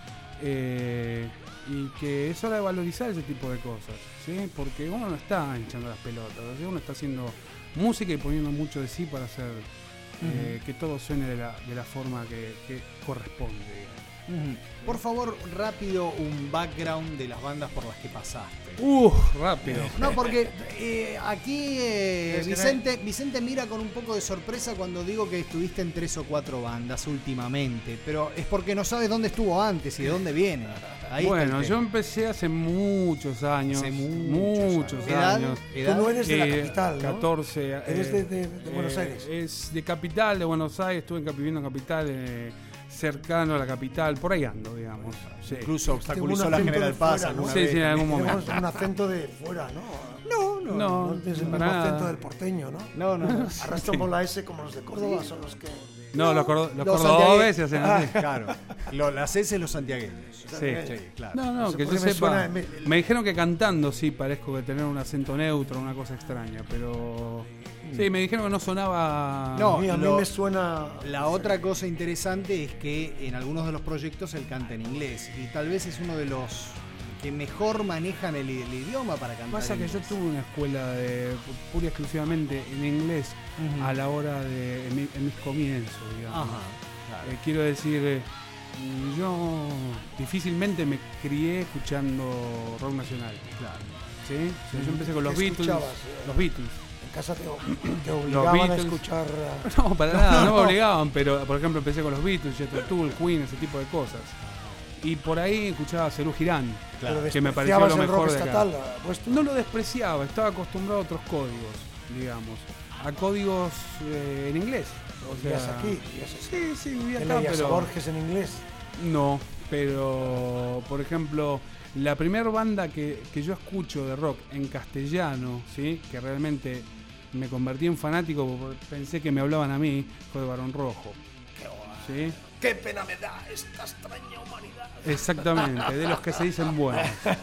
eh, y que es hora de valorizar ese tipo de cosas, ¿sí? Porque uno no está hinchando las pelotas, ¿sí? Uno está haciendo música y poniendo mucho de sí para hacer eh, Ujú. que todo suene de la, de la forma que, que corresponde, digamos. Ujú. Por favor, rápido, un background de las bandas por las que pasaste. Uh, rápido. No, porque eh, aquí eh, Es que Vicente, Vicente mira con un poco de sorpresa cuando digo que estuviste en tres o cuatro bandas últimamente, pero es porque no sabes dónde estuvo antes y de dónde viene. Ahí está Bueno, el yo tema. empecé hace muchos años. Hace muchos muchos años. ¿Edad? años. ¿Edad? Tú no eres de la Eh, capital, ¿no? catorce. Eres eh, de, de- de Buenos eh, Aires. Es de capital, de Buenos Aires. Estuve en cap- viviendo en capital, eh, cercano a la capital. Por ahí ando, digamos. Sí. Incluso obstaculizó Tengo un la acento General de Paz fuera, alguna Sí, vez. sí, en algún momento. Tenemos un acento de fuera, ¿no? No, no. No, No tienes el para mismo nada. acento del porteño, ¿no? No, no, no. Arrastramos la S como los de Córdoba, son los que... No, los, cordo- los Los cordobeses se hacen santiague- así. Ah, claro. Lo- las S los santiagueños. Sí. Sí, claro. No, no, sé que por yo qué me sepa. suena- me- Me dijeron que cantando sí parezco que tener un acento neutro, una cosa extraña, pero. Sí, me dijeron que no sonaba. No, a mí, a mí lo- me suena... La otra cosa interesante es que en algunos de los proyectos él canta en inglés y tal vez es uno de los que mejor manejan el, el idioma para cantar. Pasa en que yo inglés. tuve una escuela de pura y exclusivamente en inglés Ujú. a la hora de en, mi- en mis comienzos, digamos. Ajá, claro. Eh, quiero decir, eh, yo difícilmente me crié escuchando rock nacional. Claro. ¿Sí? O sea, yo empecé con los ¿Qué Beatles. escuchabas, eh? Los Beatles. En casa te, te obligaban a Beatles. escuchar... uh, No, para nada, no me obligaban, pero por ejemplo empecé con los Beatles, Jethro Tull, Queen, ese tipo de cosas. Y por ahí escuchaba a Serú Girán, Claro. pero que me pareció despreciabas lo el mejor rock de acá. estatal, uh, vuestro. No lo despreciaba, estaba acostumbrado a otros códigos, digamos, a códigos eh, en inglés. O Vivías sea, aquí, vivías aquí. Sí, sí, vivía ¿Qué acá, leías a pero Borges en inglés? no, pero por ejemplo, la primera banda que, que yo escucho de rock en castellano, ¿sí? Que realmente me convertí en fanático porque pensé que me hablaban a mí, fue de Barón Rojo. ¿Sí? ¡Qué pena me da esta extraña humanidad! Exactamente, de los que se dicen buenos.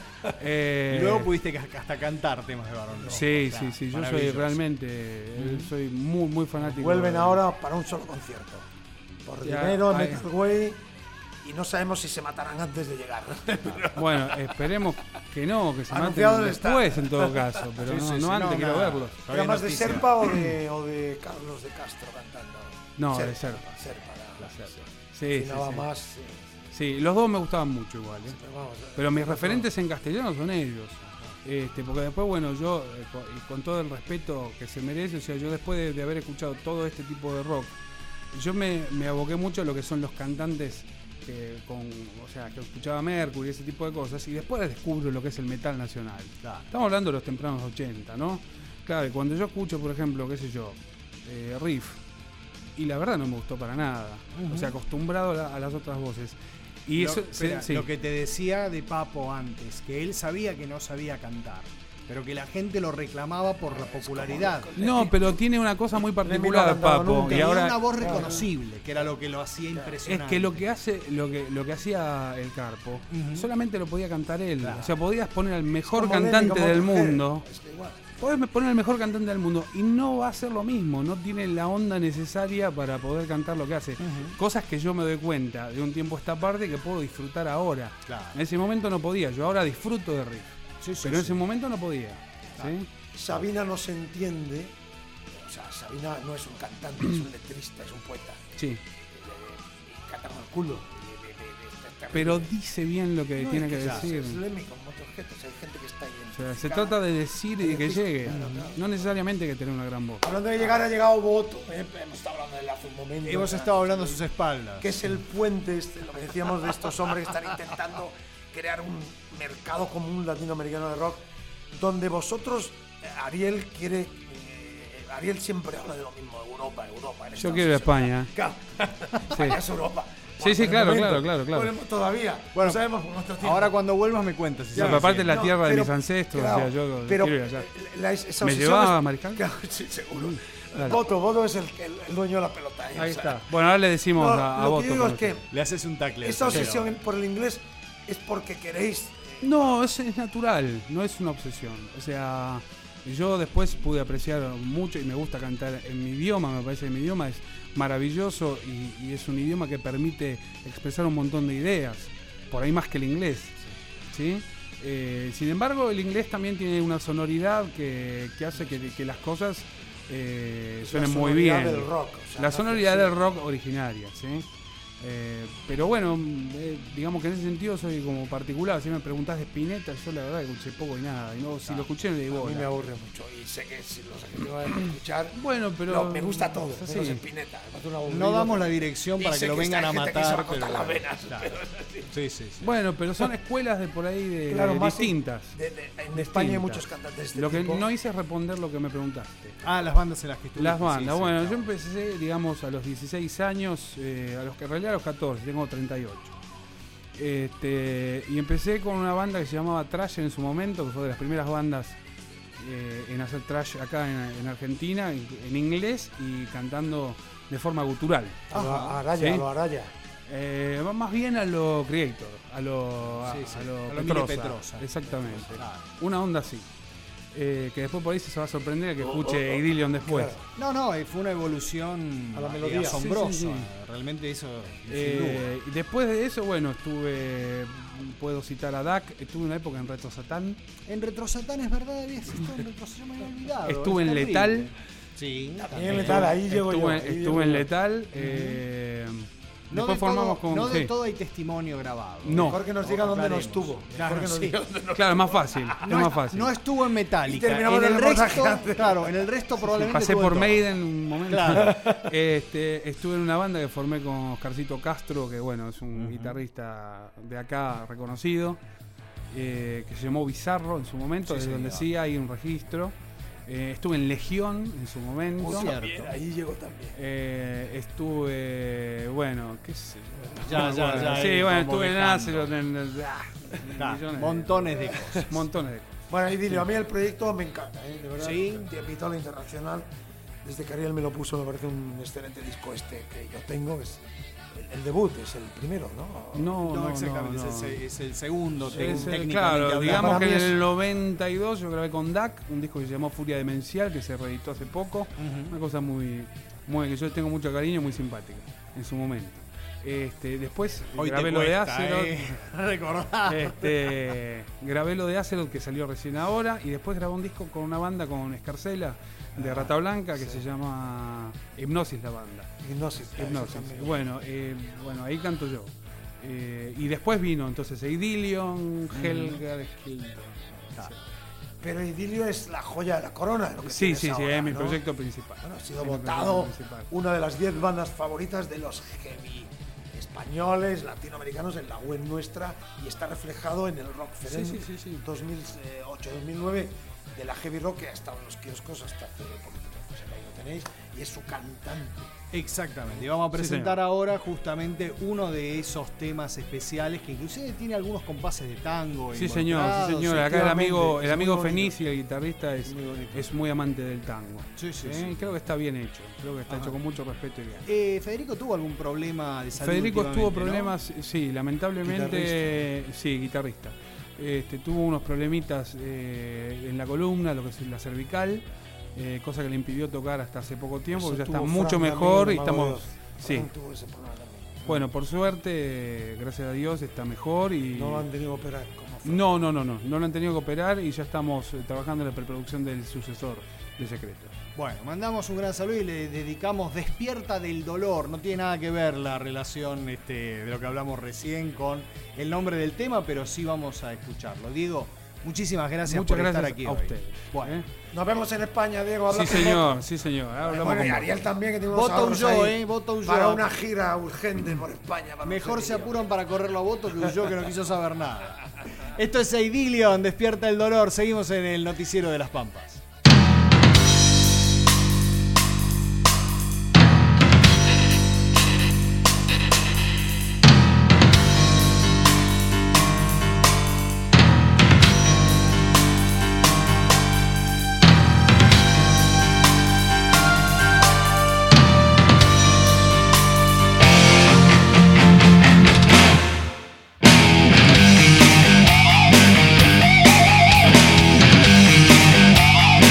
Eh, Y luego pudiste ca- hasta cantar temas de Barón Rojo. Sí, Claro, sí, sí, yo soy maravilloso. realmente, eh, soy muy, muy fanático. Vuelven de- ahora para un solo concierto. Por Ya, dinero, ahí. Metal Way, y no sabemos si se matarán antes de llegar. Bueno, esperemos que no, que se Anunciado maten está. después en todo caso, pero Sí, no, sí, no sí, antes, no, quiero nada. verlos. Todavía ¿Era más de noticia. Serpa o de, o de Carlos de Castro cantando? No, de Serpa. Serpa, la- Sí, sí, afinaba sí. más. sí. Sí, los dos me gustaban mucho igual, ¿eh? Pero vamos, Pero mis referentes en castellano son ellos. Este, porque después, bueno, yo, eh, con, y con todo el respeto que se merece, o sea, yo después de, de haber escuchado todo este tipo de rock, yo me, me aboqué mucho a lo que son los cantantes que, con, o sea, que escuchaba Mercury, ese tipo de cosas, y después descubro lo que es el metal nacional. Estamos hablando de los tempranos ochenta, ¿no? Claro, y cuando yo escucho, por ejemplo, qué sé yo, eh, Riff, y la verdad no me gustó para nada, o sea, acostumbrado a, la- a las otras voces. Y Lo, eso, espera, sí, sí. lo que te decía de Papo antes, que él sabía que no sabía cantar, pero que la gente lo reclamaba por la popularidad. No, pero tiene una cosa muy particular, cantado Papo. nunca. Y Tenía ahora una voz reconocible, que era lo que lo hacía es impresionante. que lo que hace, lo que, lo que hacía el Carpo, Ujú. solamente lo podía cantar él. Claro. O sea, podías poner al mejor Como Lenny, cantante como del mujer. mundo. Es que igual. Podés poner al mejor cantante del mundo y no va a ser lo mismo, no tiene la onda necesaria para poder cantar lo que hace. Cosas que yo me doy cuenta de un tiempo a esta parte que puedo disfrutar ahora. Claro. En ese momento no podía, yo ahora disfruto de Riff. Sí, sí, pero en sí. ese momento no podía. ¿sí? Sabina no se entiende. O sea, Sabina no es un cantante, es un letrista, es un poeta. Sí. Eh, cata con el culo. Pero dice bien lo que No, tiene es que, que decir. Es Lemmy con Motorhead, o sea, hay gente que está ahí. O sea, se trata de decir y de que llegue. No necesariamente que tener una gran voz. Hablando de llegar, ha llegado Boto. eh, hemos estado hablando de él hace un momento. Hemos o sea, estado hablando a sus espaldas. Que es el puente, este, lo que decíamos de estos hombres que están intentando crear un mercado común latinoamericano de rock, donde vosotros, eh, Ariel quiere. eh, Ariel siempre habla de lo mismo, Europa, Europa. Yo quiero ir a España. Claro, España es Europa. Sí, sí, Por el claro, momento, claro, claro, claro. podemos todavía, Bueno, no sabemos por nuestro tiempo. Ahora cuando vuelvas me cuentas. Si Ya, sabes. aparte la No, tierra de pero- mis ancestros, claro, o sea, yo pero quiero ir allá. la- esa ¿Me obsesión llevaba es- Mariscal? Claro, sí, seguro. Dale. Boto, Boto es el, el, el dueño de la pelota. ¿eh? Ahí O sea, está. Bueno, ahora le decimos no, a, a lo Boto. que yo digo es por que eso. Le haces un tacle. esa pero- obsesión por el inglés es porque queréis. No, es, es natural, no es una obsesión. O sea, yo después pude apreciar mucho y me gusta cantar en mi idioma, me parece que mi idioma es maravilloso y, y es un idioma que permite expresar un montón de ideas, por ahí más que el inglés. ¿Sí? Eh, sin embargo, el inglés también tiene una sonoridad que, que hace que, que las cosas eh, Es suenen la muy sonoridad bien. del rock, o sea, la no sonoridad que- del rock originaria, ¿sí? Eh, pero bueno, eh, digamos que en ese sentido soy como particular. Si me preguntás de Spinetta, yo la verdad que escuché poco y nada. Y no, si lo escuché no le digo A mí bola. me aburre mucho y sé que si los argentinos van a escuchar. Bueno, pero no, me gusta todo. es Menos así. Spinetta. además de un aburrido, No damos pero- la dirección y para sé que lo vengan esta a gente que se va matar. cortar pero- las venas, Claro. pero es así. Sí, sí, sí. Bueno, pero son escuelas de por ahí de, Claro, de más distintas. de- de- en España hay muchos cantantes de este Lo que tipo. no hice es responder lo que me preguntaste. Ah, las bandas en las que estuviste. Las bandas, sí, sí, bueno, claro. yo empecé, digamos, a los dieciséis años, eh, a los que en realidad a los catorce, tengo treinta y ocho. Este, y empecé con una banda que se llamaba Trash en su momento, que fue de las primeras bandas eh, en hacer trash acá en, en Argentina, en, en inglés y cantando de forma gutural. A lo Araya, ¿Sí? a lo Araya. Eh, va más bien a lo Creator, a lo, a, Sí, sí, a lo a lo Petrosa, Mile Petrosa. exactamente. Claro. Una onda así. Eh, que después por ahí se va a sorprender que Oh, escuche oh, oh. Idilion después. Claro. No, no, eh, fue una evolución A la eh, melodía. asombrosa. Sí, sí, sí. Realmente eso. sin Eh, duda. y después de eso, bueno, estuve, puedo citar a D A C, estuve una época en Retro Satán, En Retro Satán es verdad, había estado en Retro Satán, me había olvidado. estuve es en terrible. Letal, Sí, También Letal, ahí llego yo. estuve, ahí llego estuve en yo. Letal, eh, No después de, todo, formamos con... no de sí. todo hay testimonio grabado. No. Mejor que nos diga dónde no Aclaremos. estuvo. Claro, Mejor que nos sí. diga dónde no Claro, es más fácil, No, es más est- fácil. no estuvo en Metallica. Y terminamos en el el reportaje resto, antes. claro, en el resto probablemente Pasé estuvo por en todo. Maiden un momento. Claro. Este, estuve en una banda que formé con Oscarcito Castro, que bueno, es un guitarrista de acá reconocido, eh, que se llamó Bizarro en su momento, Sí, de donde señor. sí hay un registro. Eh, estuve en Legión en su momento. Uy, Cierto. también, ahí llego también. Eh, estuve, bueno, qué sé yo. Ya, No me ya, acuerdo. ya, Sí, ahí bueno, vamos estuve en dejando. Azeroth, en, en- ah, Claro, millones de- montones de cosas. montones de Bueno, ahí dile, a mí el proyecto me encanta, ¿eh? De verdad. Sí. Pistola Internacional. Desde que Ariel me lo puso, me parece un excelente disco este que yo tengo. Es el, el debut, es el primero, ¿no? No, No, no, exactamente, no, es, no. el, se- es el segundo. te- Es, eh, técnicamente claro, hablando. digamos Para que mí en es- el noventa y dos yo grabé con D A C un disco que se llamó Furia Demencial, que se reeditó hace poco. Ujú. Una cosa muy, muy que yo tengo mucho cariño, muy simpática en su momento. Este, después Hoy grabé te lo de cuesta, Azeroth. eh, recordar. Este, grabé lo de Azeroth que salió recién ahora y después grabé un disco con una banda con Escarcela de Rata Blanca que se llama Hipnosis la banda. Hipnosis. ah, Hipnosis. eso también. Bueno, eh, bueno, ahí canto yo. Eh, y después vino entonces Idilion, Helga, Pero Idilio es la joya de la corona. De lo que Sí, tienes sí, sí, ahora, es mi ¿no? proyecto principal. Bueno, ha sido Es mi votado proyecto principal. una de las diez bandas favoritas de los heavy españoles, latinoamericanos en la web nuestra y está reflejado en el Rock Feren Sí, sí, sí, sí. dos mil ocho dos mil nueve de la heavy rock que ha estado en los kioscos hasta hace poquito tiempo. O sea, que ahí lo tenéis y es su cantante. Exactamente. Y vamos a Sí, presentar señor. ahora justamente uno de esos temas especiales que inclusive tiene algunos compases de tango. Sí, señor, sí, involucrados. señor. Acá el amigo, efectivamente, el es amigo muy bonito. Fenici, el guitarrista, es, Muy bonito. es muy amante del tango. Sí, sí, ¿Eh? sí. Y creo que está bien hecho. Creo que está Ajá. hecho con mucho respeto y bien. Eh, Federico tuvo algún problema de salud. Federico tuvo últimamente, ¿no? problemas, sí, lamentablemente, sí, guitarrista. Este, tuvo unos problemitas eh, en la columna, lo que es la cervical, eh, cosa que le impidió tocar hasta hace poco tiempo, Eso ya está tuvo mucho Fran mejor también, y el Mago de estamos... Oz. Sí. Fran tuvo ese problema también. Bueno, por suerte, gracias a Dios, está mejor y... No lo han tenido que operar como No, no, no, no. No lo han tenido que operar y ya estamos eh, trabajando en la preproducción del sucesor de Secreto. Bueno, mandamos un gran saludo y le dedicamos Despierta del Dolor. No tiene nada que ver la relación este, de lo que hablamos recién con el nombre del tema, pero sí vamos a escucharlo. Diego, muchísimas gracias Muchas por gracias estar aquí a hoy. ustedes. Bueno. ¿eh? Nos vemos en España, Diego. Sí, habla con señor, vos. sí, señor. Ahora hablamos Bueno, y con Ariel vos. también, que tiene unos Voto un ahorros yo, ahí eh, voto un para yo. una gira urgente por España. para Mejor los se sencillos. apuran para correrlo a voto que un yo que no quiso saber nada. Esto es Idilion, Despierta el Dolor. Seguimos en el noticiero de las Pampas. We'll be right back.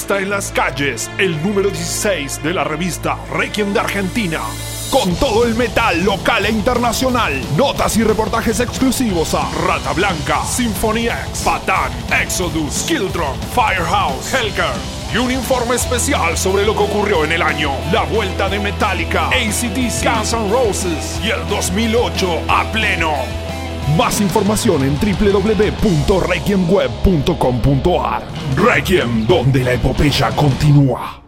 está en las calles, el número dieciséis de la revista Requiem de Argentina. Con todo el metal local e internacional. Notas y reportajes exclusivos a Rata Blanca, Symphony X, Patán, Exodus, Killtron, Firehouse, Hellcar. Y un informe especial sobre lo que ocurrió en el año. La vuelta de Metallica, A C D C, Guns N' Roses y el dos mil ocho a pleno. Más información en doble u doble u doble u punto requiem web punto com punto a r. Requiem, donde la epopeya continúa.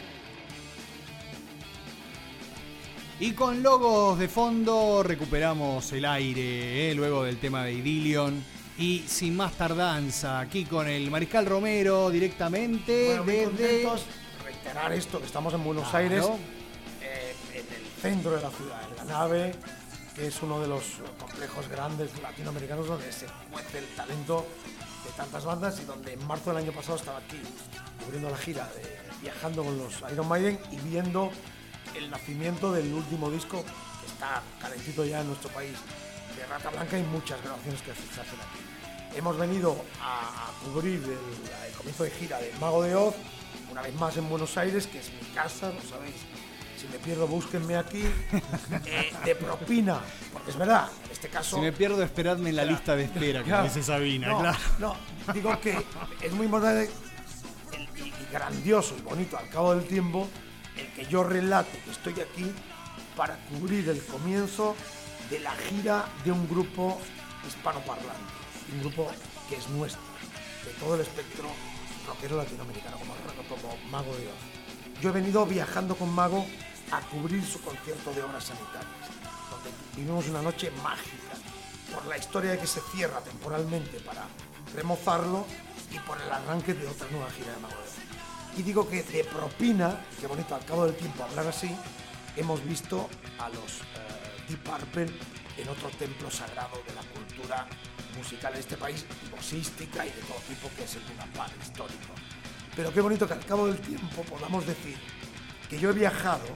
Y con logos de fondo recuperamos el aire, ¿eh? Luego del tema de Idilion. Y sin más tardanza, aquí con el Mariscal Romero directamente bueno, muy desde... contentos, reiterar esto, que estamos en Buenos Claro. Aires, eh, en el centro de la ciudad, en la nave, que es uno de los complejos grandes latinoamericanos donde se cuece el talento de tantas bandas y donde en marzo del año pasado estaba aquí cubriendo la gira, de, viajando con los Iron Maiden y viendo el nacimiento del último disco que está calentito ya en nuestro país, de Rata Blanca, y muchas grabaciones que se hacen aquí. Hemos venido a, a cubrir el, el comienzo de gira del Mago de Oz, una vez más en Buenos Aires, que es mi casa, lo sabéis. Si me pierdo, búsquenme aquí, eh, de propina, porque es verdad, en este caso... Si me pierdo, esperadme en la Claro. lista de espera, como Claro. dice Sabina, no, claro. No, digo que es muy importante el- y, y grandioso y bonito al cabo del tiempo el que yo relate que estoy aquí para cubrir el comienzo de la gira de un grupo hispanoparlante, un grupo que es nuestro, de todo el espectro rockero latinoamericano, como, como Mago de Oz. Yo he venido viajando con Mago a cubrir su concierto de obras sanitarias, donde vivimos una noche mágica, por la historia de que se cierra temporalmente para remozarlo y por el arranque de otra nueva gira de Mago de Oz. Y digo que de propina, qué bonito al cabo del tiempo hablar así, hemos visto a los uh, Deep Purple en otro templo sagrado de la cultura musical en este país, boxística y de todo tipo, que es el Luna Park histórico. Pero qué bonito que al cabo del tiempo podamos decir que yo he viajado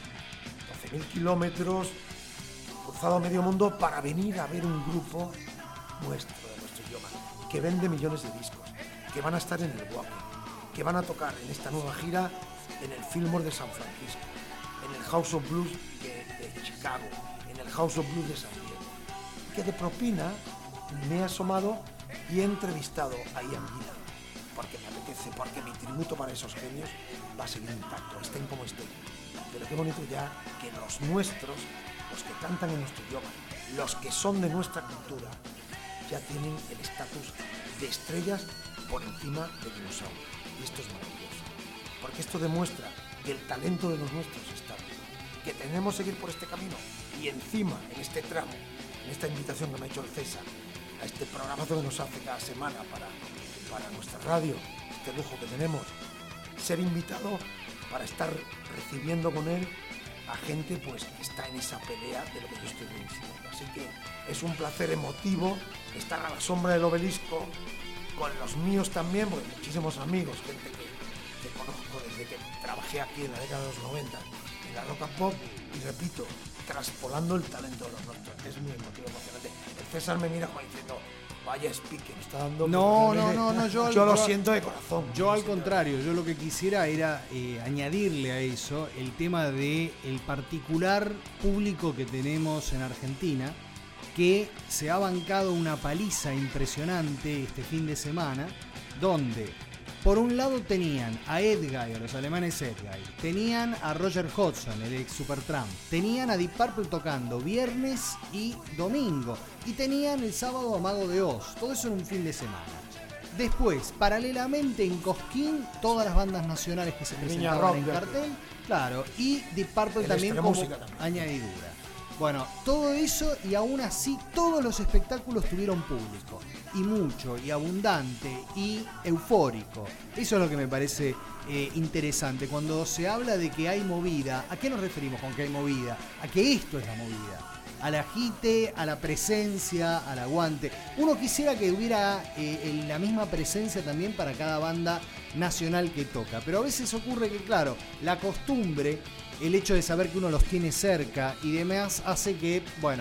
doce mil kilómetros, cruzado medio mundo para venir a ver un grupo nuestro, de nuestro idioma, que vende millones de discos, que van a estar en el Wacken, que van a tocar en esta nueva gira en el Fillmore de San Francisco, en el House of Blues de, de Chicago, en el House of Blues de San Diego. Que de propina me he asomado y he entrevistado a Ian Gillan, porque me apetece, porque mi tributo para esos genios va a seguir intacto, estén como estén. Pero qué bonito ya que los nuestros, los que cantan en nuestro idioma, los que son de nuestra cultura, ya tienen el estatus de estrellas por encima de dinosaurios. Y esto es maravilloso, porque esto demuestra que el talento de los nuestros está vivo, que tenemos que seguir por este camino. Y encima, en este tramo, en esta invitación que me ha hecho el César, a este programazo que nos hace cada semana para, para nuestra radio, este lujo que tenemos, ser invitado para estar recibiendo con él a gente pues que está en esa pelea de lo que yo estoy diciendo. Así que es un placer emotivo estar a la sombra del obelisco con los míos también, porque muchísimos amigos, gente que, que conozco desde que trabajé aquí en la década de los noventa en la rock and pop, y repito, traspolando el talento de los nuestros. Es muy emotivo, emocionante. El César me mira como diciendo, vaya speaker, me está dando... No, no, realmente- no, no, yo, yo lo yo- siento de corazón. Yo al contrario, yo lo que quisiera era eh, añadirle a eso el tema de el particular público que tenemos en Argentina, que se ha bancado una paliza impresionante este fin de semana, donde por un lado tenían a Edguy, a los alemanes Edguy, tenían a Roger Hodgson, el ex Supertramp, tenían a Deep Purple tocando viernes y domingo, y tenían el sábado a Mago de Oz, todo eso en un fin de semana. Después, paralelamente en Cosquín, todas las bandas nacionales que se Viña presentaban Rock en de cartel, claro, y Deep Purple El también como Extremúsica también. añadidura. Bueno, todo eso, y aún así todos los espectáculos tuvieron público, y mucho, y abundante, y eufórico. Eso es lo que me parece eh, interesante. Cuando se habla de que hay movida, ¿a qué nos referimos con que hay movida? A que esto es la movida. Al agite, a la presencia, al aguante. Uno quisiera que hubiera eh, el- la misma presencia también para cada banda nacional que toca, pero a veces ocurre que, claro, la costumbre, el hecho de saber que uno los tiene cerca y demás, hace que, bueno,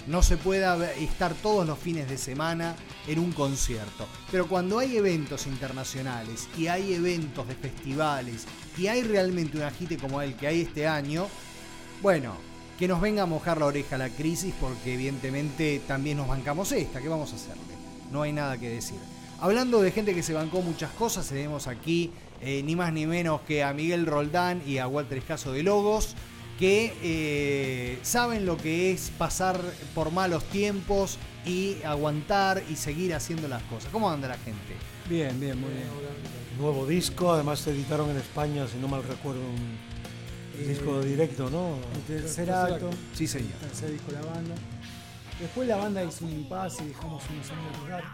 no se pueda ver- estar todos los fines de semana en un concierto. Pero cuando hay eventos internacionales y hay eventos de festivales y hay realmente un agite como el que hay este año, bueno, que nos venga a mojar la oreja la crisis, porque evidentemente también nos bancamos esta. ¿Qué vamos a hacerle? No hay nada que decir. Hablando de gente que se bancó muchas cosas, tenemos aquí eh, ni más ni menos que a Miguel Roldán y a Walter Escaso de Logos, que eh, saben lo que es pasar por malos tiempos y aguantar y seguir haciendo las cosas. ¿Cómo anda la gente? Bien, bien, muy bien. Nuevo disco, además se editaron en España, si no mal recuerdo, un Eh, disco directo, ¿no? El tercer acto. Sí, señor. El tercer disco de la banda. Después la banda hizo un impasse y dejamos unos años de tocar.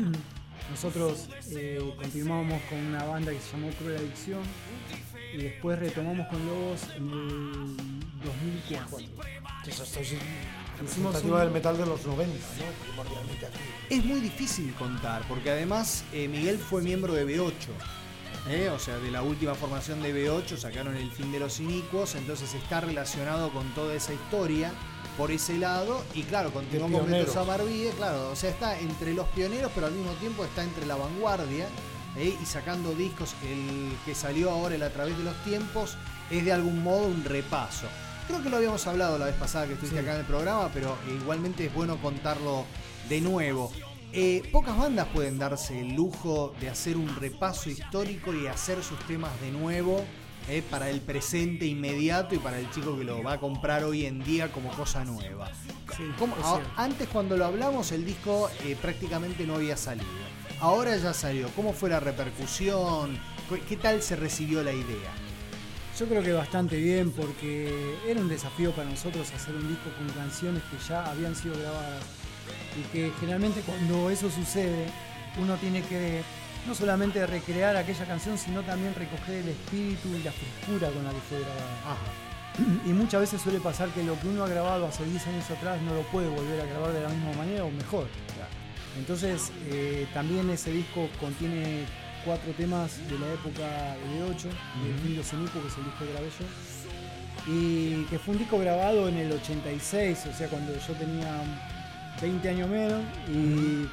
Nosotros eh, continuamos con una banda que se llamó Cruel Adicción y después retomamos con Lobos en el dos mil cuatro. Eso estoy Hicimos representativa un- del metal de los noventa, ¿no? Primordialmente aquí. Es muy difícil contar, porque además eh, Miguel fue miembro de B ocho. ¿eh? O sea, de la última formación de B ocho sacaron El Fin de los Inicuos, entonces está relacionado con toda esa historia por ese lado. Y claro, continuó De con Beto pioneros. Samarvide, claro, o sea, está entre los pioneros, pero al mismo tiempo está entre la vanguardia. ¿eh? Y sacando discos, el que salió ahora, el A Través de los Tiempos, es de algún modo un repaso. Creo que lo habíamos hablado la vez pasada que estuviste Sí. acá en el programa, pero igualmente es bueno contarlo de nuevo. Eh, pocas bandas pueden darse el lujo de hacer un repaso histórico y hacer sus temas de nuevo eh, para el presente inmediato y para el chico que lo va a comprar hoy en día como cosa nueva. Sí, ¿Cómo? es A- cierto. antes, cuando lo hablamos, el disco eh, prácticamente no había salido. Ahora ya salió. ¿Cómo fue la repercusión? ¿Qué- ¿Qué tal se recibió la idea? Yo creo que bastante bien porque era un desafío para nosotros hacer un disco con canciones que ya habían sido grabadas y que generalmente cuando eso sucede uno tiene que no solamente recrear aquella canción sino también recoger el espíritu y la frescura con la que fue grabada. Y muchas veces suele pasar que lo que uno ha grabado hace diez años atrás no lo puede volver a grabar de la misma manera o mejor. Entonces eh, también ese disco contiene cuatro temas de la época de B ocho, de Fin de los Inicuos, que es el disco que grabé yo, y que fue un disco grabado en el ochenta y seis, o sea, cuando yo tenía veinte años menos, y,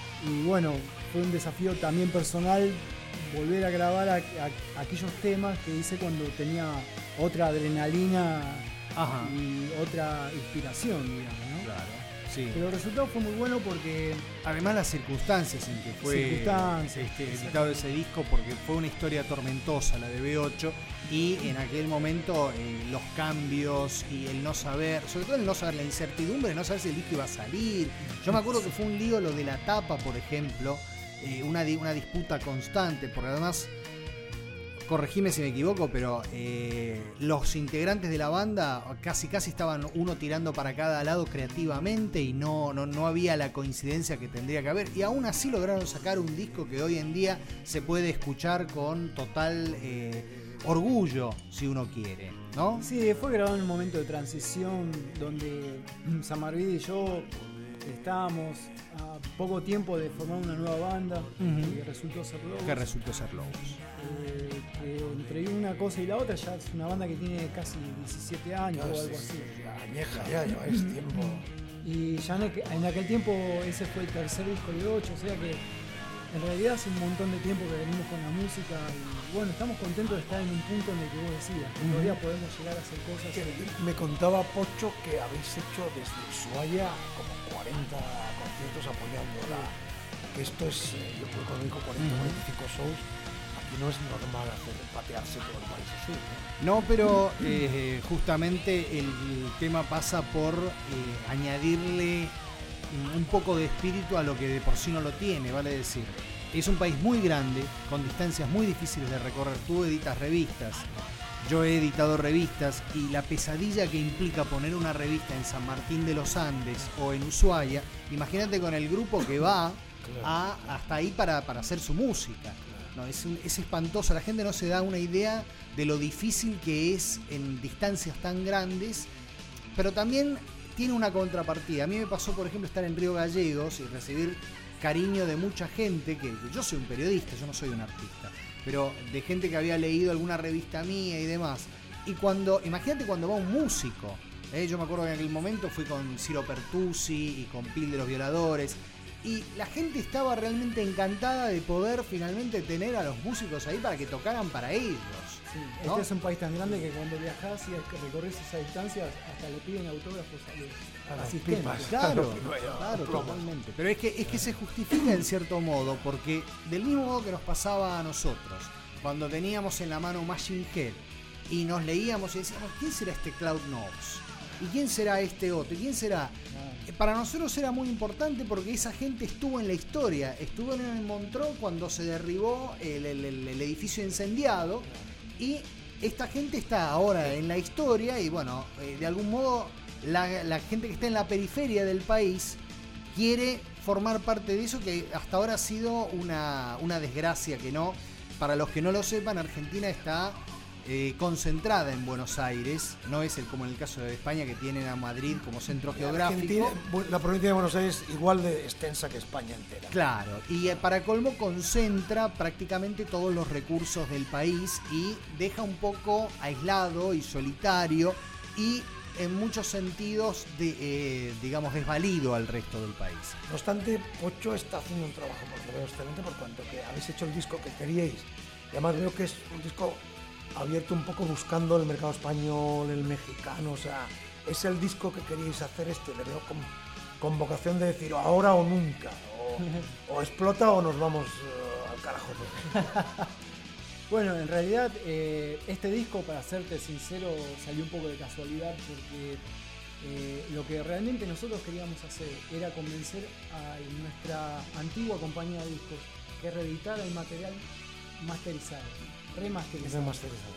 y bueno, fue un desafío también personal volver a grabar a- a- aquellos temas que hice cuando tenía otra adrenalina Ajá. y otra inspiración, digamos, ¿no? Claro, sí. Pero el resultado fue muy bueno porque Además las circunstancias en que fue Circunstancias, este, exacto. editado ese disco, porque fue una historia tormentosa la de B ocho, y en aquel momento eh, los cambios y el no saber, sobre todo el no saber, la incertidumbre de no saber si el disco iba a salir. Yo me acuerdo que fue un lío lo de la tapa, por ejemplo, eh, una, di- una disputa constante, porque además, corregime si me equivoco, pero eh, los integrantes de la banda casi casi estaban uno tirando para cada lado creativamente y no, no, no había la coincidencia que tendría que haber, y aún así lograron sacar un disco que hoy en día se puede escuchar con total eh, orgullo, si uno quiere, ¿no? sí, fue grabado en un momento de transición donde Samarvide y yo estábamos a poco tiempo de formar una nueva banda Ujú. que resultó ser Lobos. Que resultó ser Lobos. Eh, que entre una cosa y la otra ya es una banda que tiene casi diecisiete años Claro, o algo sí, así. sí, añeja ya, lleváis tiempo. Y ya en aquel, en aquel tiempo ese fue el tercer disco de ocho, o sea que en realidad hace un montón de tiempo que venimos con la música y bueno, estamos contentos de estar en un punto en el que vos decías, que Ujú. todavía podemos llegar a hacer cosas. Que me contaba Pocho que habéis hecho desde Ushuaia como cuarenta conciertos apoyándola. Que esto es, eh, yo creo que cuando dijo cuarenta, cuarenta y cinco shows, aquí no es normal hacer patearse todo el país así, ¿no? No, pero eh, justamente el, el tema pasa por eh, añadirle un poco de espíritu a lo que de por sí no lo tiene, vale decir. Es un país muy grande, con distancias muy difíciles de recorrer. Tú editas revistas, yo he editado revistas, y la pesadilla que implica poner una revista en San Martín de los Andes o en Ushuaia, imagínate con el grupo que va a, hasta ahí para, para hacer su música. No, es, un- es espantoso, la gente no se da una idea de lo difícil que es en distancias tan grandes, pero también tiene una contrapartida. A mí me pasó, por ejemplo, estar en Río Gallegos y recibir cariño de mucha gente, que que yo soy un periodista, yo no soy un artista, pero de gente que había leído alguna revista mía y demás. Y cuando, imagínate cuando va un músico, Eh, yo me acuerdo que en aquel momento fui con Ciro Pertusi y con Pil de los Violadores. Y la gente estaba realmente encantada de poder finalmente tener a los músicos ahí para que tocaran para ellos. Sí, ¿no? Este es un país tan grande que cuando viajás y recorres esa distancia, hasta le piden autógrafos a los A los asistentes. pipas. Claro, Claro, claro, plomos. totalmente. Pero es que, es que se justifica en cierto modo, porque del mismo modo que nos pasaba a nosotros, cuando teníamos en la mano Machine Head y nos leíamos y decíamos, ¿quién será este Cloud Nose? ¿Y quién será este otro? ¿Y quién será? Para nosotros era muy importante porque esa gente estuvo en la historia, estuvo en el Montreux cuando se derribó el, el- el- el edificio incendiado y esta gente está ahora en la historia y bueno, eh, de algún modo la, la gente que está en la periferia del país quiere formar parte de eso que hasta ahora ha sido una, una desgracia que no. Para los que no lo sepan, Argentina está eh, concentrada en Buenos Aires, no es el, como en el caso de España que tienen a Madrid como centro geográfico. Argentina, la provincia de Buenos Aires es igual de extensa que España entera. Claro, y eh, para colmo concentra prácticamente todos los recursos del país y deja un poco aislado y solitario y en muchos sentidos de, eh, digamos desvalido al resto del país. No obstante, Pocho está haciendo un trabajo por lo que veo excelente por cuanto que habéis hecho el disco que queríais. Y además veo que es un disco abierto un poco buscando el mercado español, el mexicano, o sea, es el disco que queríais hacer este, le veo con, con vocación de decir ahora o nunca, o, o explota o nos vamos uh, al carajo. Bueno, en realidad eh, este disco, para serte sincero, salió un poco de casualidad porque eh, lo que realmente nosotros queríamos hacer era convencer a nuestra antigua compañía de discos que reeditara el material masterizado, remasterizado. Remasterizado.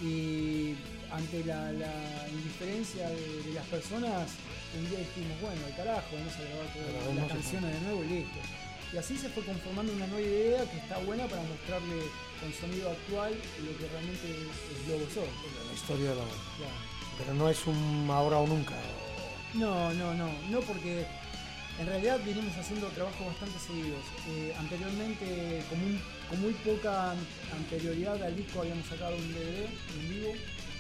Y ante la, la indiferencia de, de las personas, un día dijimos, bueno, al carajo, vamos a grabar todas Grabemos las eso. canciones de nuevo y listo. Y así se fue conformando una nueva idea que está buena para mostrarle con sonido actual lo que realmente es Globo Soul. La historia de la banda. Claro. Pero no es un ahora o nunca. No, no, no, no porque en realidad venimos haciendo trabajos bastante seguidos. Eh, anteriormente, con, un- con muy poca anterioridad al disco, habíamos sacado un D V D en vivo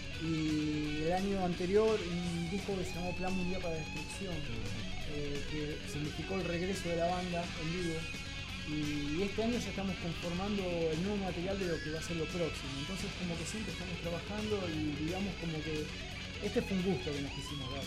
y el año anterior un disco que se llamó Plan Mundial para la Destrucción, eh, que significó el regreso de la banda en vivo. Y este año ya estamos conformando el nuevo material de lo que va a ser lo próximo. Entonces como que siempre estamos trabajando y digamos como que este fue un gusto que nos quisimos dar.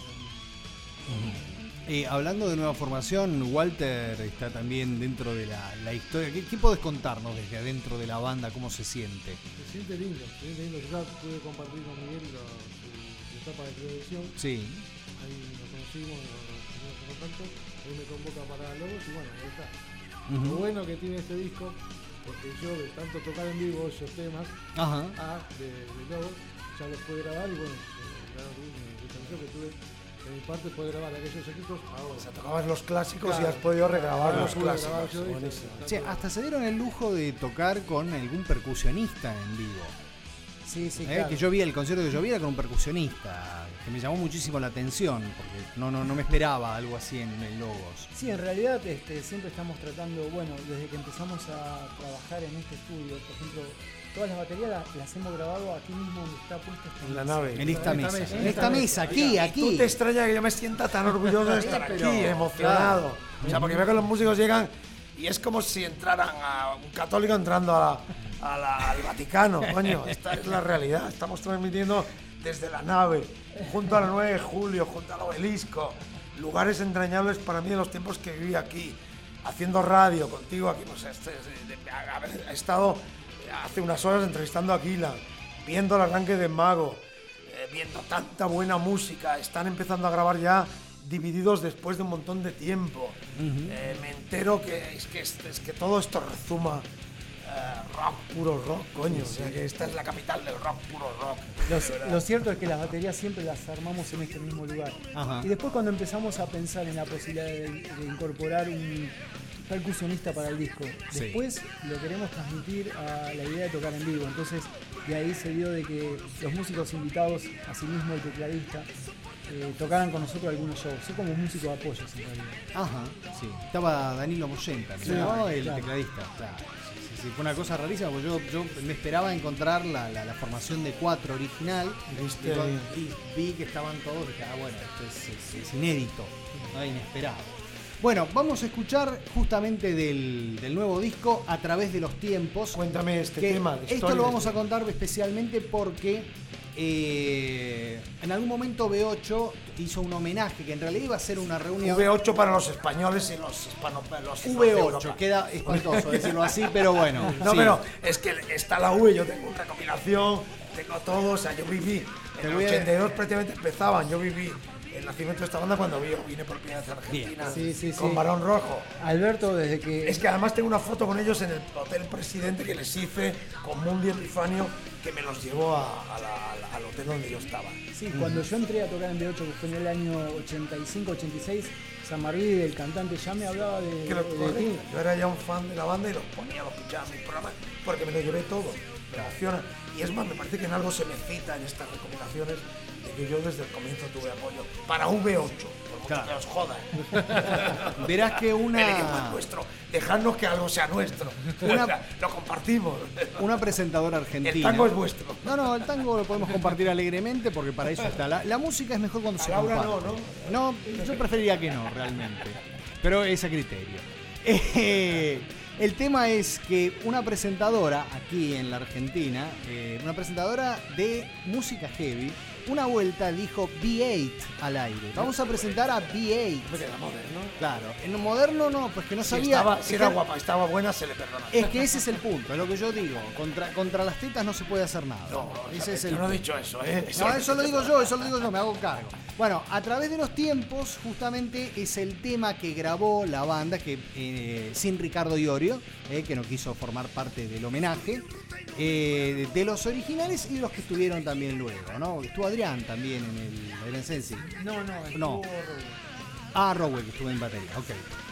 Eh, hablando de nueva formación, Walter está también dentro de la, la historia. ¿Qué, ¿Qué podés contarnos desde adentro de la banda? ¿Cómo se siente? Se siente lindo, se siente lindo. Yo ya pude compartir con Miguel la, su, su etapa de producción. Sí. Ahí nos conocimos, nos pusimos en contacto. Él me convoca para Lobos y bueno, ahí está. Ujú. Lo bueno que tiene este disco, porque yo de tanto tocar en vivo esos temas Ajá. A de, de Lobos, ya los pude grabar y bueno, eh, la diferencia que tuve de mi parte fue grabar aquellos equipos ahora. O sea, tocabas los clásicos Claro. y has podido regrabar Ahora los pude grabar clásicos. yo y- Buenísimo. Che, hasta se dieron el lujo de tocar con algún percusionista en vivo. Sí, sí, Eh, claro. Que yo vi el concierto que yo vi era con un percusionista, que me llamó muchísimo la atención, porque no, no, no me esperaba algo así en el Lobos. Sí, en realidad este, siempre estamos tratando, bueno, desde que empezamos a trabajar en este estudio, por ejemplo, todas las baterías las, las hemos grabado aquí mismo donde está puesta esta En la mesa. nave. En esta mesa, en esta mesa, aquí, Tú aquí. te extraña que yo me sienta tan orgulloso de estar Sí, aquí, pero, emocionado. claro. O sea, porque veo que los músicos llegan y es como si entraran a un católico entrando a la- a la- al Vaticano, coño. Esta es la realidad. Estamos transmitiendo desde la nave, junto al nueve de julio, junto al obelisco. Lugares entrañables para mí de los tiempos que viví aquí, haciendo radio contigo aquí. Pues este, de- de- haber estado hace unas horas entrevistando a Aquila, viendo el arranque de Mago, eh, viendo tanta buena música. Están empezando a grabar ya divididos después de un montón de tiempo. Eh, me entero que es que, es, es que todo esto rezuma eh, rock, puro rock, coño. O sea, que esta es la capital del rock, puro rock. Lo, De verdad. lo cierto es que las baterías siempre las armamos en este mismo lugar. Ajá. Y después cuando empezamos a pensar en la posibilidad de, de incorporar un percusionista para el disco, Sí. después lo queremos transmitir a la idea de tocar en vivo. Entonces de ahí se dio de que los músicos invitados, asimismo el tecladista, eh, tocaran con nosotros algunos shows. Soy como músico de apoyo en realidad. Ajá, sí. Estaba Danilo Moyenta, Sí, ¿no? El claro. tecladista. Claro, sí, sí, sí, fue una cosa rarísima, porque yo, yo me esperaba encontrar la, la, la formación de cuatro original, ¿Viste? y, cuando- y vi que estaban todos, dije, ah, bueno, esto es, es- es inédito, ¿no? Inesperado. Bueno, vamos a escuchar justamente del, del nuevo disco A Través de los Tiempos. Cuéntame este que tema. de Esto historia lo de vamos a este- contar especialmente porque eh, en algún momento B ocho hizo un homenaje, que en realidad iba a ser una reunión. V ocho para los españoles y los hispanos. Los, los V de ocho, Europa. queda espantoso decirlo así, pero bueno. No, sí. pero es que está la V, yo tengo una recopilación, tengo todo, o sea, yo viví. Te En el voy a- ochenta y dos prácticamente empezaban, yo viví el nacimiento de esta banda cuando vi- vine por primera vez a Argentina Sí, sí, con sí. Barón Rojo. Alberto, desde que. Es que además tengo una foto con ellos en el Hotel Presidente que les hice con Mundi Epifanio, que me los llevó a- a la- a la- al hotel donde yo estaba. Sí, cuando yo entré a tocar en B ocho, que fue en el año ochenta y cinco ochenta y seis, San Marvide, el cantante, ya me hablaba de, Que lo- de correcto. ti. Yo era ya un fan de la banda y los ponía, los escuchaba en mis programas porque me lo llevé todo. Me emociona. Y es más, me parece que en algo se me cita en estas recomendaciones de que yo desde el comienzo tuve apoyo para V ocho, por mucho Claro. que os jodan. Verás que una- El equipo es nuestro, dejadnos que algo sea nuestro. Una- O sea, lo compartimos. Una presentadora argentina. El tango es vuestro. No, no, el tango lo podemos compartir alegremente porque para eso está. La, la música es mejor cuando A se Laura comparte. no, No, yo preferiría que no, realmente. Pero es a criterio. Eh, el tema es que una presentadora aquí en la Argentina, eh, una presentadora de música heavy, una vuelta dijo B ocho al aire. Vamos a presentar a B ocho. Me queda moderno. Claro, en lo moderno no, pues que no Si, sabía. estaba, es si que- era guapa, estaba buena, se le perdona. Es que ese es el punto, es lo que yo digo. Contra, contra las tetas no se puede hacer nada. No, ese es yo el no he punto. dicho eso, ¿eh? No, eso lo digo yo, eso lo digo yo, me hago cargo. Bueno, A Través de los Tiempos, justamente es el tema que grabó la banda, que eh, sin Ricardo Iorio, eh, que no quiso formar parte del homenaje, eh, de los originales y de los que estuvieron también luego, ¿no? Estuvo Adrián también en el, en el Sensi. No, no, No. estuvo- Ah, Rowell, que estuvo en batería, ok.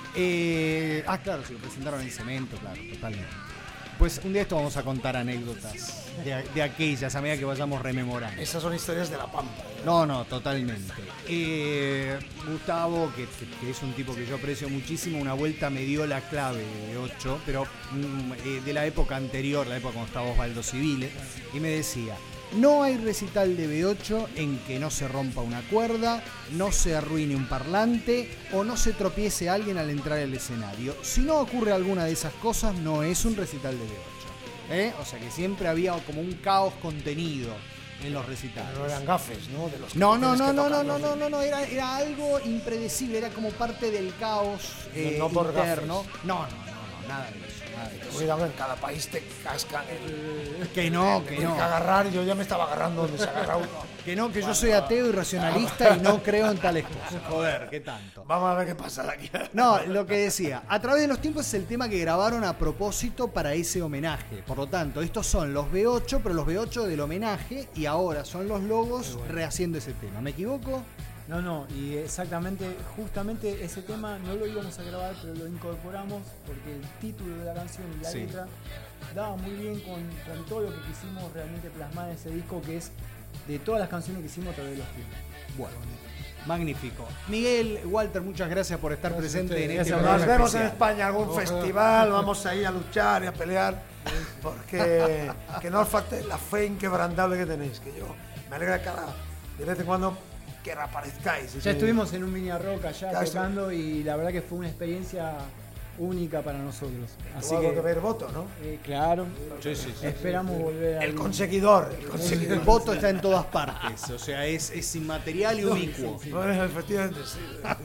Eh, ah, claro, sí, lo presentaron en Cemento, claro, totalmente. Pues un día esto vamos a contar anécdotas de, de aquellas a medida que vayamos rememorando. Esas son historias de la Pampa. No, no, totalmente. Eh, Gustavo, que, que- que es un tipo que yo aprecio muchísimo, una vuelta me dio la clave de ocho, pero mm, eh, de la época anterior, la época cuando estaba Osvaldo Civile, y me decía, no hay recital de B ocho en que no se rompa una cuerda, no se arruine un parlante o no se tropiece alguien al entrar al escenario. Si no ocurre alguna de esas cosas, no es un recital de B ocho. ¿eh? O sea que siempre había como un caos contenido en los recitales. No eran gafes, ¿no? De los que No, no, tienes no, que no, no, tocar no, los- no, no, no, era, era algo impredecible, era como parte del caos eh, No por interno. gafes. No, no, no, no, nada de eso, nada de eso. Cuidado, en cada país te cascan el... Que no, que Tienes no. que agarrar, yo ya me estaba agarrando donde se agarra uno. Que no, que yo soy ateo y racionalista y no creo en tales cosas. Joder, qué tanto. Vamos a ver qué pasa de aquí. No, lo que decía, A Través de los Tiempos es el tema que grabaron a propósito para ese homenaje. Por lo tanto, estos son los B ocho, pero los B ocho del homenaje y ahora son los Logos rehaciendo ese tema. ¿Me equivoco? No, no, y exactamente, justamente ese tema no lo íbamos a grabar, pero lo incorporamos porque el título de la canción y la Sí. letra daba muy bien con, con todo lo que quisimos realmente plasmar en ese disco, que es de todas las canciones que hicimos a través de los tiempos. Bueno, magnífico. Miguel, Walter, muchas gracias por estar Gracias a presente ustedes. en este Nos programa vemos en especial. España, algún Ojalá. festival, vamos a ir a luchar y a pelear, porque que no os falte la fe inquebrantable que tenéis, que yo me alegra cada, de vez en cuando que reaparezcáis. Ya estuvimos en un mini rock allá Ya tocando y la verdad que fue una experiencia única para nosotros. Así Tuvo algo que, que ver voto, ¿no? eh, claro, Sí, sí, sí. esperamos volver a El conseguidor, el conseguidor. El voto está en todas partes, o sea, es, es inmaterial y ubicuo. No, efectivamente, sí.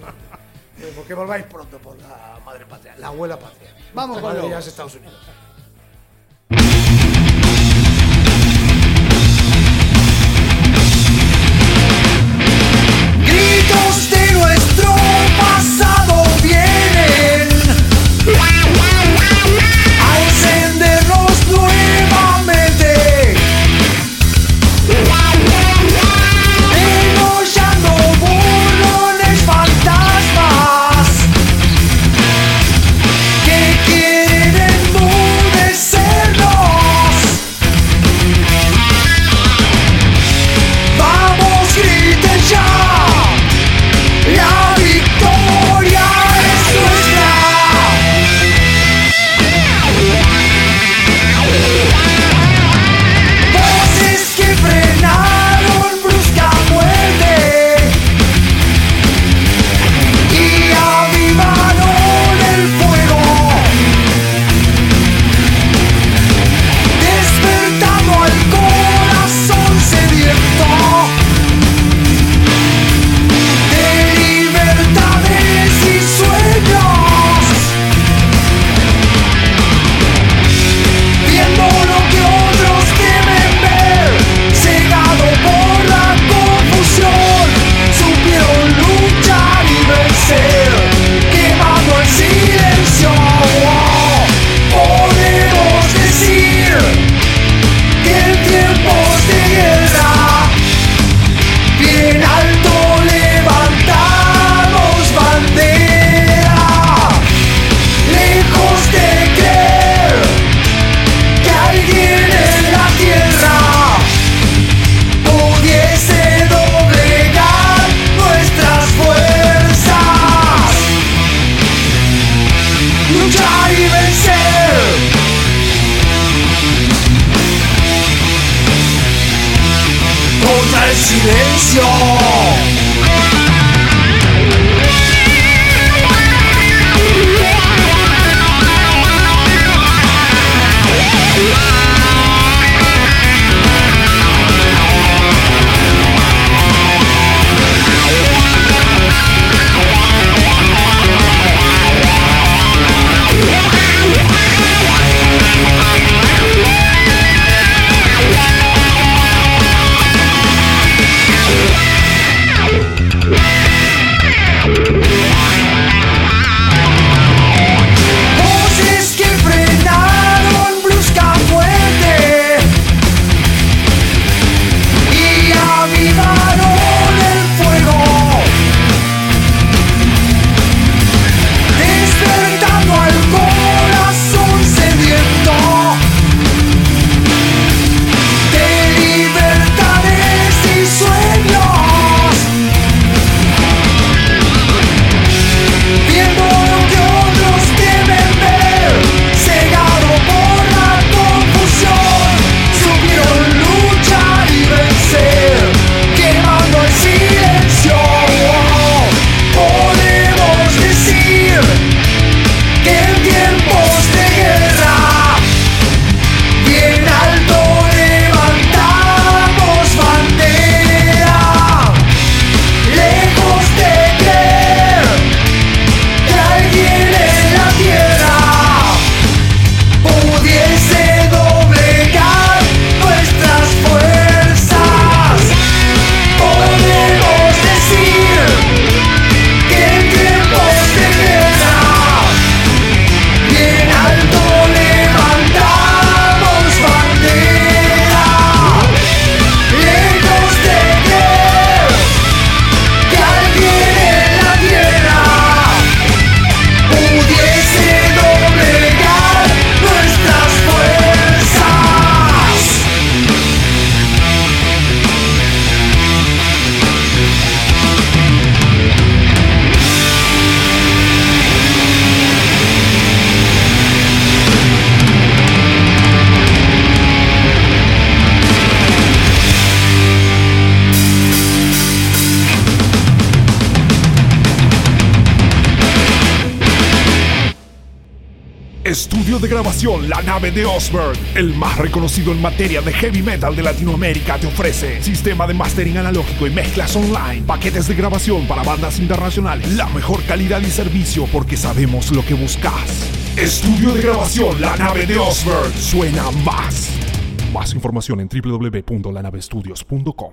sí. Porque volváis pronto por la madre patria, la abuela patria. Vamos La con madre ya Lobos. es Estados Unidos. Gritos de nuestro pasado vienen a encendernos nuevamente, degollando burlones fantasmas que quieren el mundo silencio. Estudio de grabación La Nave de Osberg, el más reconocido en materia de heavy metal de Latinoamérica, te ofrece sistema de mastering analógico y mezclas online, paquetes de grabación para bandas internacionales, la mejor calidad y servicio porque sabemos lo que buscas. Estudio de grabación La Nave de Osberg, suena más. Más información en doble u doble u doble u punto la nave estudios punto com.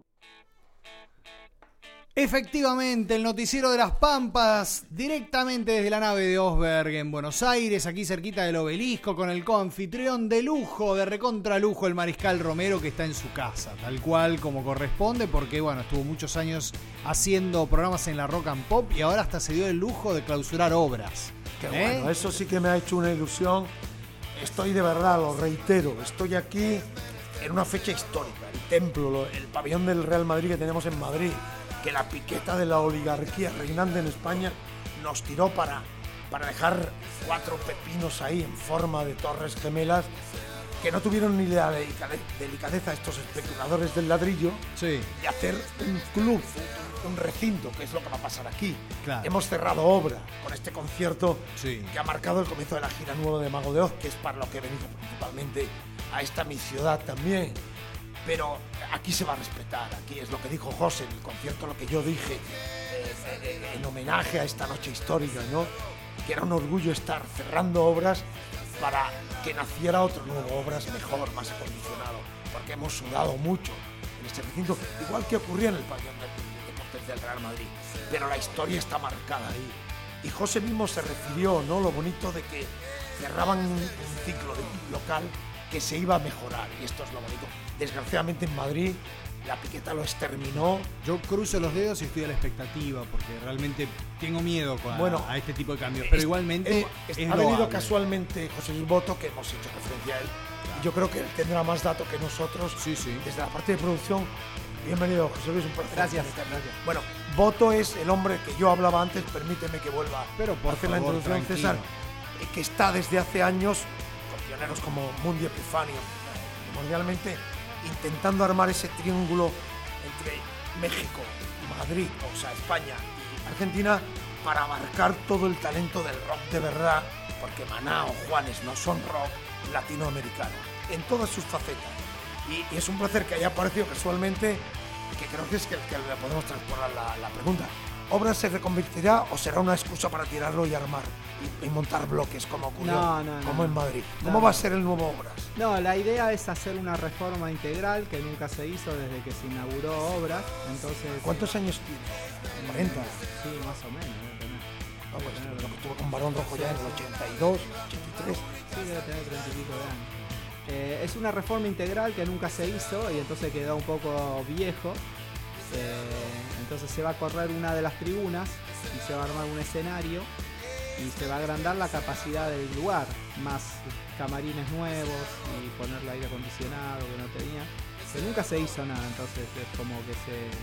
Efectivamente, el noticiero de las Pampas, directamente desde la nave de Osberg en Buenos Aires, aquí cerquita del Obelisco, con el coanfitrión de lujo, de recontra lujo, el Mariscal Romero, que está en su casa, tal cual como corresponde, porque bueno, estuvo muchos años haciendo programas en la Rock and Pop y ahora hasta se dio el lujo de clausurar obras. Qué ¿Eh? bueno, eso sí que me ha hecho una ilusión. Estoy de verdad, lo reitero, estoy aquí en una fecha histórica, el templo, el pabellón del Real Madrid que tenemos en Madrid, que la piqueta de la oligarquía reinante en España nos tiró para, para dejar cuatro pepinos ahí en forma de torres gemelas que no tuvieron ni la delicadeza estos especuladores del ladrillo sí. de hacer un club, un, un recinto, que es lo que va a pasar aquí. Claro. Hemos cerrado obra con este concierto sí. que ha marcado el comienzo de la gira nueva de Mago de Oz, que es para lo que he venido principalmente a esta mi ciudad también. Pero aquí se va a respetar, aquí es lo que dijo José en el concierto, lo que yo dije eh, eh, en homenaje a esta noche histórica, ¿no? Que era un orgullo estar cerrando obras para que naciera otro nuevo, obras mejor, más acondicionado, porque hemos sudado mucho en este recinto, igual que ocurría en el pabellón de deportes del Real Madrid, pero la historia está marcada ahí. Y José mismo se refirió, ¿no? Lo bonito de que cerraban un, un ciclo de un local que se iba a mejorar, y esto es lo bonito. Desgraciadamente en Madrid la piqueta lo exterminó. Yo cruzo los dedos y estoy a la expectativa porque realmente tengo miedo a, bueno, a este tipo de cambios, pero es, igualmente es, es ha venido loable. Casualmente José Luis Boto, que hemos hecho referencia a él. Claro. Yo creo que él tendrá más datos que nosotros sí, sí. desde la parte de producción. Bienvenido, José Luis, un placer. Gracias, gracias. Bueno, Boto es el hombre que yo hablaba antes, permíteme que vuelva pero por a hacer favor, la introducción, tranquilo. César, que está desde hace años con pioneros como Mundi Epifanio, mundialmente intentando armar ese triángulo entre México, Madrid, o sea, España y Argentina, para abarcar todo el talento del rock de verdad, porque Maná o Juanes no son rock latinoamericano, en todas sus facetas. Y, y es un placer que haya aparecido casualmente, que creo que es que, que le podemos transportar la, la pregunta. ¿Obras se reconvertirá o será una excusa para tirarlo y armar y, y montar bloques como ocurrió No, no, no. como en Madrid? ¿Cómo No. va a ser el nuevo Obras? No, la idea es hacer una reforma integral que nunca se hizo desde que se inauguró Obras. Entonces, ¿Cuántos años tiene? ¿cuarenta? Sí, más o menos. Debe tener. No, pues, lo que tuvo con Barón Rojo ya en el ochenta y dos, ochenta y tres. Sí, debe tener treinta y pico de años. Eh, es una reforma integral que nunca se hizo y entonces quedó un poco viejo. Eh, entonces se va a correr una de las tribunas y se va a armar un escenario y se va a agrandar la capacidad del lugar, más camarines nuevos y ponerle aire acondicionado que no tenía, que nunca se hizo nada, entonces es como que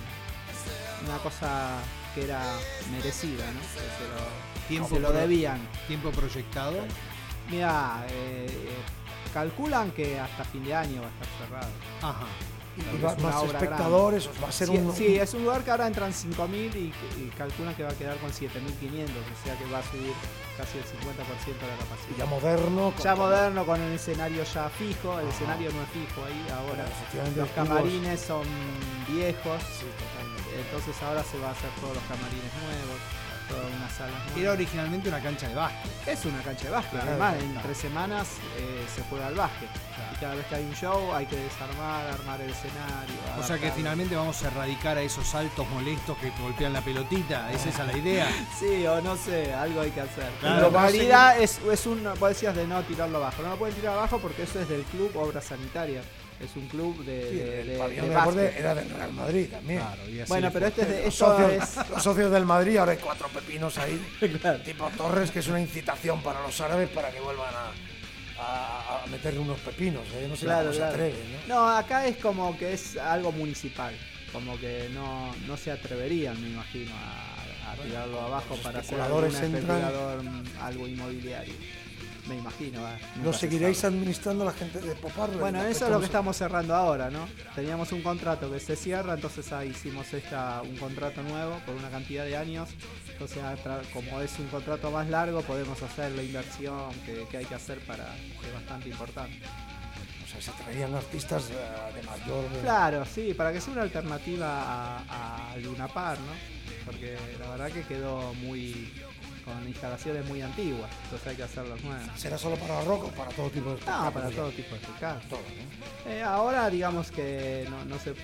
se una cosa que era merecida, ¿no? Que se lo, Tiempo se lo pro- debían. ¿Tiempo proyectado? Mira, eh, eh, calculan que hasta fin de año va a estar cerrado. Ajá. ¿Y Porque va- es una más obra espectadores? grande. ¿O va a ser sí, un- sí, es un lugar que ahora entran cinco mil y, y calculan que va a quedar con siete mil quinientos, o sea que va a subir casi el cincuenta por ciento de la capacidad. Y ya moderno, con- Ya moderno, con el escenario ya fijo, el escenario no es fijo ahí ahora. Bueno, efectivamente, Los los cubos- camarines son viejos, entonces ahora se va a hacer todos los camarines nuevos, todas unas salas nuevas. Era originalmente una cancha de básquet. Es una cancha de básquet, Claro, además claro. en tres semanas eh, se juega al básquet. Y cada vez que hay un show hay que desarmar, armar el escenario. O sea que adaptarlo. finalmente vamos a erradicar a esos saltos molestos que golpean la pelotita. ¿Es esa la idea? Sí, o no sé, algo hay que hacer. Claro. en realidad es, es un, vos decías de no tirarlo abajo. No lo pueden tirar abajo porque eso es del club Obras Sanitarias. Es un club de, Sí, de, el de- pabellón de de deporte básquet. era del Real Madrid también. Claro, y así Bueno, le pero fue. este es de, Los esto socios, es... los socios del Madrid, ahora hay cuatro pepinos ahí, Claro. tipo Torres, que es una incitación para los árabes para que vuelvan a, a, a meterle unos pepinos. ¿eh? No sé Claro, cómo se claro. atreven, ¿no? No, acá es como que es algo municipal. Como que no, no se atreverían, me imagino, a, a tirarlo abajo los para hacer especuladores algún entran- especulador, mm, algo inmobiliario. Me imagino. va, nunca ¿Lo se seguiréis sabe. administrando la gente de Poparro? Bueno, eso es lo que estamos cerrando ahora, ¿no? Teníamos un contrato que se cierra, entonces ahí hicimos esta, un contrato nuevo por una cantidad de años. Entonces, a tra- como es un contrato más largo, podemos hacer la inversión que, que hay que hacer para que es bastante importante. O sea, se traían artistas eh, de mayor... Claro, sí, para que sea una alternativa a, a Luna Park, ¿no? Porque la verdad que quedó muy con instalaciones muy antiguas, entonces hay que hacerlas nuevas. ¿Será solo para rock o para todo tipo de espectáculos? No, para todo tipo de espectáculos. Todo, ¿no? Eh, ahora digamos que no, no se...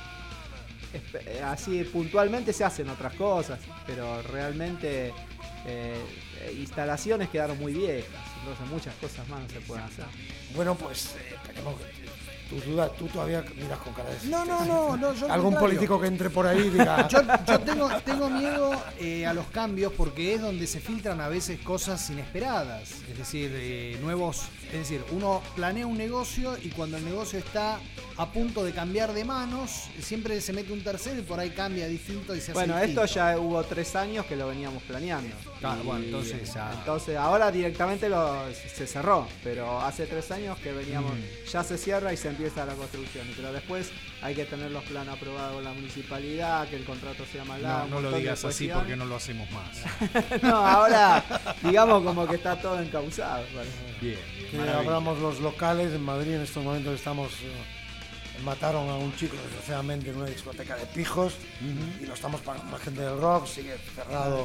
espe- eh, así puntualmente se hacen otras cosas, pero realmente eh, eh, instalaciones quedaron muy viejas, entonces muchas cosas más no se pueden hacer. Bueno, pues eh, esperemos que tus dudas, tú todavía miras con cara de... No, no, no, no, yo al Algún contrario. político que entre por ahí diga... Yo, yo tengo, tengo miedo eh, a los cambios porque es donde se filtran a veces cosas inesperadas. Es decir, eh, nuevos. Es decir, uno planea un negocio y cuando el negocio está a punto de cambiar de manos, siempre se mete un tercero y por ahí cambia distinto y se hace Bueno, distinto. esto ya hubo tres años que lo veníamos planeando. Claro, Y, bueno, entonces ya- entonces ahora directamente lo, se cerró, pero hace tres años que veníamos, Mm. ya se cierra y se empieza la construcción. Pero después hay que tener los planos aprobados con la municipalidad, que el contrato sea más largo. No, no un lo montón de digas así cuestiones. porque no lo hacemos más. No, ahora digamos como que está todo encauzado. parece. Bien, bien, Que maravilla. abramos los locales en Madrid en estos momentos estamos eh, mataron a un chico desgraciadamente en una discoteca de pijos y lo estamos pagando la gente del rock, sigue cerrado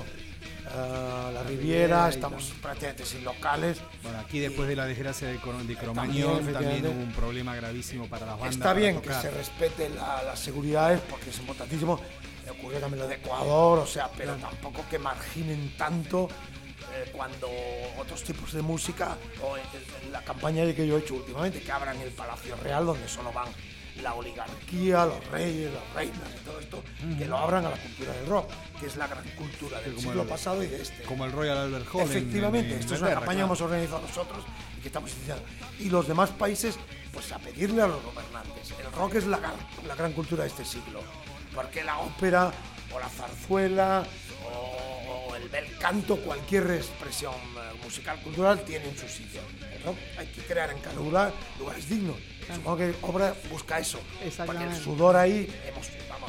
eh, la Riviera, estamos prácticamente sin locales. Bueno, aquí después de la desgracia de, Cro- de También, Cromañón también, efectivamente. hubo un problema gravísimo para las bandas. Está para bien que tocar. se respete la- las seguridades porque es importantísimo. Eh, Ocurrió también lo de Ecuador, o sea, pero tampoco que marginen tanto eh, cuando otros tipos de música o en, en la campaña de que yo he hecho últimamente, que abran el Palacio Real donde solo van la oligarquía, los reyes, las reinas y todo esto, que lo abran a la cultura del rock, que es la gran cultura del como siglo el- pasado y de este. Como el Royal Albert Hall. en- Efectivamente, en esto es una Inglaterra, campaña que claro. hemos organizado nosotros y que estamos iniciando. Y los demás países, pues a pedirle a los gobernantes. El rock es la, gran- la gran cultura de este siglo. Porque la ópera o la zarzuela o, o el bel canto, cualquier expresión eh, musical cultural tiene en su sitio. El rock hay que crear en cada lugar lugares dignos. Supongo que Obra busca eso. Porque el Exactamente. sudor ahí, hemos, vamos,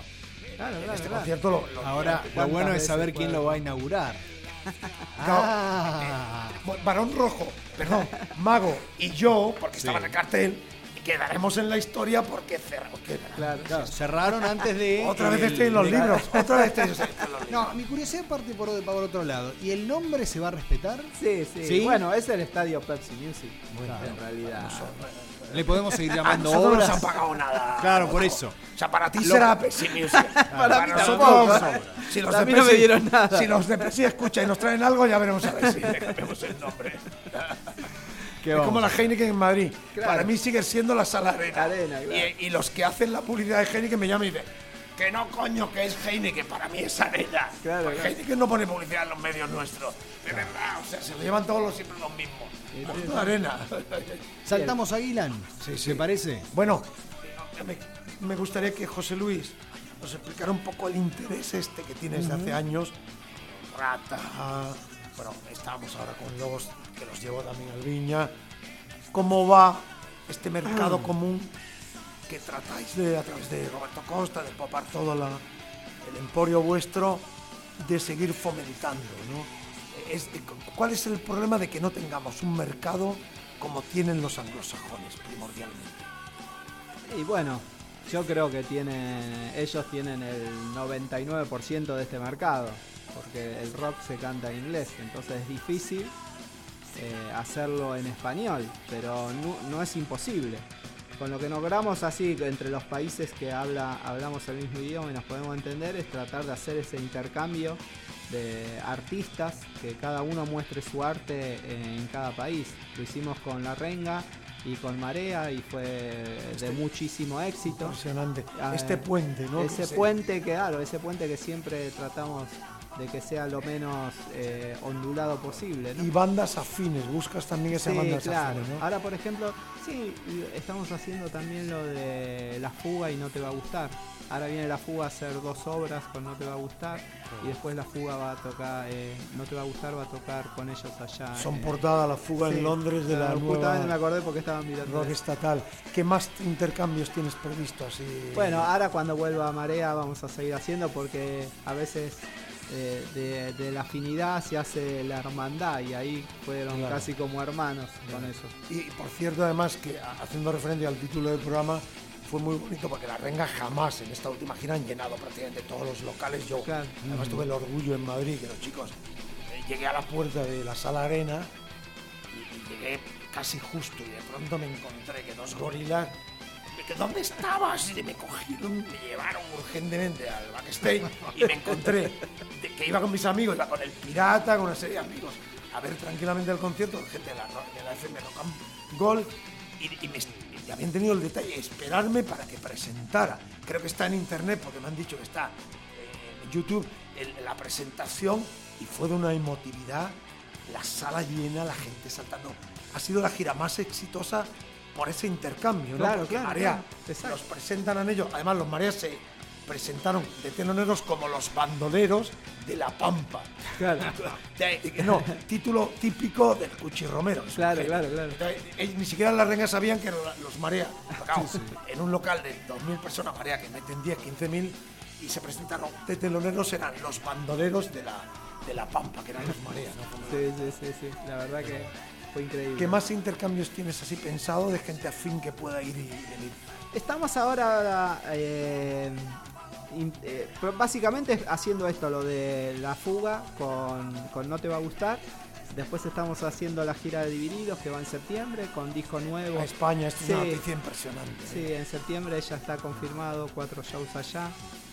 Claro, en claro, este claro. concierto lo, lo Ahora, dirán. lo bueno es veces saber quién puede- lo va a inaugurar. Claro, Ah. eh, Barón Rojo, perdón, Mago y yo, porque estaba en el cartel, y quedaremos en la historia porque cerramos. Claro. Claro, cerraron antes de. Otra vez el- estoy en los de- libros, otra vez estoy en los libros. No, mi curiosidad parte por, por otro lado. ¿Y el nombre se va a respetar? Sí, sí, ¿Sí? Bueno, es el estadio Pepsi Music. Claro. En realidad. Le podemos seguir A llamando nosotros no obras. nos han pagado nada. Claro, por eso. O sea, para ti Lo- será Pepsi Music. Para mí nosotros tampoco. son- Si los A de mí no me Pepsi- dieron nada. Si los de Pepsi escuchan y nos traen algo, ya veremos a ver si le cambiamos el nombre. ¿Qué Es vamos? como la Heineken en Madrid. Claro. Para mí sigue siendo la Sala Arena. Arena, claro. y, y los que hacen la publicidad de Heineken me llaman y dicen que no, coño, que es Heineken, para mí es Arena. Claro, Porque claro. Heineken no pone publicidad en los medios nuestros. De verdad, o sea, se lo llevan todos los siempre los mismos. Pues la Arena. Saltamos a Guilán. Sí, sí. ¿Te parece? Bueno, me, me gustaría que José Luis nos explicara un poco el interés este que tiene desde hace años. Rata, bueno, estábamos ahora con Lobos, que los llevo también al Viña. ¿Cómo va este mercado común que tratáis de, a través de Roberto Costa, de Popar todo la, el emporio vuestro, de seguir fomentando, ¿no? Es, ¿Cuál es el problema de que no tengamos un mercado como tienen los anglosajones primordialmente? Y bueno, yo creo que tienen, ellos tienen el noventa y nueve por ciento de este mercado, porque el rock se canta en inglés, entonces es difícil eh, hacerlo en español, pero no, no es imposible. Con lo que logramos así entre los países que habla, hablamos el mismo idioma y nos podemos entender es tratar de hacer ese intercambio de artistas, que cada uno muestre su arte en cada país. Lo hicimos con La Renga y con Marea y fue de muchísimo éxito. Impresionante. Ah, Este puente, ¿no? Ese Que se- puente, que, claro, ese puente que siempre tratamos de que sea lo menos eh, ondulado posible, ¿no? Y bandas afines, buscas también esas Sí, bandas claro. afines, ¿no? Ahora, por ejemplo, sí, estamos haciendo también lo de La Fuga y No Te Va a Gustar. Ahora viene La Fuga a hacer dos obras con No Te Va a Gustar y después La Fuga va a tocar, eh, No Te Va a Gustar va a tocar con ellos allá. Son eh, portada La Fuga sí, en Londres de la claro, nueva justamente me acordé porque estaban mirando rock eso. estatal. ¿Qué más intercambios tienes previsto así? Bueno, ahora cuando vuelva a Marea vamos a seguir haciendo porque a veces eh, de, de la afinidad se hace la hermandad y ahí fueron Claro. casi como hermanos con eso. Y por cierto, además, que a- haciendo referencia al título del programa, fue muy bonito porque La Renga jamás en esta última gira han llenado prácticamente todos los locales. Yo Claro. además tuve el orgullo en Madrid que los chicos, eh, llegué a la puerta de la Sala Arena y, y llegué casi justo y de pronto me encontré que dos gorilas, me que ¿dónde estabas? Y me cogieron, me llevaron urgentemente al backstage y me encontré de- que iba con mis amigos, iba con el Pirata, con una serie de amigos, a ver tranquilamente el concierto, gente de la, de la F M Rock and Gold, y, y me, y habían tenido el detalle de esperarme para que presentara. Creo que está en internet porque me han dicho que está eh, en YouTube el- la presentación y fue de una emotividad, la sala llena, la gente saltando. Ha sido la gira más exitosa por ese intercambio, ¿no? Claro, Porque claro, Marea claro, exacto. los presentan a ellos. Además, los Mareas se presentaron de teloneros como los bandoleros de La Pampa. Claro. De- de- no, título típico del Cuchi Romero. es un Claro, genio. claro, claro. Entonces, ellos ni siquiera las rengas sabían que eran los Marea. Claro, en un local de dos mil personas Marea que meten diez, quince mil y se presentaron de teloneros eran los bandoleros de la, de la Pampa, que eran los Marea. ¿no? Como- Sí, sí, sí, sí. La verdad que fue increíble. ¿Qué más intercambios tienes así pensado de gente afín que pueda ir y venir? Estamos ahora eh, in- eh, pero básicamente haciendo esto, lo de La Fuga con, con No Te Va a Gustar. Después estamos haciendo la gira de Divididos que va en septiembre con disco nuevo. A España, esto es una Sí. noticia impresionante. Sí, en septiembre ya está confirmado, cuatro shows allá.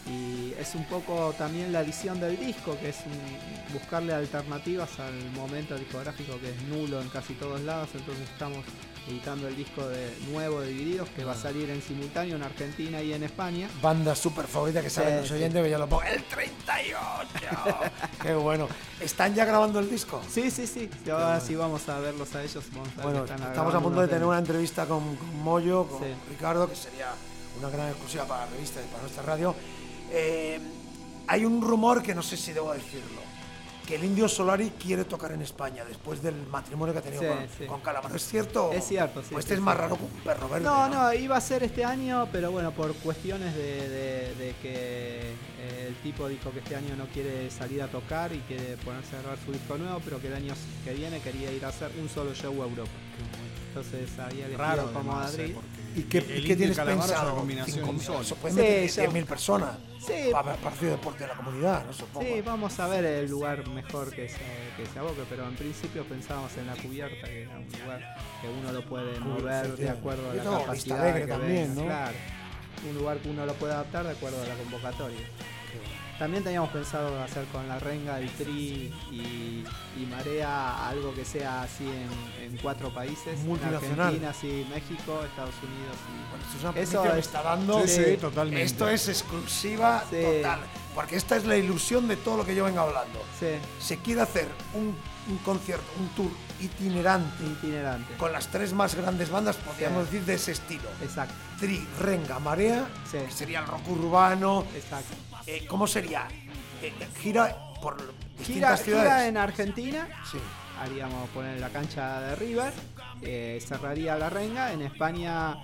Y es un poco también la edición del disco, que es un- buscarle alternativas al momento discográfico que es nulo en casi todos lados. Entonces estamos editando el disco de nuevo de Divididos, que va a salir en simultáneo en Argentina y en España. Banda súper favorita que saben Sí, los sí. oyentes, que yo lo pongo. ¡El treinta y ocho! ¡Qué bueno! ¿Están ya grabando el disco? Sí, sí, sí. Y ahora sí vamos a verlos a ellos. Vamos a ver Bueno, que están estamos a grabando punto de unos tener temas. una entrevista con, con Moyo, con Sí. Ricardo, que sería una gran exclusiva para la revista y para nuestra radio. Eh, hay un rumor que no sé si debo decirlo, que el Indio Solari quiere tocar en España después del matrimonio que ha tenido Sí, con, sí. con Calamaro. ¿Es cierto? Es cierto, sí. Pues sí, este es sí. más raro que un perro verde. No, no, iba a ser este año, pero bueno, por cuestiones de, de- de que tipo dijo que este año no quiere salir a tocar y quiere ponerse a grabar su disco nuevo, pero que el año que viene quería ir a hacer un solo show a Europa. Entonces había elegido como Madrid. ¿Y qué, el ¿y qué tienes Calamaro es una pensado? combinación Cinco mil, insólita. Eso pueden Sí, meter yo- diez mil personas Sí. para ver partido de deporte de la comunidad, ¿no? Supongo. Sí, vamos a ver el lugar mejor que se, que se aboque, pero en principio pensábamos en la cubierta, que era un lugar que uno lo puede mover de acuerdo a Y la luego capacidad Vista Alegre que también, venga, ¿no? claro. Un lugar que uno lo puede adaptar de acuerdo a la convocatoria. También teníamos pensado hacer con la Renga, el Tri y, y Marea algo que sea así en, en cuatro países. Multinacional. Argentina, sí, México, Estados Unidos y... Bueno, esto es una Eso primicia que me es- está dando. Sí, sí, totalmente. Esto es exclusiva Sí. total. Porque esta es la ilusión de todo lo que yo vengo hablando. Sí, Se quiere hacer un, un concierto, un tour itinerante itinerante. con las tres más grandes bandas, podríamos Sí. decir, de ese estilo. Exacto, Tri, Renga, Marea, Sí. que sería el rock urbano. exacto. Eh, ¿Cómo sería? Eh, eh, gira por Gira, distintas ciudades. gira en Argentina, Sí. haríamos poner la cancha de River, eh, cerraría la Renga, en España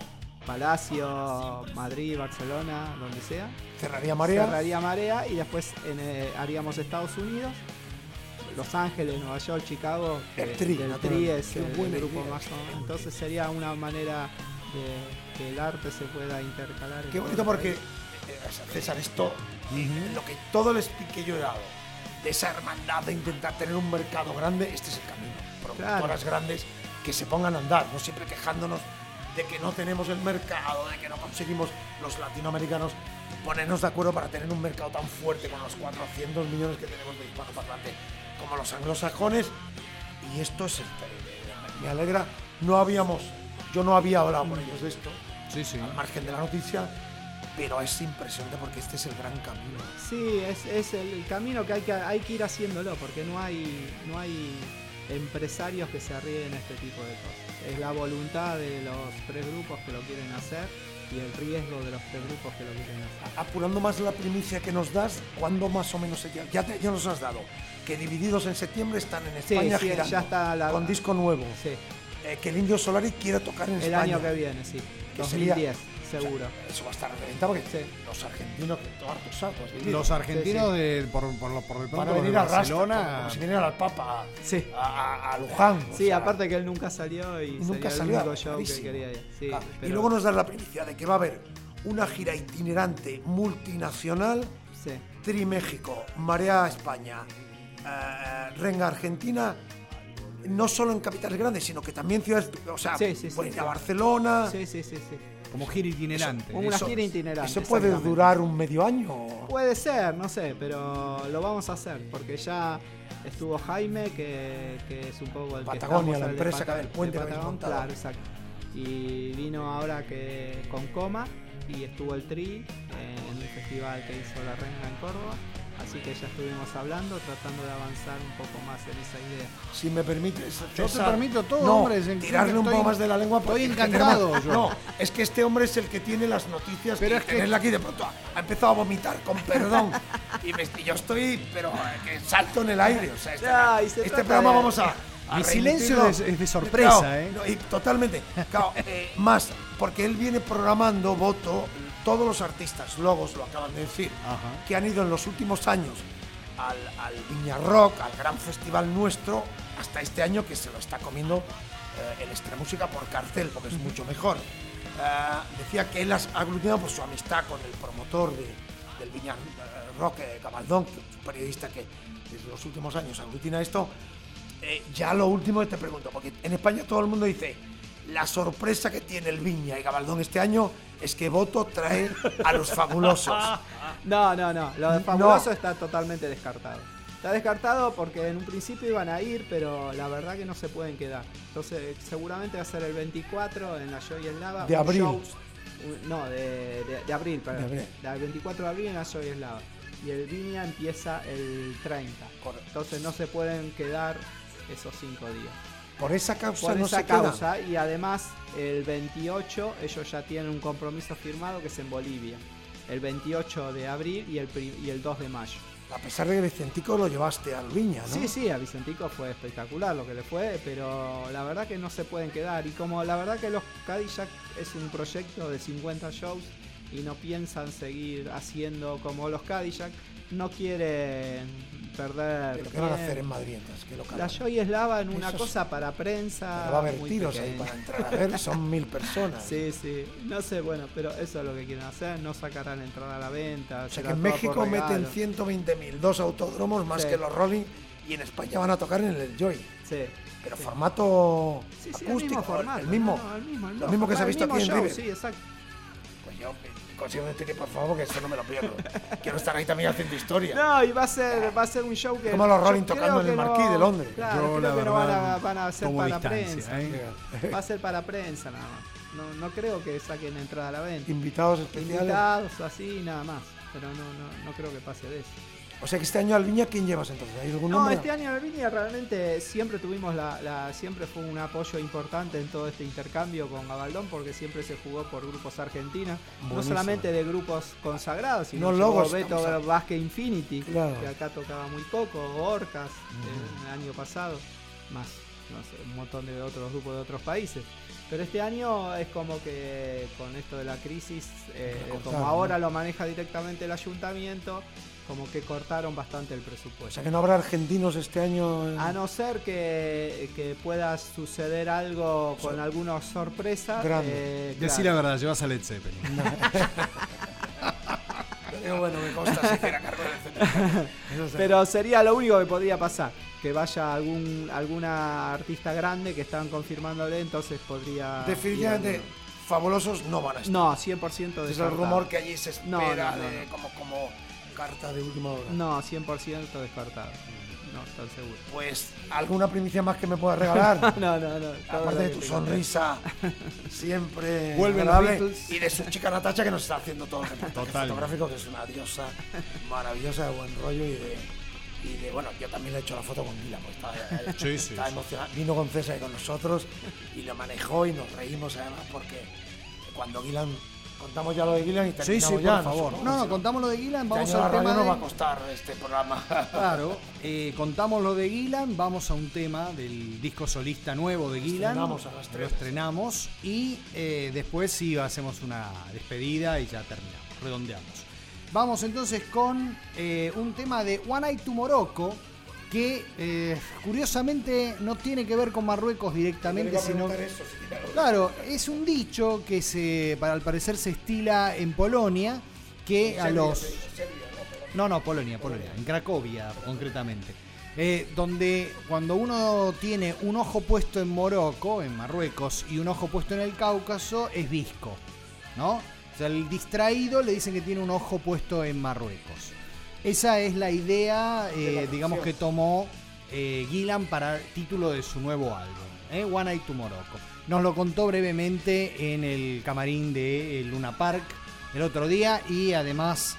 Palacio, Madrid, Barcelona, donde sea. Cerraría Marea. Cerraría Marea y después en, eh, haríamos Estados Unidos, Los Ángeles, Nueva York, Chicago. El que- Tri, del naturalmente. Tri es Qué el buena grupo idea. más o menos. Entonces sería una manera de que el arte se pueda intercalar. en Qué todo bonito el porque, país. eh, César, esto, lo que todo el speak que yo he dado, de esa hermandad de intentar tener un mercado grande, este es el camino. Productoras grandes que se pongan a andar, no siempre quejándonos de que no tenemos el mercado, de que no conseguimos los latinoamericanos ponernos de acuerdo para tener un mercado tan fuerte con los cuatrocientos millones que tenemos de hispanoparlantes como los anglosajones. Y esto es el, me alegra, no habíamos, yo no había hablado con ellos de esto, Sí, sí. al margen de la noticia, pero es impresionante porque este es el gran camino. Sí, es, es el camino que hay, que hay que ir haciéndolo, porque no hay, no hay empresarios que se arriesguen a este tipo de cosas. Es la voluntad de los tres grupos que lo quieren hacer y el riesgo de los tres grupos que lo quieren hacer. Apurando más la primicia que nos das, ¿cuándo más o menos se ya, ya, te- ya nos has dado? Que Divididos en septiembre están en Sí, España sí, girando, ya está la- con disco nuevo. Sí, Eh, que el Indio Solari quiere tocar en el España. año que viene, sí. Que dos mil diez, sería- o sea, seguro. eso va a estar reventado porque Sí. los argentinos, que tú harto saco has vivido, Los argentinos, Sí, sí. De, por, por, lo- por el van a pronto venir de a Rasca, Barcelona. como, como si vinieran al Papa Sí. a, a- a Luján. o Sí, sea, aparte que él nunca salió y, y nunca sería salió, el único show que rarísimo. quería ir. Sí, Ah, pero- Y luego nos das la primicia de que va a haber una gira itinerante multinacional, sí. Tri México, Marea España, eh, Renga Argentina, no solo en capitales grandes, sino que también ciudades, o sea, Sí, sí, sí, pueden ir a sí. Barcelona. Sí, sí, sí, sí. Como gira itinerante. Una Eso- gira itinerante. ¿Eso puede exactamente. durar un medio año? Puede ser, no sé, pero lo vamos a hacer, porque ya estuvo Jaime, que, que es un poco el Patagonia, que estamos, la el de empresa Pata- del puente de que habéis Patagón, montado. claro, exacto. Y vino ahora que con Coma y estuvo el Tri en un festival que hizo La Renga en Córdoba. Así que ya estuvimos hablando, tratando de avanzar un poco más en esa idea. Si me permites, Yo te César, permito todo, no, hombre, es- tirarle un estoy- poco más de la lengua. porque estoy es que encantado, tenemos- yo. No, es que este hombre es el que tiene las noticias. Pero y es que- tenerle aquí de pronto ha, ha empezado a vomitar, con perdón. y, me- y yo estoy, pero eh, que salto en el aire. O sea, este, Ay, se este trata programa de- vamos a. a Mi silencio remitirlo. es- es de sorpresa, Claro, ¿eh? no, y totalmente. Claro, eh, más, porque él viene programando, voto, todos los artistas, Logos lo acaban de decir, Ajá. que han ido en los últimos años al, al Viña Rock, al gran festival nuestro, hasta este año que se lo está comiendo eh, el Extremúsica por cartel, porque es mucho mejor. Eh, decía que él has aglutinado por su amistad con el promotor de- del Viña eh, Rock, eh, Gabaldón, que es un periodista que desde los últimos años aglutina esto. Eh, ya lo último que te pregunto, porque en España todo el mundo dice, la sorpresa que tiene el Viña y Gabaldón este año es que Voto trae a los fabulosos. No, no, no. Lo de No. Fabuloso está totalmente descartado. Está descartado porque en un principio iban a ir, pero la verdad que no se pueden quedar. Entonces, seguramente va a ser el veinticuatro en la Joy Eslava. De un abril. show- un- no, de, de- de abril, perdón. De abril. El veinticuatro de abril en la Joy Eslava. Y el Viña empieza el treinta. Correcto. Entonces no se pueden quedar esos cinco días. Por esa causa Por no esa se quedan. causa, y además el veintiocho ellos ya tienen un compromiso firmado que es en Bolivia. El veintiocho de abril y el, pri- y el dos de mayo. A pesar de que Vicentico lo llevaste al Viña, ¿no? Sí, sí, a Vicentico fue espectacular lo que le fue, pero la verdad que no se pueden quedar. Y como la verdad que los Cadillac es un proyecto de cincuenta shows y no piensan seguir haciendo como los Cadillac, no quieren perder. ¿Pero qué van a hacer en Madrid entonces? ¿Qué local? La Joy Eslava en una Eso es- cosa para prensa. Pero va a haber muy tiros ahí pequeña. para entrar a ver, son mil personas. Sí, sí. No sé, bueno, pero eso es lo que quieren hacer. No sacarán entrada a la venta. O sea será que en todo México por meten regalo. ciento veinte mil, dos autódromos más Sí. que los Rolling, y en España van a tocar en el Joy. Sí. Pero Sí. formato Sí, sí, acústico, el mismo formato. el mismo, No, no, el mismo, el lo mismo que se ha el visto mismo aquí en show, River. Sí, exacto. Pues yo consigo decirte, por favor, que eso no me lo pierdo. Quiero estar ahí también haciendo historia. No, y va a ser, va a ser un show que. Como los yo Rolling creo tocando en que el no- Marquis de Londres. Claro, Yo, creo la que no van a, verdad, van a ser tomo para distancia, prensa. ¿eh? Va a ser para prensa nada más. No, no creo que saquen entrada a la venta. Invitados especiales. Invitados, así, nada más. Pero no, no, no creo que pase de eso. O sea que este año al Viña, ¿quién llevas entonces? ¿Hay algún No, nombre? este año en Viña realmente siempre tuvimos la, la- siempre fue un apoyo importante en todo este intercambio con Gabaldón, porque siempre se jugó por grupos argentinos, no Buenísimo. solamente de grupos consagrados, sino No, llegó logos, Beto estamos a- Vázquez Infinity, Claro. que acá tocaba muy poco, Orcas eh, el año pasado, más no sé, un montón de otros grupos de otros países. Pero este año es como que con esto de la crisis, eh, Recortar, como ahora ¿no? lo maneja directamente el ayuntamiento, como que cortaron bastante el presupuesto. O sea que no habrá argentinos este año. en- A no ser que, que pueda suceder algo con So- alguna sorpresa. Grande. eh, Decí claro. la verdad, llevas a Led Zeppelin. Pero bueno, me consta si quiera cargo del centro. Eso sí. Pero sería lo único que podría pasar. Que vaya algún alguna artista grande que están confirmándole, entonces podría. Definitivamente, ir fabulosos no van a algo. estar. No, cien por ciento Ese es el descartado. rumor que allí se espera No, no, no, de, no. Como, como carta de última hora. No, cien por ciento descartado. No, estoy seguro. Pues, ¿alguna primicia más que me puedas regalar? No, no, no. todo Aparte lo de que tu tengo. sonrisa siempre Vuelven los agradable, Beatles. y de su chica Natacha que nos está haciendo todo el reportaje Total. fotográfico, que es una diosa maravillosa, de buen rollo, y de, y de bueno, yo también le he hecho la foto con Mila, pues estaba, Sí, sí, estaba sí. emocionado. Vino con César y con nosotros y lo manejó y nos reímos además porque cuando Gilan, contamos ya lo de Gilan y Sí, terminamos sí, ya, por favor. supongo, No, no, si contamos lo de Gillan, vamos Este año al la tema radio de... nos va a costar este programa. Claro, eh, contamos lo de Gillan, vamos a un tema del disco solista nuevo de Gillan. Estrenamos a las Lo tres. estrenamos y eh, después sí hacemos una despedida y ya terminamos, redondeamos. Vamos entonces con eh, un tema de One Eye to Morocco que eh, curiosamente no tiene que ver con Marruecos directamente, sino... Claro, es un dicho que se, para al parecer se estila en Polonia, que a los... No, no, Polonia, Polonia, en Cracovia concretamente. Eh, donde cuando uno tiene un ojo puesto en Morocco, en Marruecos, y un ojo puesto en el Cáucaso, es visco, ¿no? O sea, el distraído le dicen que tiene un ojo puesto en Marruecos. Esa es la idea, eh, digamos, que tomó eh, Gillan para el título de su nuevo álbum, ¿eh? One Eye to Morocco. Nos lo contó brevemente en el camarín de Luna Park el otro día y además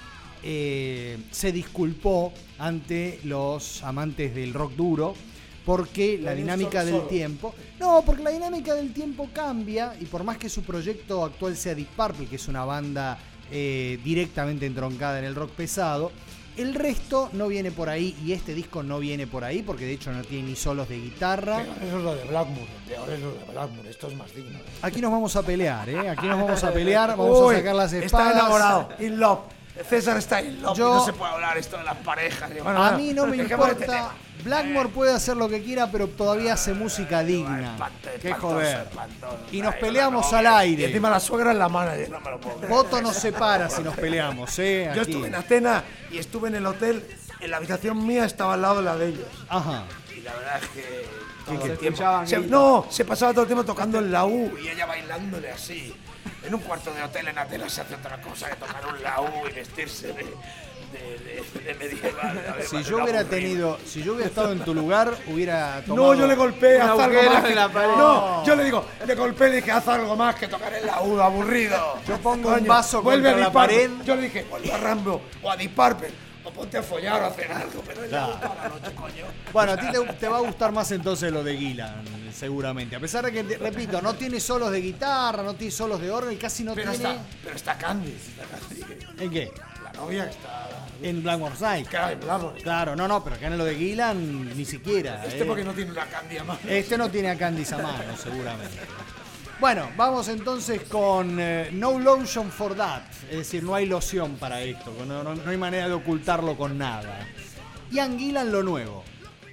eh, se disculpó ante los amantes del rock duro porque la dinámica del tiempo... No, porque la dinámica del tiempo cambia y por más que su proyecto actual sea Deep Purple, que es una banda eh, directamente entroncada en el rock pesado, el resto no viene por ahí y este disco no viene por ahí porque de hecho no tiene ni solos de guitarra. Peor eso es lo de Blackmoor, peor es lo de Blackmoor, esto es más digno. Aquí nos vamos a pelear, ¿eh? Aquí nos vamos a pelear, vamos Uy, a sacar las espadas. Está enamorado, in love. César está in love, Yo- y no se puede hablar esto de las parejas. Y bueno, A bueno, mí no me dejemos este importa. tema. Blackmore puede hacer lo que quiera, pero todavía hace música digna. Qué espantoso, joder. espantoso. Y nos Ay, peleamos no, al y aire. encima la suegra es la manager, no me lo puedo creer. Voto nos separa si nos peleamos, ¿eh? Yo Aquí. estuve en Atenas y estuve en el hotel, en la habitación mía estaba al lado de la de ellos. Ajá. Y la verdad es que todo Se el tiempo- escuchaban se- gritos. no, se pasaba todo el tiempo tocando el laúd y ella bailándole así. En un cuarto de hotel en Atenas se hace otra cosa que tocar un laúd y vestirse de, de, de- de medieval. A ver, Si vale, yo una hubiera aburrida. tenido, si yo hubiera estado en tu lugar, hubiera tomado. No, yo le golpeé, un haz algo agujero más. en que- la pared. No, yo le digo, le golpeé y le dije, haz algo más que tocar el laúd, aburrido. Yo pongo un Coño, vaso vuelve contra a la Deep Purple. pared. Yo le dije, vuelve a Rambo o a Deep Purple, o ponte a follar o a hacer algo, pero el Claro. laúd toda la noche, coño. Bueno, a ti te, te va a gustar más entonces lo de Gillan, seguramente. A pesar de que, te- repito, no tiene solos de guitarra, no tiene solos de órgano y casi no Pero tiene. está, pero está Candice, está Candice. ¿En qué? La novia que está... En Blackmore Side. Claro, en Blackmore. Claro, no, no, pero acá en lo de Gillan ni siquiera. Este ¿eh? porque no tiene una Candy a mano. Este no tiene a Candice a mano, seguramente. Bueno, vamos entonces con eh, No Lotion for That. Es decir, no hay loción para esto. No, no, no hay manera de ocultarlo con nada. Y Anguilan lo nuevo.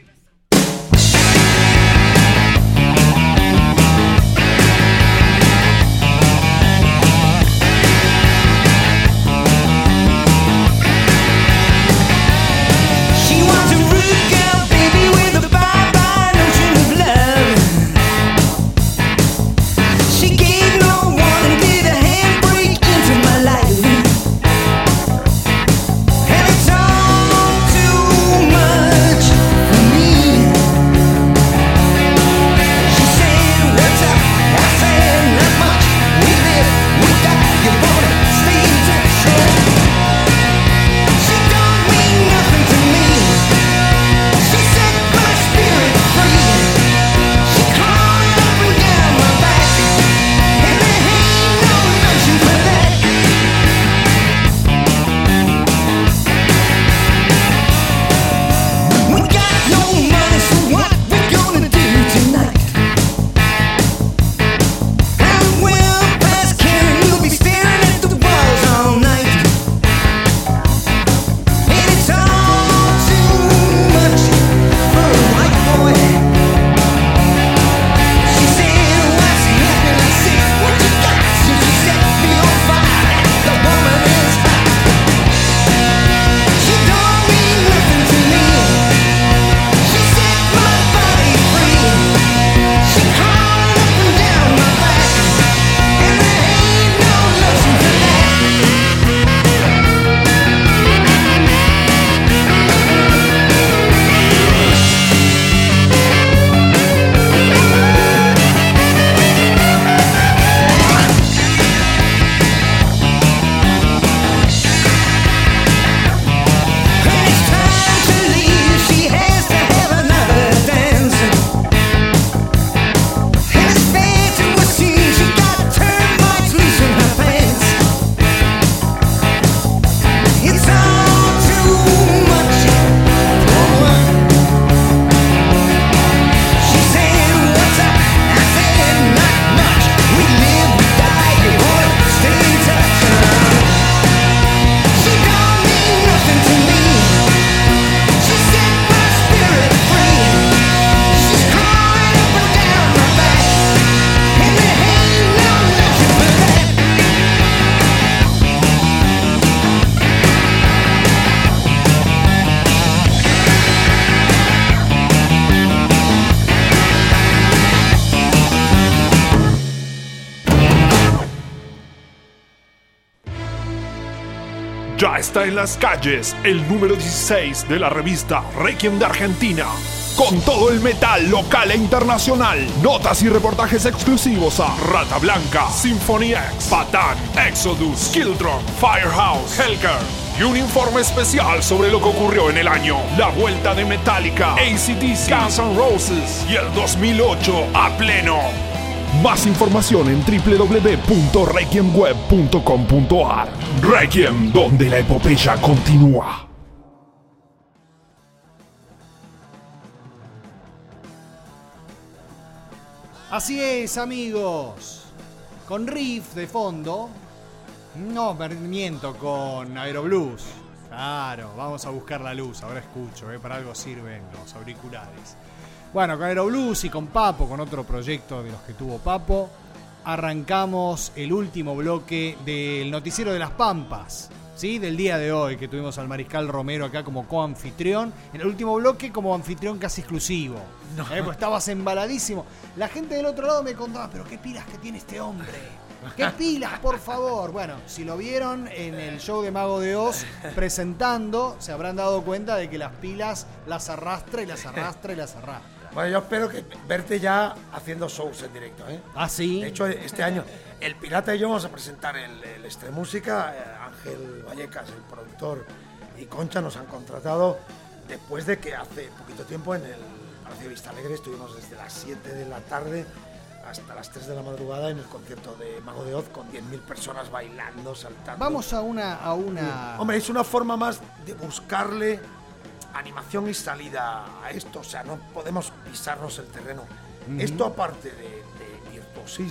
Ya está en las calles el número dieciséis de la revista Requiem de Argentina. Con todo el metal local e internacional. Notas y reportajes exclusivos a Rata Blanca, Symphony X, Patán, Exodus, Kildrum, Firehouse, Hellcar. Y un informe especial sobre lo que ocurrió en el año. La vuelta de Metallica, A C D C, Guns N' Roses y el dos mil ocho a pleno. Más información en doble u doble u doble u punto requiem web punto com punto a r. Requiem, donde la epopeya continúa. Así es, amigos. Con riff de fondo. No, miento, con Aeroblues. Claro, vamos a buscar la luz. Ahora escucho, ¿eh? Para algo sirven los auriculares. Bueno, con Aeroblues y con Papo, con otro proyecto de los que tuvo Papo, arrancamos el último bloque del Noticiero de las Pampas, ¿sí? Del día de hoy, que tuvimos al Mariscal Romero acá como coanfitrión. En el último bloque como anfitrión casi exclusivo. No. ¿Eh? Pues estabas embaladísimo. La gente del otro lado me contaba, pero qué pilas que tiene este hombre. ¡Qué pilas, por favor! Bueno, si lo vieron en el show de Mago de Oz presentando, se habrán dado cuenta de que las pilas las arrastra y las arrastra y las arrastra. Bueno, yo espero que verte ya haciendo shows en directo, ¿eh? ¿Ah, sí? De hecho, este año, el Pirata y yo vamos a presentar el, el Extremúsica. Ángel Vallecas, el productor, y Concha nos han contratado después de que hace poquito tiempo en el Palacio Vista Alegre estuvimos desde las siete de la tarde hasta las tres de la madrugada en el concierto de Mago de Oz con diez mil personas bailando, saltando. Vamos a una... A una... Hombre, es una forma más de buscarle animación y salida a esto. O sea, no podemos pisarnos el terreno. Uh-huh. Esto, aparte de, de virtuosismo, de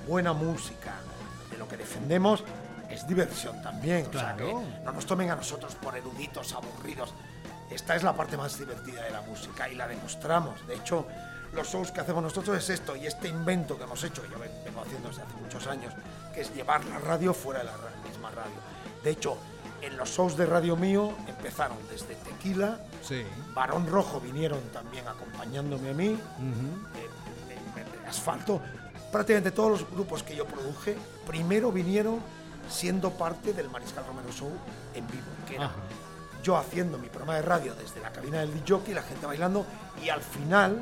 buena música, de lo que defendemos, es diversión también. Claro. O sea, que no nos tomen a nosotros por eruditos aburridos. Esta es la parte más divertida de la música y la demostramos. De hecho, los shows que hacemos nosotros es esto, y este invento que hemos hecho, que yo vengo haciendo desde hace muchos años, que es llevar la radio fuera de la misma radio. De hecho, en los shows de Radio Mío empezaron desde Tequila, sí. Barón Rojo vinieron también acompañándome a mí, uh-huh. eh, eh, eh, Asfalto, prácticamente todos los grupos que yo produje, primero vinieron siendo parte del Mariscal Romero Show en vivo, que era uh-huh. yo haciendo mi programa de radio desde la cabina del D J, la gente bailando, y al final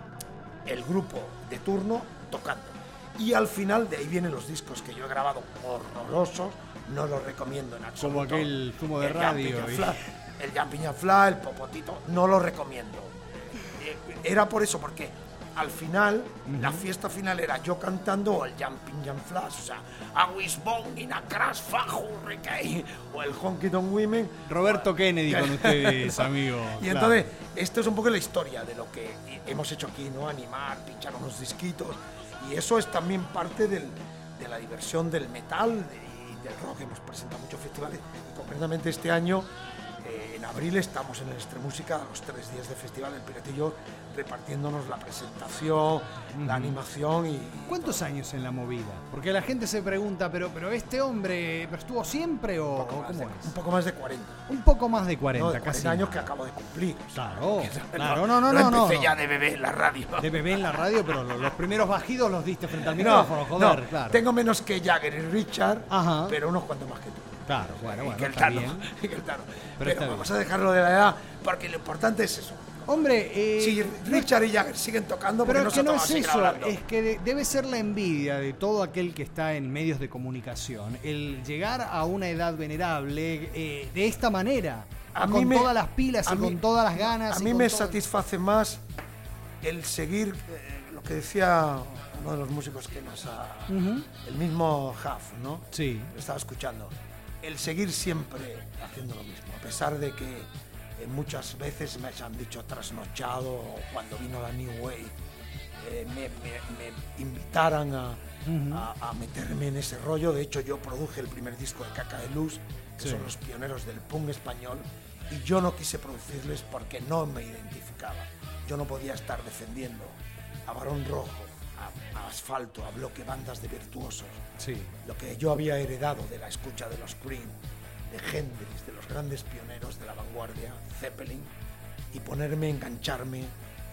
el grupo de turno tocando. Y al final de ahí vienen los discos que yo he grabado horrorosos, no los recomiendo en absoluto. Como aquel zumo de el radio. Jumping Fla, el Jumping and Fly, el Popotito, no lo recomiendo. Era por eso, porque al final, uh-huh. la fiesta final era yo cantando el Jumping and Flash, o sea, I was born in a crash hurricane, o el Honky Tonk Women. Roberto Kennedy con ustedes, amigo. Y claro. Entonces, esto es un poco la historia de lo que hemos hecho aquí, ¿no? Animar, pinchar unos disquitos, y eso es también parte del, de la diversión del metal y del rock. Hemos presentado muchos festivales, y concretamente este año, eh, en abril, estamos en el Extremúsica, a los tres días de festival, el Pirete y yo, repartiéndonos la presentación, uh-huh. la animación y... ¿Cuántos años en la movida? Porque la gente se pregunta, pero, pero este hombre ¿estuvo siempre o, o cómo de, es? Un poco más de cuarenta. Un poco más de cuarenta, no, de cuarenta casi. años que acabo de cumplir. Claro, o sea, claro, no, no, no. no, empecé no, ya no. de bebé en la radio. De bebé en la radio, pero los, los primeros bajidos los diste frente al micrófono, no, joder, no, claro. Tengo menos que Jagger y Richard, Ajá. pero unos cuantos más que tú. Claro, bueno, bueno, que el está Tano, bien. que el Tano. Pero, Pero vamos bien. A dejarlo de la edad, porque lo importante es eso. Hombre, eh, si Richard y Jagger siguen tocando, pero porque es que no nosotros es vamos a seguir eso, hablando. es que de, debe ser la envidia de todo aquel que está en medios de comunicación, el llegar a una edad venerable eh, de esta manera, a con me, todas las pilas y mí, con todas las ganas. A y mí con me todo... satisface más el seguir eh, lo que decía uno de los músicos que nos ha... Uh-huh. El mismo Huff, ¿no? Sí. Lo estaba escuchando. El seguir siempre haciendo lo mismo, a pesar de que eh, muchas veces me han dicho trasnochado, o cuando vino la New Wave, eh, me, me, me invitaran a, uh-huh. a, a meterme en ese rollo. De hecho, yo produje el primer disco de Caca de Luz, que sí. son los pioneros del punk español, y yo no quise producirles porque no me identificaba. Yo no podía estar defendiendo a Barón Rojo, a, a Asfalto, a Bloque, bandas de virtuosos. Sí. Lo que yo había heredado de la escucha de los Cream, de Hendrix, de los grandes pioneros de la vanguardia, Zeppelin, y ponerme, engancharme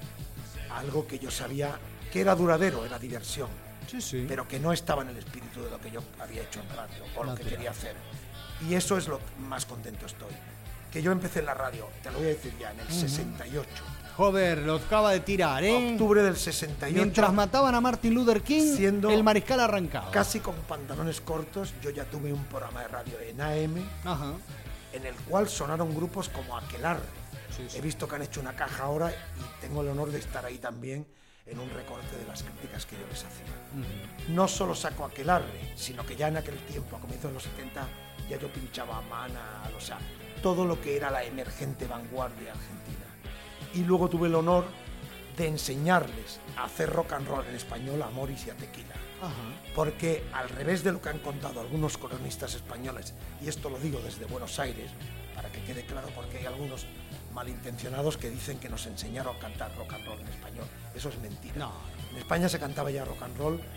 a algo que yo sabía que era duradero, era diversión, sí, sí. pero que no estaba en el espíritu de lo que yo había hecho en radio o lo Natural. que quería hacer. Y eso es lo que más contento estoy. Que yo empecé en la radio, te lo voy a decir ya, en el uh-huh. sesenta y ocho. Joder, lo acaba de tirar, ¿eh? Octubre del sesenta y ocho. Mientras mataban a Martin Luther King, siendo el Mariscal arrancaba. Casi con pantalones cortos, yo ya tuve un programa de radio en A M, Ajá. en el cual sonaron grupos como Aquelarre. Sí, sí. He visto que han hecho una caja ahora y tengo el honor de estar ahí también en un recorte de las críticas que yo les hacía. Uh-huh. No solo saco Aquelarre, sino que ya en aquel tiempo, a comienzos de los setenta, ya yo pinchaba a Mana, o sea, todo lo que era la emergente vanguardia argentina. Y luego tuve el honor de enseñarles a hacer rock and roll en español a Morris y a Tequila. Ajá. Porque al revés de lo que han contado algunos cronistas españoles, y esto lo digo desde Buenos Aires, para que quede claro, porque hay algunos malintencionados que dicen que nos enseñaron a cantar rock and roll en español. Eso es mentira. No. En España se cantaba ya rock and roll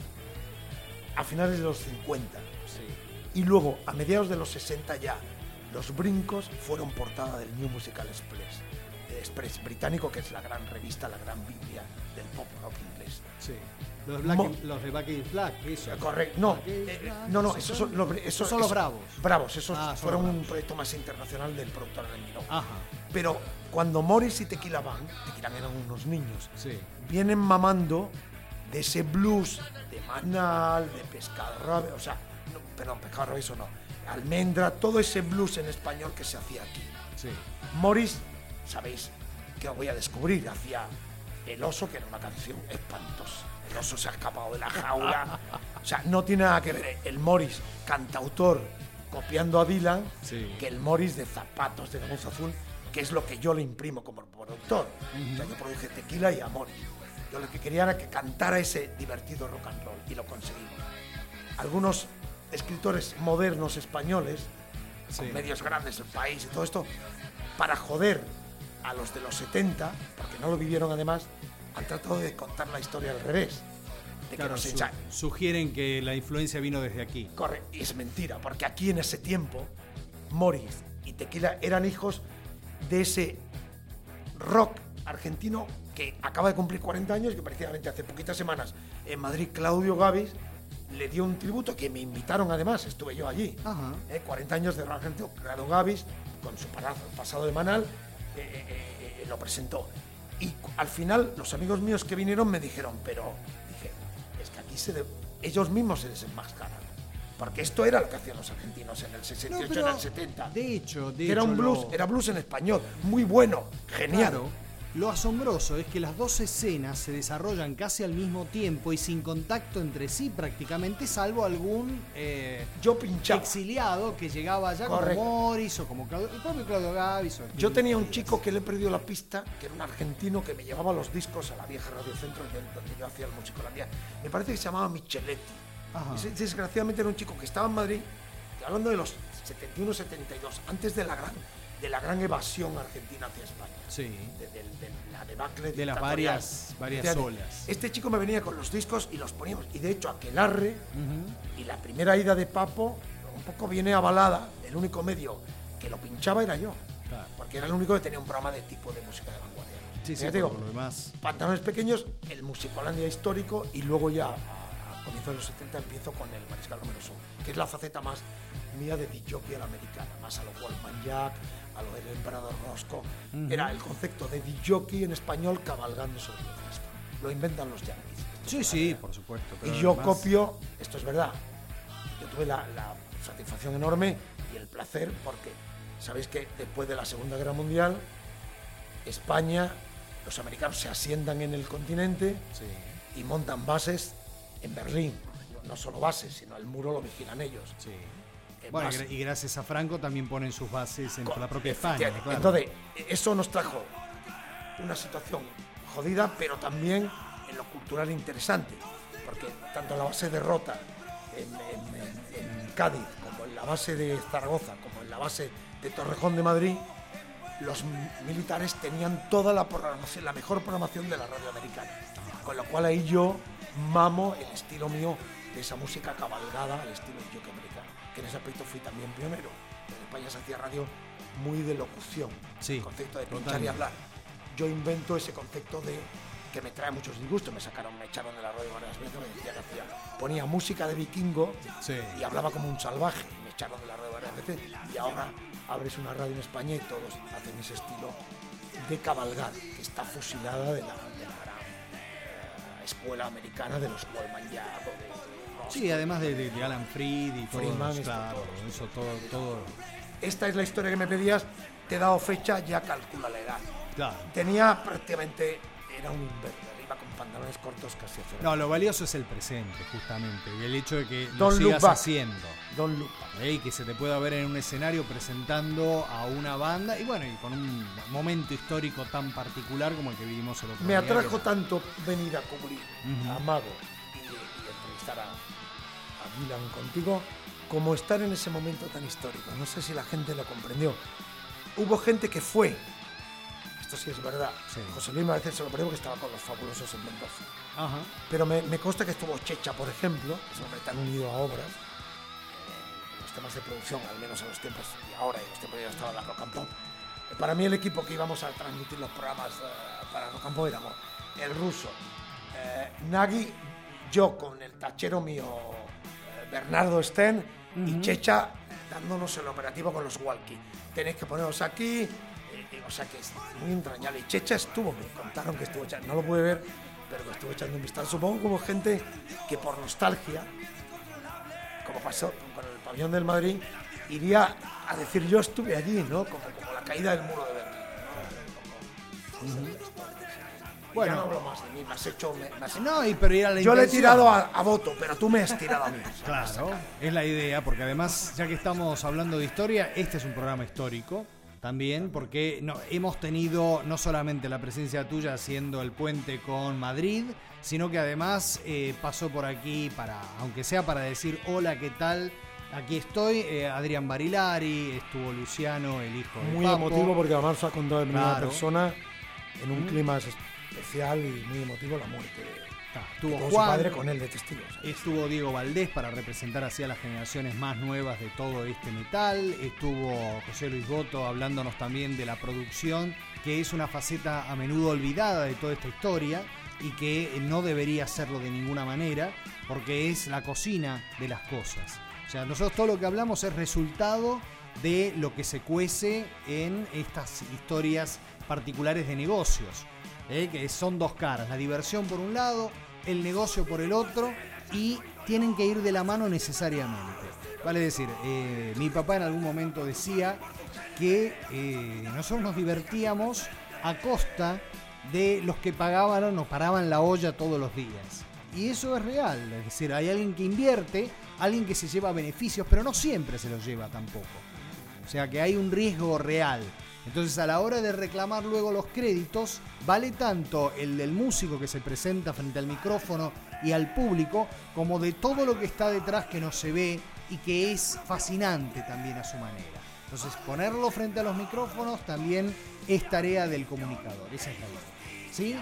a finales de los cincuenta. Sí. Y luego, a mediados de los sesenta ya, los Brincos fueron portada del New Musical Express. Express británico, que es la gran revista, la gran biblia del pop rock inglés. Sí. Los, Black Mo- in, los de Back in Black, eso. Correcto. No, eh, no, no, esos son los, esos, esos son los bravos. Bravos, esos ah, fueron bravos. un proyecto más internacional del productor Alain Milón. Ajá. Pero cuando Morris y Tequila van, Tequila eran unos niños, sí. vienen mamando de ese blues de Manal, de Pescado Rabia, o sea, no, perdón, Pescado Rabia, eso no, Almendra, todo ese blues en español que se hacía aquí. Sí. Morris, sabéis que os voy a descubrir, hacía El Oso, que era una canción espantosa. El oso se ha escapado de la jaula. O sea, no tiene nada que ver el Morris, cantautor, copiando a Dylan, sí. que el Morris de Zapatos de Gamuza Azul, que es lo que yo le imprimo como productor. Uh-huh. O sea, yo produje Tequila y a Morris. Yo lo que quería era que cantara ese divertido rock and roll y lo conseguimos. Algunos escritores modernos españoles, sí, con medios grandes del país y todo esto, para joder a los de los setenta, porque no lo vivieron además, han tratado de contar la historia al revés. De claro, que su, encha... sugieren que la influencia vino desde aquí. Corre, y es mentira, porque aquí en ese tiempo, Morris y Tequila eran hijos de ese rock argentino que acaba de cumplir cuarenta años, que precisamente hace poquitas semanas en Madrid Claudio Gavis le dio un tributo, que me invitaron además, estuve yo allí. Ajá. Eh, cuarenta años de rock argentino, Claudio Gavis, con su pasado de Manal, eh, eh, eh, lo presentó. Y al final los amigos míos que vinieron me dijeron, pero dije, es que aquí se de... ellos mismos se desenmascaran. Porque esto era lo que hacían los argentinos en el sesenta y ocho, no, en el setenta. De hecho, de era hecho, un blues, lo... era blues en español, muy bueno, genial. Claro, lo asombroso es que las dos escenas se desarrollan casi al mismo tiempo y sin contacto entre sí prácticamente, salvo algún eh, yo pinchaba. exiliado que llegaba allá. Correcto. Como Morris o como Claudio, el propio Claudio Gavis. Yo tenía un chico que le he perdido la pista, que era un argentino que me llevaba los discos a la vieja Radio Centro, donde yo hacía el Musicolandia. Me parece que se llamaba Micheletti. Ese, desgraciadamente era un chico que estaba en Madrid, hablando de los setenta y uno setenta y dos, antes de la gran, de la gran evasión argentina hacia España. Sí. De, de, de la debacle de las varias, varias Fíjate, olas. Este chico me venía con los discos y los poníamos. Y de hecho, Aquelarre uh-huh. y la primera ida de Papo, un poco viene avalada. El único medio que lo pinchaba era yo. Claro. Porque era el único que tenía un programa de tipo de música de vanguardia. Sí, sí, digo, por lo demás. Pantalones pequeños, el Musicolandia histórico y luego ya a comienzos de los setenta empiezo con el Mariscal número uno, que es la faceta más mía de D-Jockey a la americana, más a lo Walkman Jack, a lo del Emperador Roscoe. Uh-huh. Era el concepto de D-Jockey en español cabalgando sobre el disco. Lo inventan los yankees. Sí, sí, por supuesto. Pero y yo además... copio, esto es verdad, yo tuve la, la satisfacción enorme y el placer porque sabéis que después de la Segunda Guerra Mundial, España, los americanos se asientan en el continente sí. y montan bases en Berlín, no solo bases, sino el muro lo vigilan ellos. Sí. Bueno, base. Y gracias a Franco también ponen sus bases en Con, la propia España. Claro. Entonces, eso nos trajo una situación jodida, pero también en lo cultural interesante, porque tanto en la base de Rota, en, en, en Cádiz, como en la base de Zaragoza, como en la base de Torrejón de Madrid, los militares tenían toda la programación, la mejor programación de la radio americana. Con lo cual ahí yo mamo el estilo mío de esa música cabalgada, el estilo de jockey americano, que en ese aspecto fui también pionero. En España se hacía radio muy de locución, sí, el concepto de pinchar y hablar. Yo invento ese concepto de que me trae muchos disgustos. Me sacaron, me echaron de la radio varias veces, me decía que hacía, ponía música de vikingo sí. y hablaba como un salvaje. Me echaron de la radio varias veces y ahora abres una radio en España y todos hacen ese estilo de cabalgar, que está fusilada de la, de la gran eh, escuela americana de los Walkman Jack o de, no, sí, además de, de, de Alan Freed y Freeman, todo, claro, todo, eso todo, todo. Esta es la historia que me pedías, te he dado fecha, ya calcula la edad. Claro. Tenía prácticamente, era un inverno, iba con pantalones cortos casi a cero. No, lo valioso es el presente, justamente, y el hecho de que lo Don't sigas look haciendo. Don't look back. ¿Eh? Y que se te pueda ver en un escenario presentando a una banda, y bueno, y con un momento histórico tan particular como el que vivimos el otro me día. Me atrajo que... tanto venir a cubrir uh-huh. a Mago y, y entrevistar a, a Dylan contigo, como estar en ese momento tan histórico. No sé si la gente lo comprendió. Hubo gente que fue, esto sí es verdad, sí. José Luis a veces se lo perdió porque estaba con los Fabulosos en Mendoza. Ajá. Pero me, me consta que estuvo Checha, por ejemplo, que es hombre tan unido a obras, eh, los temas de producción, al menos en los tiempos, y ahora en los tiempos ya estaba la Rock and Pop. Eh, para mí el equipo que íbamos a transmitir los programas eh, para Rock and Pop éramos el ruso, eh, Nagy, yo con el tachero mío, eh, Bernardo Sten, uh-huh. y Checha dándonos el operativo con los walkie. Tenéis que poneros aquí, eh, o sea que es muy entrañable. Y Checha estuvo, me contaron que estuvo echando, no lo pude ver, pero que estuvo echando un vistazo. Supongo que hubo gente que por nostalgia, como pasó con el pabellón del Madrid, iría a decir yo estuve allí, ¿no? Como, como la caída del muro de Berlín, ¿no? Uh-huh. Bueno, ya no hablo más de mí, me has hecho... Me, me has... No, y pero era la Yo intención. le he tirado a, a Voto, pero tú me has tirado a mí. Claro, es la idea, porque además, ya que estamos hablando de historia, este es un programa histórico también, porque no, hemos tenido no solamente la presencia tuya haciendo el puente con Madrid, sino que además eh, pasó por aquí, para, aunque sea para decir hola, ¿qué tal? Aquí estoy, eh, Adrián Barilari, estuvo Luciano, el hijo de Muy Papo. emotivo porque además ha contado en primera Claro. persona, en un Mm. clima especial y muy emotivo, la muerte de, Estuvo de todo Juan, su padre con él de testigo. ¿sabes? estuvo Diego Valdés para representar así a las generaciones más nuevas de todo este metal, estuvo José Luis Boto hablándonos también de la producción, que es una faceta a menudo olvidada de toda esta historia y que no debería serlo de ninguna manera, porque es la cocina de las cosas. O sea, nosotros todo lo que hablamos es resultado de lo que se cuece en estas historias particulares de negocios, ¿eh? Que son dos caras, la diversión por un lado, el negocio por el otro, y tienen que ir de la mano necesariamente. Vale decir, eh, mi papá en algún momento decía que eh, nosotros nos divertíamos a costa de los que pagaban o nos paraban la olla todos los días. Y eso es real, es decir, hay alguien que invierte, alguien que se lleva beneficios, pero no siempre se los lleva tampoco. O sea que hay un riesgo real. Entonces, a la hora de reclamar luego los créditos, vale tanto el del músico que se presenta frente al micrófono y al público, como de todo lo que está detrás que no se ve y que es fascinante también a su manera. Entonces, ponerlo frente a los micrófonos también es tarea del comunicador, esa es la idea. ¿Sí?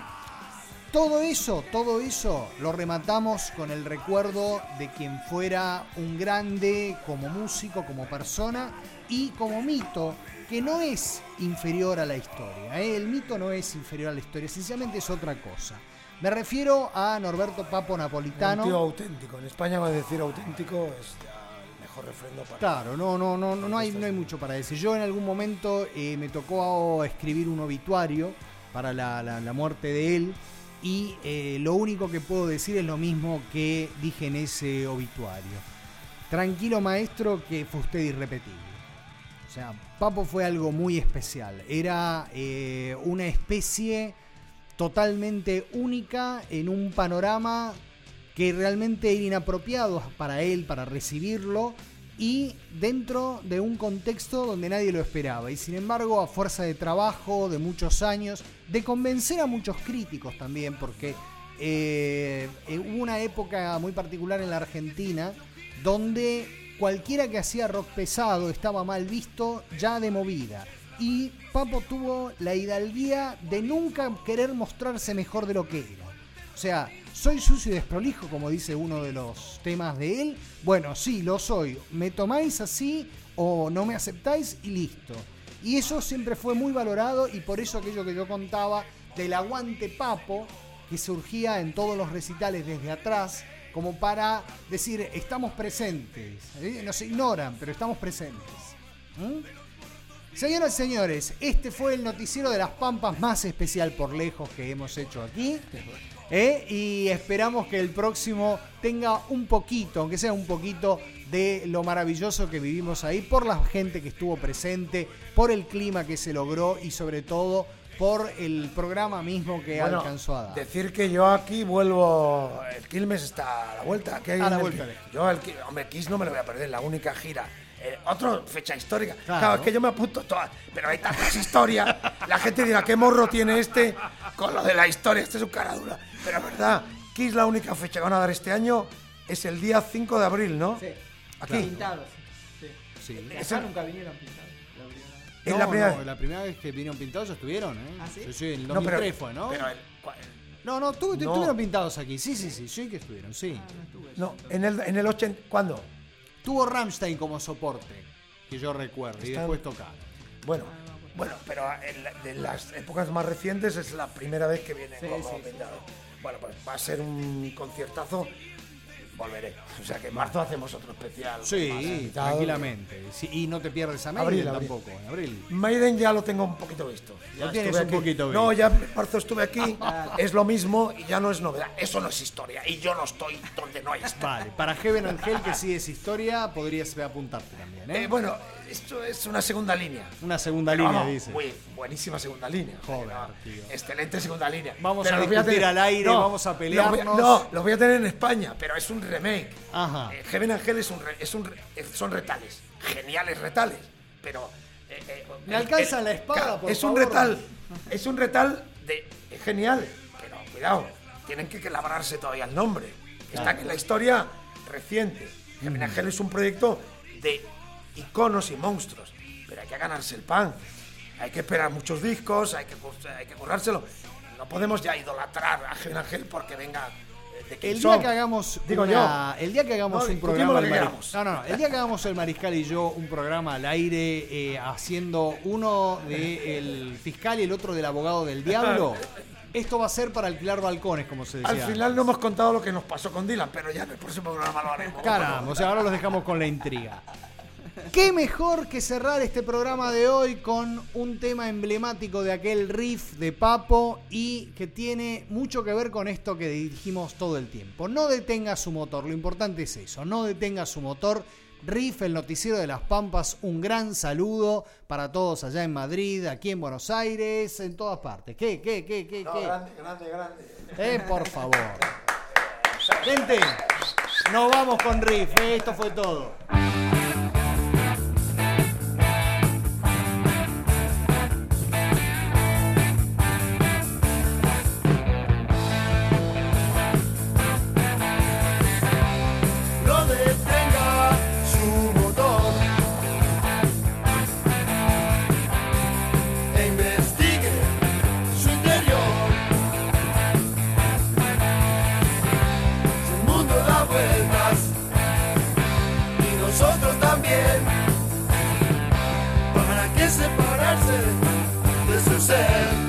Todo eso, todo eso lo rematamos con el recuerdo de quien fuera un grande como músico, como persona y como mito, que no es inferior a la historia, ¿eh? El mito no es inferior a la historia, sencillamente es otra cosa. Me refiero a Norberto Papo Napolitano. Un tío auténtico. En España va a decir auténtico es ya el mejor refrendo para... Claro, no, no, no, no, hay, no hay mucho para decir. Yo en algún momento eh, me tocó escribir un obituario para la, la, la muerte de él y eh, lo único que puedo decir es lo mismo que dije en ese obituario. Tranquilo, maestro, que fue usted irrepetible. O sea, Papo fue algo muy especial. Era eh, una especie totalmente única en un panorama que realmente era inapropiado para él, para recibirlo, y dentro de un contexto donde nadie lo esperaba. Y sin embargo, a fuerza de trabajo, de muchos años, de convencer a muchos críticos también, porque eh, hubo una época muy particular en la Argentina donde cualquiera que hacía rock pesado estaba mal visto ya de movida. Y Papo tuvo la hidalguía de nunca querer mostrarse mejor de lo que era. O sea, soy sucio y desprolijo, como dice uno de los temas de él. Bueno, sí, lo soy. Me tomáis así o no me aceptáis y listo. Y eso siempre fue muy valorado, y por eso aquello que yo contaba del aguante Papo, que surgía en todos los recitales desde atrás, como para decir, estamos presentes. ¿Eh? Nos ignoran, pero estamos presentes. ¿Mm? Señoras y señores, este fue el noticiero de las Pampas más especial por lejos que hemos hecho aquí. ¿Eh? Y esperamos que el próximo tenga un poquito, aunque sea un poquito, de lo maravilloso que vivimos ahí, por la gente que estuvo presente, por el clima que se logró y sobre todo por el programa mismo que bueno, alcanzó a dar. Decir que yo aquí vuelvo, el Quilmes está a la vuelta. ¿Qué hay A en la el vuelta Quilmes? de- Yo, el, Qui- hombre, Kiss no me lo voy a perder, la única gira. Eh, otra fecha histórica. Claro. Claro, es que yo me apunto todas, pero hay tantas historias. La gente dirá, ¿qué morro tiene este con lo de la historia? Este es un cara dura. Pero es verdad, Kiss la única fecha que van a dar este año es el día cinco de abril, ¿no? Sí. Aquí. Pintados. Sí. Sí. Acá Ese- nunca vinieron pintados. la primera vez. Es No, la primera no, vez. la primera vez que vinieron pintados ya estuvieron, ¿eh? ¿Ah, sí? Sí, en el No, dos mil tres pero- fue, ¿no? pero el- cua- No, no, tu- No. estuvieron pintados aquí. Sí, sí, sí, sí que estuvieron, sí. No, en el, en el ochenta, ¿cuándo? Tuvo Rammstein como soporte, que yo recuerdo, y Están- después tocaron. Bueno, bueno, pero en la- de las épocas más recientes es la primera vez que viene Sí, como sí, sí. pintado. Bueno, pues va a ser un conciertazo. Volveré. O sea que en marzo hacemos otro especial. más Sí, invitados. tranquilamente. Sí, y no te pierdes a Maiden Abril, abril. tampoco, en abril. Maiden ya lo tengo un poquito visto. Ya Lo tienes estuve un aquí. poquito visto. No, ya en marzo estuve aquí, es lo mismo y ya no es novedad. Eso no es historia y yo no estoy donde no hay historia. Vale, para Heaven and Hell, que sí es historia, podrías apuntarte también, ¿eh? Eh, bueno, esto es una segunda línea. Una segunda Pero línea, vamos, dice. Muy buenísima segunda línea. Joder, No, tío. excelente segunda línea. Vamos Pero a los voy discutir tener- al aire, vamos a los voy pelearnos. no, los voy a tener en España, pero es un remake. Ajá. Eh, Heaven and Hell es un, re- es un re- eh, son retales, geniales retales, pero eh, eh, Me alcanza la espada, por Es favor. un retal, es un retal de es genial, pero cuidado, tienen que labrarse todavía el nombre. Está Claro. en la historia reciente. Gemini Angel es un proyecto de iconos y monstruos, pero hay que ganarse el pan. Hay que esperar muchos discos, hay que, hay que currárselo. No podemos ya idolatrar a Gemini Angel porque venga eh, de quién El son. día que hagamos Digo una- yo. el día que hagamos No, un discutimos programa lo al que Mari- queramos. no, no, no, el día que hagamos el Mariscal y yo un programa al aire eh, haciendo uno del fiscal y el otro del abogado del diablo, esto va a ser para alquilar balcones, como se decía. Al final no hemos contado lo que nos pasó con Dylan, pero ya en el próximo programa lo haremos. Caramba, o sea, ahora los dejamos con la intriga. Qué mejor que cerrar este programa de hoy con un tema emblemático de aquel riff de Papo y que tiene mucho que ver con esto que dijimos todo el tiempo. No detenga su motor, lo importante es eso, no detenga su motor. Riff, el noticiero de Las Pampas, un gran saludo para todos allá en Madrid, aquí en Buenos Aires, en todas partes. ¿Qué, qué, qué, qué, No, qué? grande, grande, grande. Eh, por favor. Gente, nos vamos con Riff, eh, esto fue todo. No detenga su motor e investigue su interior. Si el mundo da vueltas y nosotros también, ¿para qué separarse de su ser?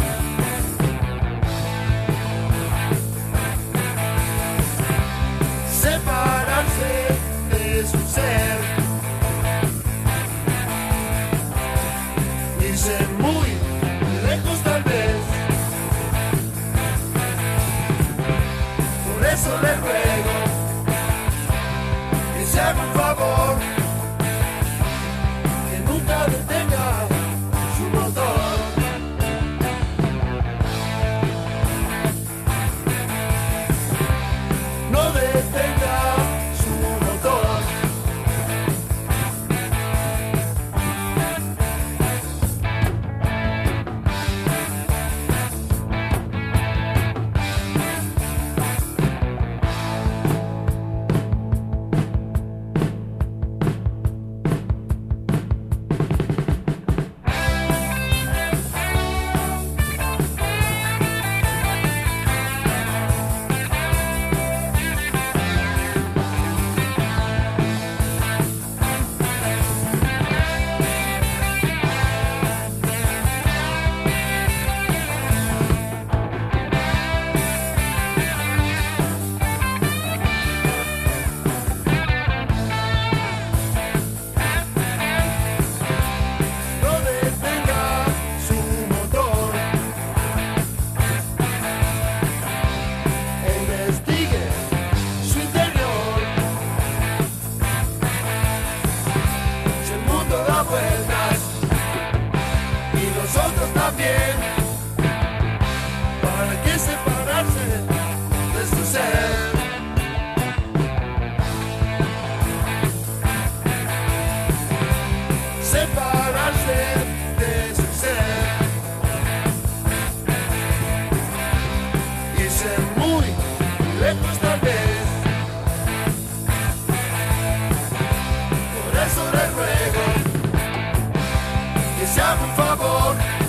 Separarse de su ser, irse muy lejos tal vez. Por eso le ruego que se haga un favor, que nunca detenga su motor. No detenga su motor. No detenga su motor e investigue su interior. Si el mundo da vueltas y nosotros también, ¿para qué separarse de su ser? Separarse de su ser, irse muy lejos tal vez. Por eso le ruego que se haga un favor,